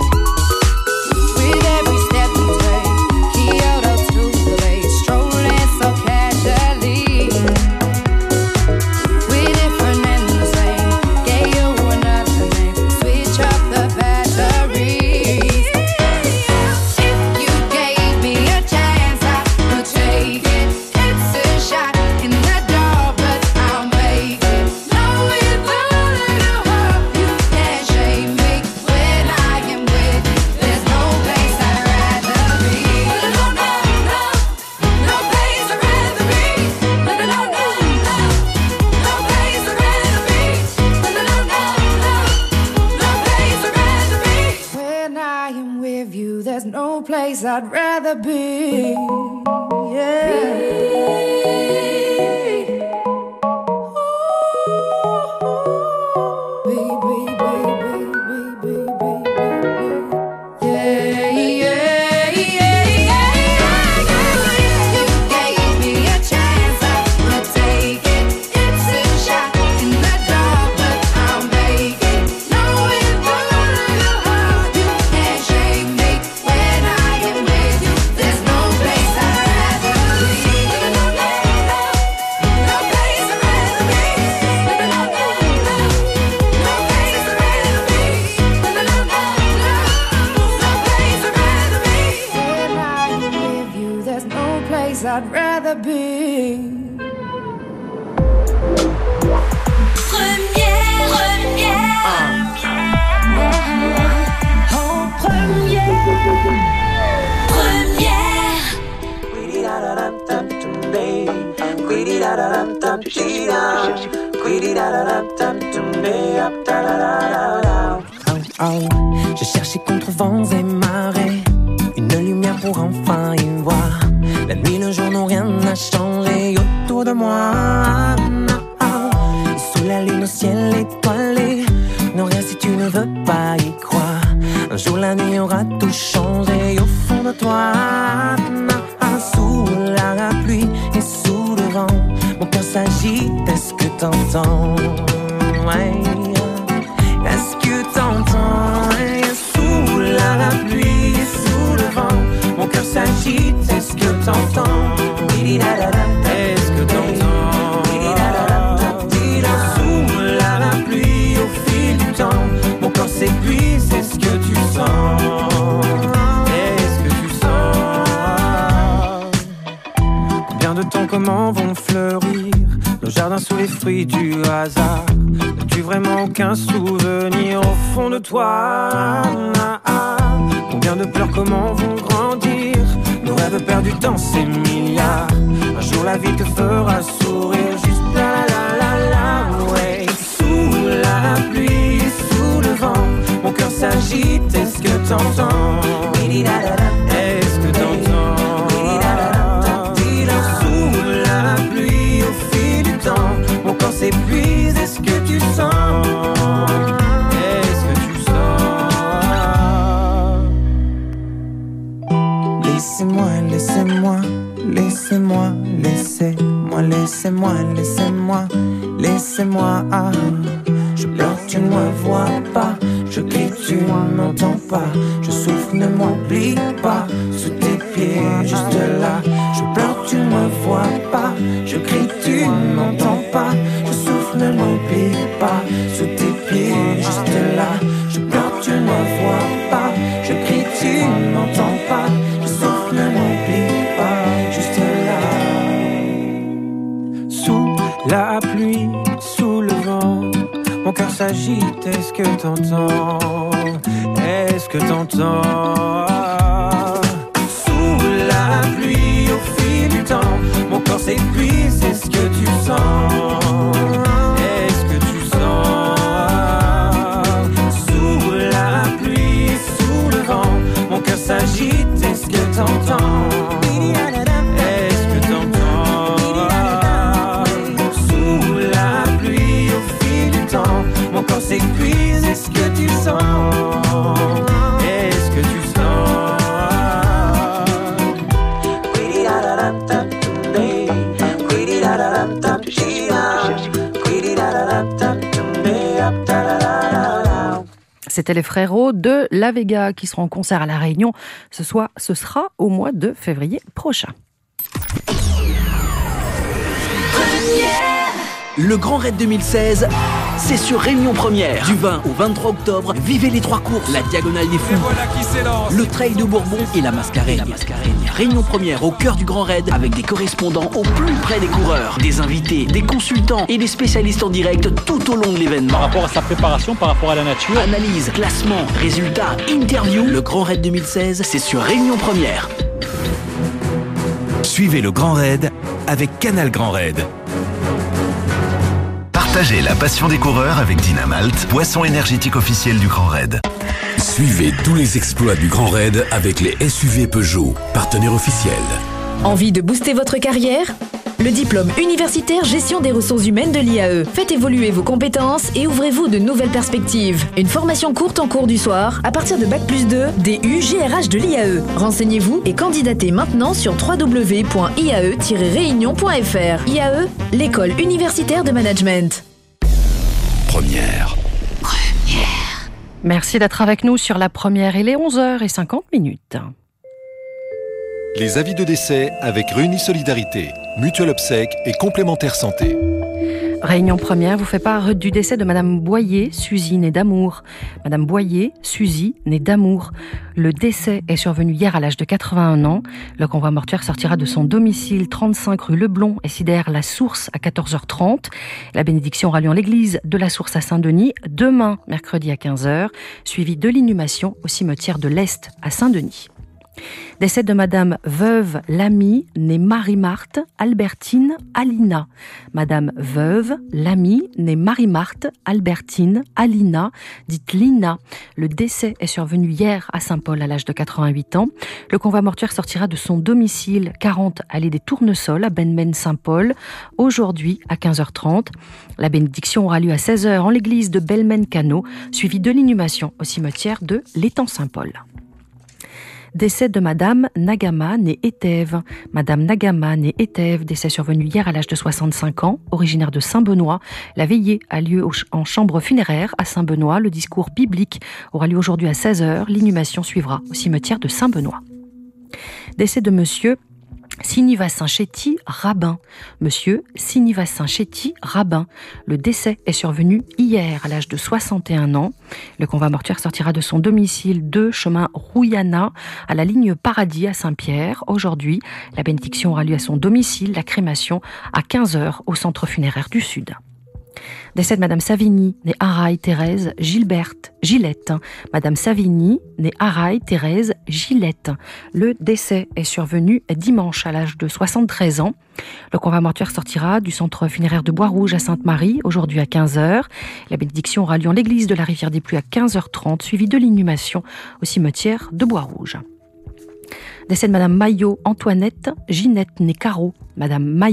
With every step we take, Kyoto to the bay, strolling so casually. We're different and the same, gave you another name, switch up the batteries. If you gave me a chance, I would take it. It's a shot in the dark, but I'll make it. Knowing the little heart, you can't shame me. When I am with you, there's no place I'd rather be. No, no, no, no place I'd rather be. No, no, no, no, no place I'd rather be. No, no, no, no, no place I'd rather be. When I am with you, there's no place I'd rather be. I'd rather be. Première, première, en première, première. Oh, oh, je cherchais contre vents et marées une lumière pour enfin y voir. La nuit, le jour n'ont rien à changer autour de moi. Sous la lune, au ciel étoilé, non rien si tu ne veux pas y croire. Un jour la nuit aura tout changé au fond de toi. Sous la pluie et sous le vent, mon cœur s'agite, est-ce que t'entends? Ouais. Est-ce que t'entends? Sous la pluie et sous le vent, mon cœur s'agite, est-ce que t'entends? Est-ce que t'entends? Sous la pluie au fil du temps, mon corps s'épuise, est-ce que tu sens? Est-ce que tu sens? Combien de temps, comment vont fleurir nos jardins sous les fruits du hasard? N'as-tu vraiment aucun souvenir au fond de toi? Combien de pleurs, comment vont grandir nos rêves perdus dans ces milliards? Un jour la vie te fera sourire, juste la la la la, ouais. Sous la pluie, sous le vent, mon cœur s'agite, est-ce que t'entends? Est-ce que t'entends? Sous la pluie, au fil du temps, mon corps s'épuise, est-ce que tu sens? Est-ce que tu sens? Laissez-moi, laissez laissez-moi, laissez-moi, laissez-moi, laissez-moi, laissez-moi, laissez-moi. Ah. Je pleure, tu ne me vois pas. Je crie, tu ne m'entends pas. Je souffre, ne m'oublie pas. Sous tes pieds, juste là. Je pleure, tu ne me vois pas. Je crie, tu ne m'entends pas. Je souffre, ne m'oublie pas. Sous tes pieds, juste là. Je pleure, tu ne me vois pas. Je crie, tu ne m'entends pas. Je souffre, ne m'oublie pas. Juste là. Sous la pluie, sous le vent, mon cœur s'agite, est-ce que t'entends? Est-ce que t'entends? Sous la pluie, au fil du temps, mon corps s'épuise, est-ce que tu sens? Est-ce que tu sens? Sous la pluie, sous le vent, mon cœur s'agite, est-ce que t'entends? Est-ce que t'entends? Sous la pluie, au fil du temps, mon corps s'épuise, est-ce que tu sens? Est-ce que tu sens? C'était les frérots de La Vega qui seront en concert à La Réunion. Ce soir, ce sera au mois de février prochain. Le Grand Raid deux mille seize, c'est sur Réunion Première. Du vingt au vingt-trois octobre, vivez les trois courses, la Diagonale des Fous, voilà le Trail de Bourbon et la Mascarène. Réunion Première au cœur du Grand Raid, avec des correspondants au plus près des coureurs, des invités, des consultants et des spécialistes en direct tout au long de l'événement. Par rapport à sa préparation, par rapport à la nature. Analyse, classement, résultats, interview. Le Grand Raid deux mille seize, c'est sur Réunion Première. Suivez le Grand Raid avec Canal Grand Raid. Partagez la passion des coureurs avec Dynamalt, boisson énergétique officielle du Grand Raid. Suivez tous les exploits du Grand Raid avec les S U V Peugeot, partenaire officiel. Envie de booster votre carrière ? Le diplôme universitaire gestion des ressources humaines de l'I A E. Faites évoluer vos compétences et ouvrez-vous de nouvelles perspectives. Une formation courte en cours du soir, à partir de Bac plus deux, D U G R H de l'I A E. Renseignez-vous et candidatez maintenant sur w w w point i a e tiret réunion point f r. I A E, l'école universitaire de management. Première. Première. Merci d'être avec nous sur La Première. Il est onze heures cinquante minutes. Les avis de décès avec Réunis Solidarité, Mutuelle Obsèques et Complémentaire Santé. Réunion Première vous fait part du décès de Madame Boyer, Suzy, née d'Amour. Madame Boyer, Suzy, née d'Amour. Le décès est survenu hier à l'âge de quatre-vingt-un ans. Le convoi mortuaire sortira de son domicile trente-cinq rue Leblon et sidère La Source à quatorze heures trente. La bénédiction aura lieu en l'église de La Source à Saint-Denis demain, mercredi à quinze heures, suivi de l'inhumation au cimetière de l'Est à Saint-Denis. Décès de Madame Veuve Lamy, née Marie-Marthe, Albertine, Alina. Madame Veuve Lamy, née Marie-Marthe, Albertine, Alina, dite Lina. Le décès est survenu hier à Saint-Paul à l'âge de quatre-vingt-huit ans. Le convoi mortuaire sortira de son domicile quarante allée des Tournesols à Belmen-Saint-Paul aujourd'hui à quinze heures trente. La bénédiction aura lieu à seize heures en l'église de Belmen-Cano, suivie de l'inhumation au cimetière de l'Étang-Saint-Paul. Décès de Madame Nagama, née Étève. Madame Nagama, née Étève, décès survenu hier à l'âge de soixante-cinq ans, originaire de Saint-Benoît. La veillée a lieu en chambre funéraire à Saint-Benoît. Le discours biblique aura lieu aujourd'hui à seize heures. L'inhumation suivra au cimetière de Saint-Benoît. Décès de Monsieur Srinivassan Shetty, rabbin. Monsieur Srinivassan Shetty, rabbin. Le décès est survenu hier à l'âge de soixante et un ans. Le convoi mortuaire sortira de son domicile deux chemin Rouyana à la ligne Paradis à Saint-Pierre. Aujourd'hui, la bénédiction aura lieu à son domicile, la crémation à quinze heures au centre funéraire du Sud. Décès de Madame Savigny, née Araille Thérèse Gilberte, Gillette. Madame Savigny, née Araille Thérèse Gillette. Le décès est survenu dimanche à l'âge de soixante-treize ans. Le convoi mortuaire sortira du centre funéraire de Bois-Rouge à Sainte-Marie, aujourd'hui à quinze heures. La bénédiction aura lieu en l'église de la Rivière des Pluies à quinze heures trente, suivie de l'inhumation au cimetière de Bois-Rouge. Décès de Madame Maillot Antoinette Ginette née Caro. Madame Maillot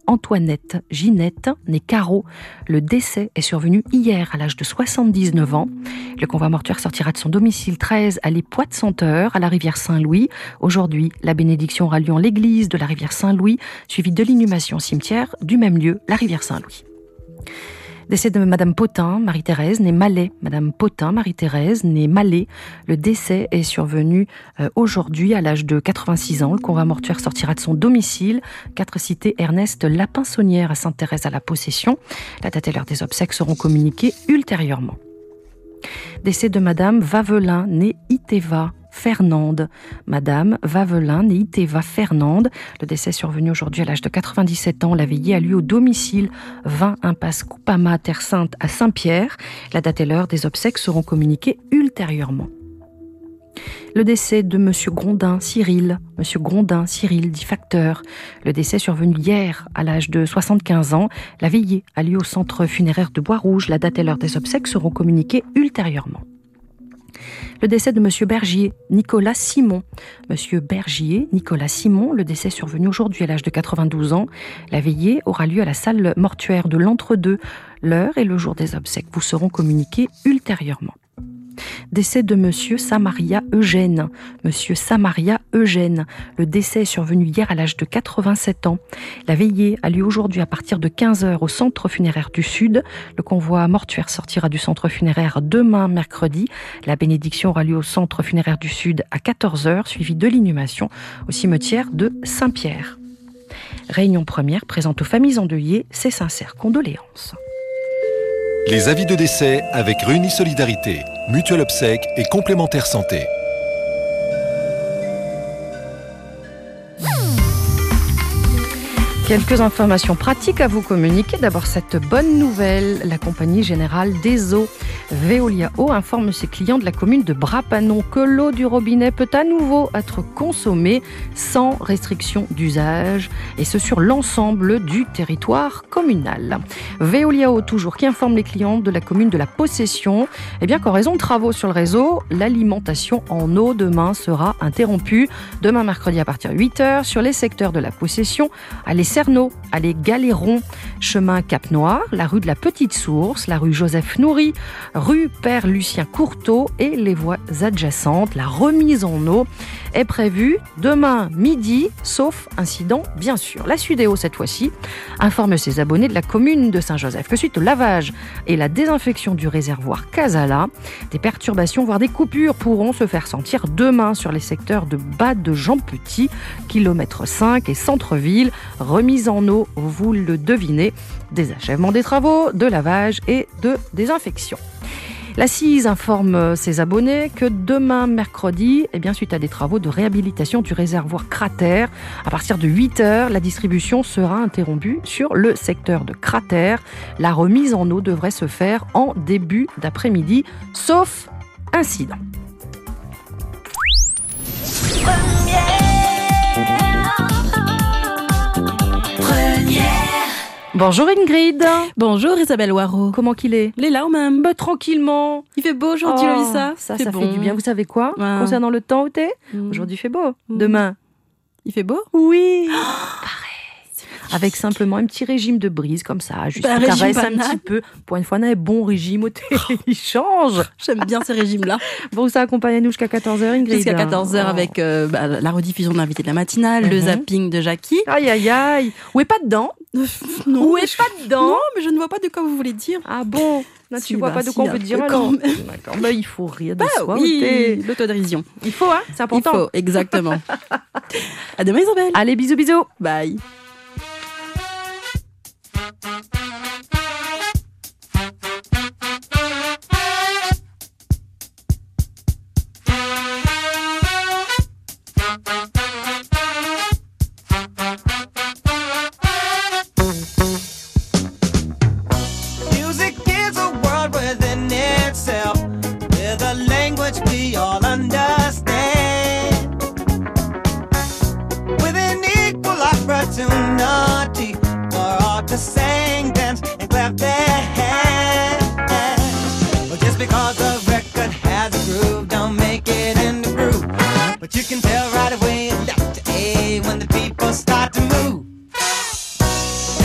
Antoinette Ginette, née Caro. Le décès est survenu hier à l'âge de soixante-dix-neuf ans. Le convoi mortuaire sortira de son domicile treize allée Poix-de-Senteur à la rivière Saint-Louis. Aujourd'hui, la bénédiction aura lieu en l'église de la rivière Saint-Louis, suivie de l'inhumation au cimetière du même lieu, la rivière Saint-Louis. Décès de Madame Potin, Marie-Thérèse, née Mallet. Madame Potin, Marie-Thérèse, née Mallet. Le décès est survenu euh, aujourd'hui à l'âge de quatre-vingt-six ans. Le convoi mortuaire sortira de son domicile, quatre cité Ernest Lapin-Saunière à Sainte-Thérèse-à-la-Possession. La date et l'heure des obsèques seront communiquées ultérieurement. Décès de Madame Vavelin, née Iteva Fernande. Madame Vavelin, née Iteva Fernande. Le décès est survenu aujourd'hui à l'âge de quatre-vingt-dix-sept ans. La veillée a lieu au domicile vingt impasse Coupama, Terre Sainte à Saint-Pierre. La date et l'heure des obsèques seront communiquées ultérieurement. Le décès de Monsieur Grondin Cyril, Monsieur Grondin Cyril, dit facteur. Le décès est survenu hier à l'âge de soixante-quinze ans. La veillée a lieu au centre funéraire de Bois-Rouge. La date et l'heure des obsèques seront communiquées ultérieurement. Le décès de Monsieur Bergier, Nicolas Simon. Monsieur Bergier, Nicolas Simon, le décès est survenu aujourd'hui à l'âge de quatre-vingt-douze ans. La veillée aura lieu à la salle mortuaire de l'Entre-deux. L'heure et le jour des obsèques vous seront communiqués ultérieurement. Décès de Monsieur Samaria Eugène. Monsieur Samaria Eugène. Le décès est survenu hier à l'âge de quatre-vingt-sept ans. La veillée a lieu aujourd'hui à partir de quinze heures au centre funéraire du Sud. Le convoi mortuaire sortira du centre funéraire demain mercredi. La bénédiction aura lieu au centre funéraire du Sud à quatorze heures, suivie de l'inhumation au cimetière de Saint-Pierre. Réunion première présente aux familles endeuillées ses sincères condoléances. Les avis de décès avec Réunis Solidarité, Mutuelle Obsèques et Complémentaire Santé. Quelques informations pratiques à vous communiquer. D'abord, cette bonne nouvelle. La Compagnie Générale des Eaux, Veolia Eau, informe ses clients de la commune de Bras-Panon que l'eau du robinet peut à nouveau être consommée sans restriction d'usage, et ce sur l'ensemble du territoire communal. Veolia Eau, toujours, qui informe les clients de la commune de la Possession eh bien, qu'en raison de travaux sur le réseau, l'alimentation en eau demain sera interrompue. Demain, mercredi, à partir de huit heures, sur les secteurs de la Possession, à les Cerneau, allée Galéron, chemin Cap-Noir, la rue de la Petite Source, la rue Joseph Nourry, rue Père Lucien Courteau et les voies adjacentes. La remise en eau est prévue demain midi, sauf incident bien sûr. La Sudéo, cette fois-ci, informe ses abonnés de la commune de Saint-Joseph que suite au lavage et la désinfection du réservoir Casala, des perturbations, voire des coupures pourront se faire sentir demain sur les secteurs de Bas de Jean Petit, kilomètre cinq et centre-ville. Remise en eau, vous le devinez, des achèvements des travaux, de lavage et de désinfection. La C I S informe ses abonnés que demain mercredi, eh bien, suite à des travaux de réhabilitation du réservoir Cratère, à partir de huit heures, la distribution sera interrompue sur le secteur de Cratère. La remise en eau devrait se faire en début d'après-midi, sauf incident. Bonjour Ingrid. Bonjour Isabelle Waro. Comment qu'il est? Il est là ou même? Bah, tranquillement. Il fait beau aujourd'hui, oh, le ça Ça, c'est ça bon. fait du bien. Vous savez quoi ouais. Concernant le temps où t'es mmh. Aujourd'hui, il fait beau. Mmh. Demain, il fait beau? Oui. Oh, pareil. Avec simplement un petit régime de brise comme ça, juste bah, un caresse banal. un petit peu. Pour une fois, on a un bon régime au thé. Il change. J'aime bien ces régimes-là. Bon, ça accompagne-nous jusqu'à quatorze heures, Ingrid. Jusqu'à quatorze heures oh. avec euh, bah, la rediffusion de l'invité de la matinale, mm-hmm. le zapping de Jackie. Aïe, aïe, aïe. Où est pas dedans? Non. Où est pas dedans? Non, mais je ne vois pas de quoi vous voulez dire. Ah bon? Là, si, tu vois bah, pas de si, quoi on veut dire alors? D'accord. Bah, il faut rire de bah, soi. Oui, l'autodérision. Il faut, hein? C'est important. Il faut, exactement. À demain, Isabelle. Allez, bisous, bisous. Bye. Music is a world within itself, with a language we all understand, with an equal opportunity for all to sing, dance, and clap their hands. But just because a record has a groove, don't make it in the groove. But you can tell right away, Doctor A, when the people start to move.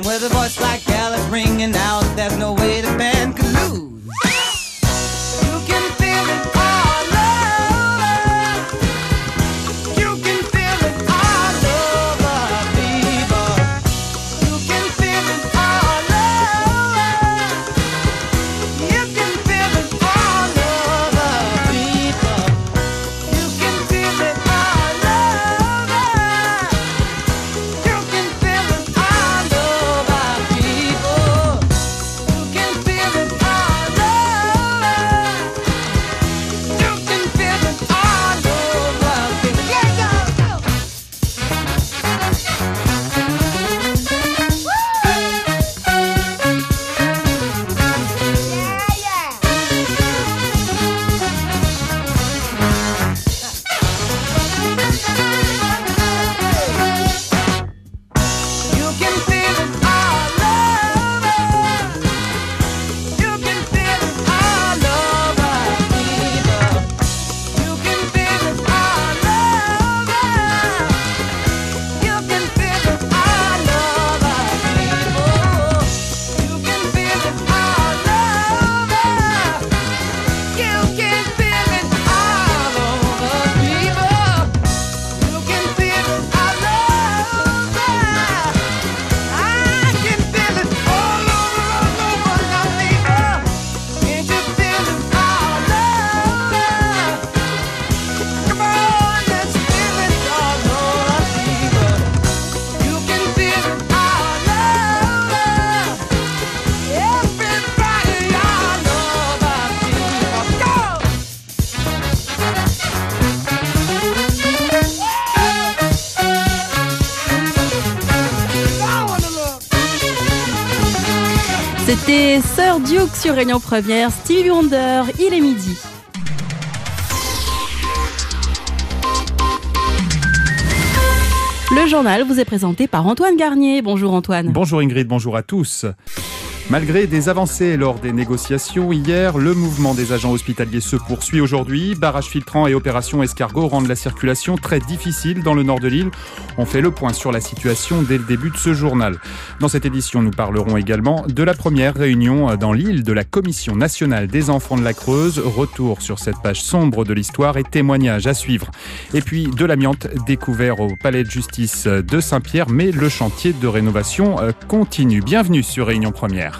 With a voice like Alice ringing out, there's no way the band could lose. You can feel it all over. You can feel it all over, people. You can feel it all over. You can feel it all over, people. You can feel it all over. You can feel it all over, people. You can feel it all over. You can feel it all over, people. Yeah, go, go. You can feel it all over. You can feel it all over, people. You can feel it all over. You can feel it all over, people. You can feel it all over. You can feel it all over, people. You can feel it all over. I can feel it all over, all over, now, people. Can't you feel it all over? Come on, let's feel it all over, people. You can feel it all over. Everybody all over, people. Go! C'était Sir Duke sur Réunion Première, Stevie Wonder, il est midi. Le journal vous est présenté par Antoine Garnier. Bonjour Antoine. Bonjour Ingrid, bonjour à tous. Malgré des avancées lors des négociations hier, le mouvement des agents hospitaliers se poursuit aujourd'hui. Barrages filtrants et opérations escargot rendent la circulation très difficile dans le nord de l'île. On fait le point sur la situation dès le début de ce journal. Dans cette édition, nous parlerons également de la première réunion dans l'île de la Commission nationale des enfants de la Creuse. Retour sur cette page sombre de l'histoire et témoignages à suivre. Et puis de l'amiante découvert au palais de justice de Saint-Pierre, mais le chantier de rénovation continue. Bienvenue sur Réunion Première.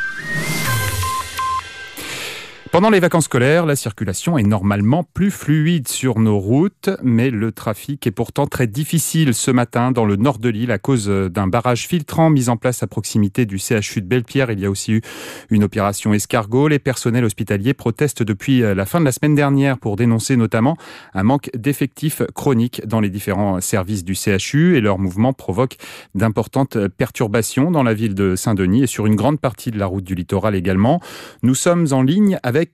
Pendant les vacances scolaires, la circulation est normalement plus fluide sur nos routes, mais le trafic est pourtant très difficile ce matin dans le nord de l'île à cause d'un barrage filtrant mis en place à proximité du C H U de Belle-Pierre. Il y a aussi eu une opération escargot. Les personnels hospitaliers protestent depuis la fin de la semaine dernière pour dénoncer notamment un manque d'effectifs chroniques dans les différents services du C H U et leur mouvement provoque d'importantes perturbations dans la ville de Saint-Denis et sur une grande partie de la route du littoral également. Nous sommes en ligne avec